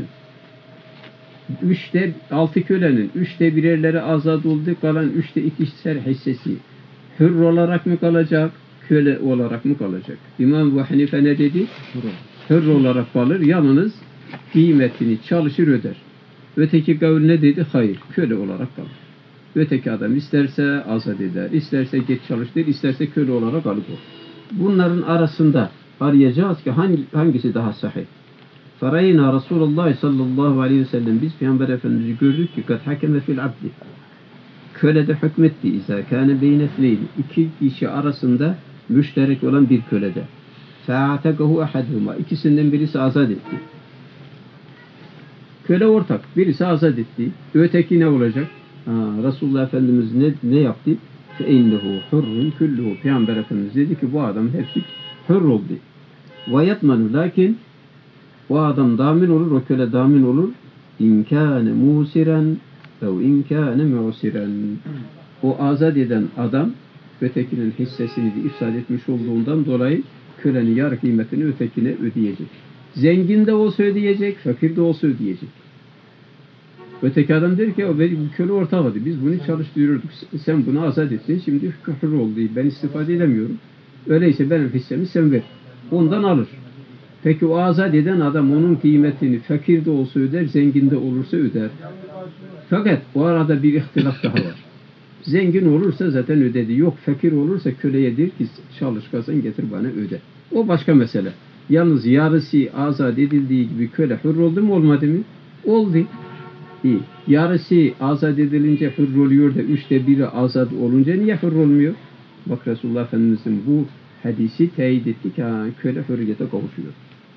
6 kölenin 3'te birerleri azad oldu, kalan 3'te 2'şer hissesi hür olarak mı kalacak, köle olarak mı kalacak? İmam Ebu Hanife ne dedi? Hür olarak kalır, yalnız kıymetini çalışır öder. Öteki kavl ne dedi? Hayır, köle olarak kalır. Öteki adam isterse azad eder, isterse geç çalıştır, isterse köle olarak alır. Bunların arasında arayacağız ki hangisi daha sahih? Farayna Resulullah sallallahu aleyhi ve sellem, biz Peygamber Efendimiz'i gördük ki kad hakeme fil abdi, kölede hükmetti izâ kâne beynetneydi, iki kişi arasında müşterek olan bir kölede. Fe'atekahu ahaduhuma, ikisinden birisi azad etti. Köle ortak, birisi azad etti. Öteki ne olacak? Resulullah Efendimiz ne yaptı? فَاِنَّهُ hurrun kulluhu. Peygamber Efendimiz dedi ki bu adam hepsi hür oldu. وَيَطْمَنُ, lakin o adam damin olur, o köle damin olur. İmkâne musiren ev imkâne mu'siren. O azad eden adam ötekinin hissesini de ifsad etmiş olduğundan dolayı kölenin yarı kıymetini ötekine ödeyecek. Zengin de olsa ödeyecek, fakir de olsa ödeyecek. Öteki adam der ki o benim köle ortağıydı. Biz bunu çalıştırıyorduk. Sen bunu azad ettin. Şimdi küfür oldu. Ben istifade edemiyorum. Öyleyse benim hissemi sen ver. Ondan alır. Peki o azad eden adam onun kıymetini fakir de olsa öder, zengin de olursa öder. Fakat bu arada bir ihtilaf daha var. Zengin olursa zaten ödedi. Yok, fakir olursa köleye der ki çalış kazan getir bana öde. O başka mesele. Yalnız yarısı azad edildiği gibi köle hür oldu mu olmadı mı? Oldu. İyi. Yarısı azad edilince hür oluyor da 1/3 azad olunca niye hür olmuyor? Bak Resulullah Efendimiz'in bu hadisi teyit etti ki köle hürriyete kavuşuyor.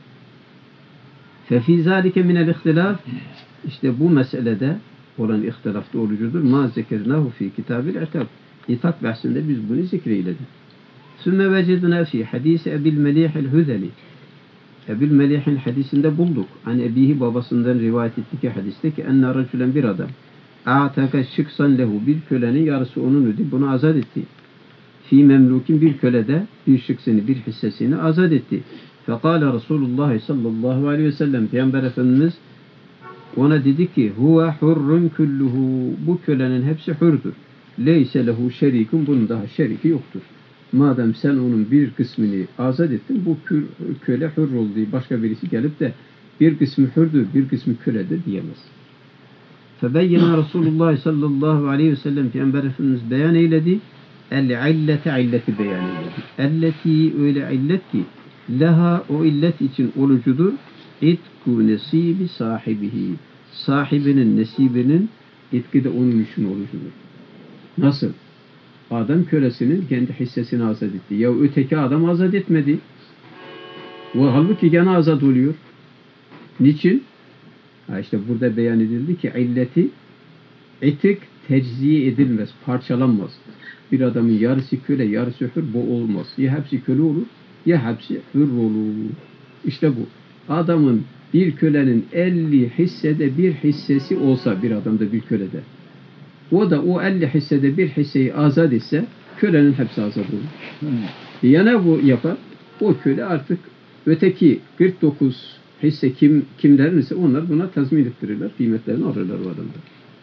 Fefi zâlike minel ihtilaf, işte bu meselede olan ihtilaf doğrucudur. Ma zekernâhu fi kitâbil itab. İtak bahsinde biz bunu zikreyledik. Sümme vecednâ fi hadîsi Ebil Melih'il Hüzeli. Ebil Melih'in hadisinde bulduk. Hani ebihi babasından rivayet etti ki hadiste ki enne racülen, bir adam a'taka şıksan lehu, bir kölenin yarısı onun ödü, bunu azad etti. Fi memlukin, bir kölede bir şıksını, bir hissesini azad etti. Fekale Resulullah sallallahu aleyhi ve sellem, Peygamber Efendimiz ona dedi ki, huve hurrun kulluhu, bu kölenin hepsi hürdür. Leyse lehu şerikun, bunun daha şeriki yoktur. Madem sen onun bir kısmını azat ettin, bu köle hür oldu. Başka birisi gelip de bir kısmı hürdür, bir kısmı köledir diyemez. Febeyyene Resulullah sallallahu aleyhi ve sellem, Peygamber Efendimiz beyan eyledi. El-illete, illeti beyan eyledi. Elleti, öyle illet ki, leha, o illet için olucudur. İtku nesibi sahibihi, sahibinin nesibinin itki de onun için olucudur. Nasıl? Adam kölesinin kendi hissesini azat etti. Ya öteki adam azat etmedi. O halbuki gene azat oluyor. Niçin? İşte burada beyan edildi ki illeti etik tecziye edilmez, parçalanmaz. Bir adamın yarısı köle, yarısı hür, bu olmaz. Ya hepsi köle olur, ya hepsi hür olur. İşte bu. Adamın bir kölenin 50 hissede bir hissesi olsa bir adamda bir kölede, o da o 50 hissede bir hisseyi azat etse kölenin hepsi azat olur. Yani bu yapar, o köle artık öteki 49 hisse kimlerin ise onlar buna tazmin ettirirler, kıymetlerini alırlar o adamda.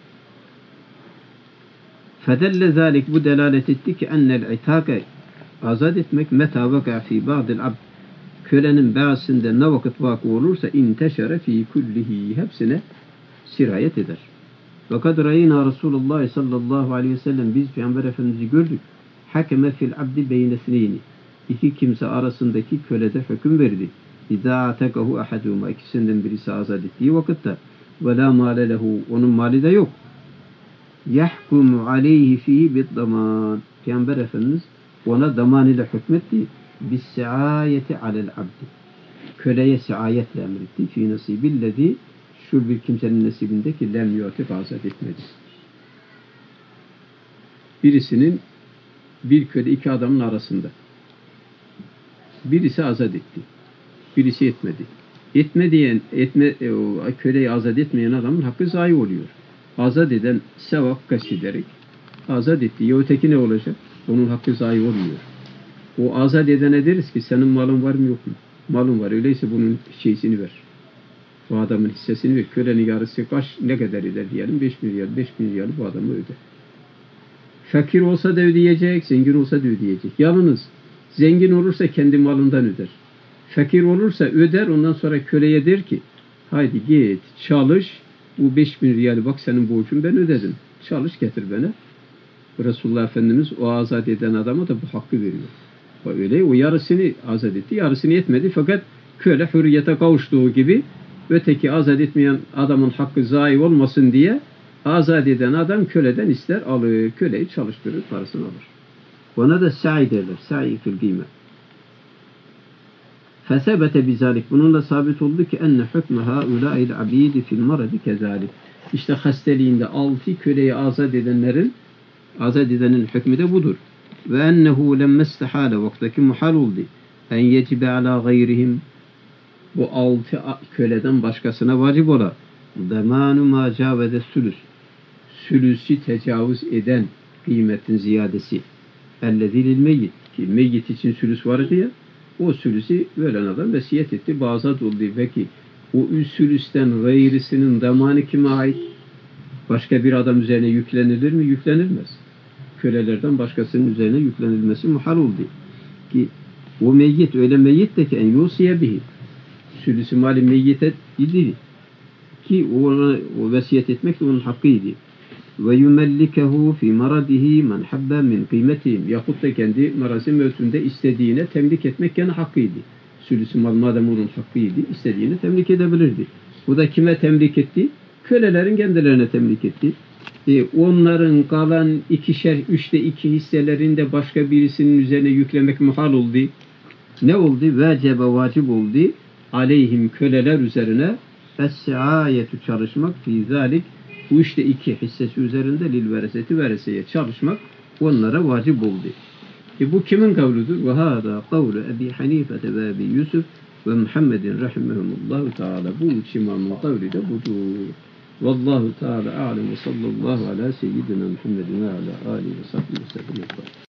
Fedelle zalik, bu delalet etti ki ennel itake, azat etmek, meta vaka fi ba'dil abd, kölenin bazısında ne vakit vakı olursa inteşere fi kullihi, hepsine sirayet eder. Fakat rayina Resulullah sallallahu aleyhi ve sellem, biz Peygamber Efendimiz'i gördük. Hakeme fil abdi beynesneyni, iki kimse arasındaki kölede hüküm verdi. İzâ atekahu ahadûma, ikisinden birisi azat ettiği vakitte, ve lâ mâle lehu, onun mali de yok. Yahkumu aleyhi fihi bid-damân, Peygamber Efendimiz ona daman ile hükmetti. Bis-siâyeti alel abdi, köleye siayetle emretti. Fî nasibillezî, şu bir kimsenin nesibindeki lem yu'tik, azat etmedi. Birisinin, bir köle iki adamın arasında, birisi azat etti, birisi etmedi. Köleyi azat etmeyen adamın hakkı zayi oluyor. Azat eden sevap kastederek azat etti. Ya öteki ne olacak? Onun hakkı zayi olmuyor. O azat edene deriz ki senin malın var mı yok mu? Malın var. Öyleyse bunun şeysini ver. O adamın hissesini ver. Kölenin yarısı ne kadar eder diyelim? 5 milyar. 5 milyarı bu adamı öde. Fakir olsa da ödeyecek, zengin olsa da ödeyecek. Yalnız zengin olursa kendi malından öder. Fakir olursa öder, ondan sonra köleye der ki haydi git çalış, bu 5.000 riyali bak senin borcun, ben ödedim. Çalış getir bana. Resulullah Efendimiz o azat eden adama da bu hakkı veriyor. Öyle o yarısını azat etti, yarısını etmedi. Fakat köle hürriyete kavuştuğu gibi öteki azat etmeyen adamın hakkı zayi olmasın diye azat eden adam köleden ister alır. Köleyi çalıştırır, parasını alır. Ona da sa'i derler. Sa'i fil kıymet. Fesebete bizalik, bununla sabit oldu ki enne hükmü haulâil abîdi fil maradi kezalik. İşte hasteliğinde 6 köleyi azat edenin hükmü de budur. Ve ennehu lemmestehâle, vaktaki muhal oldu. En yecibe alâ gayrihim, bu 6 köleden başkasına vacip ola. Demânu mâ câvede sülüs, sülüsü tecavüz eden kıymetin ziyadesi. Ellezî lil meyyit, ki meyyit için sülüs vardı ya, o sülüsü veren adam vesiyet etti, bazat oldu. Peki o sülüsten gayrisinin zamanı kime ait? Başka bir adam üzerine yüklenilir mi? Yüklenilmez. Kölelerden başkasının üzerine yüklenilmesi muhal oldu. Ki o meyyit, öyle meyyit de ki en yusiye bihi, sülüsü mali meyyite idi ki o vesiyet etmek de onun hakkıydı. Ve yumellikehu fi maradihi men habbe min kıymetihim, yahut da kendi marazi mevsümünde istediğine temlik etmek gene hakkıydı. Sülüsü mal madem onun hakkıydı, istediğini temlik edebilirdi. Bu da kime temlik etti? Kölelerin kendilerine temlik etti. Onların kalan 2'şer 3'te 2 hisselerinde başka birisinin üzerine yüklemek muhal oldu. Ne oldu? Vecebe, vacip oldu. Aleyhim, köleler üzerine es-siayetu, çalışmak, fi zalik, bu işte 2 hissesi üzerinde lil vereseti, vereseye çalışmak onlara vacip oldu. Bu kimin kavludur? Ve hâdâ kavlu Ebi Hanife ve Ebi Yusuf ve Muhammedin rahimehumullahu teâlâ. Bu üç imamın kavli de budur. Vallahu teâlâ a'lem ve sallallahu ala seyyidina Muhammedin ve ala âlihi ve sahbihi ve sellem.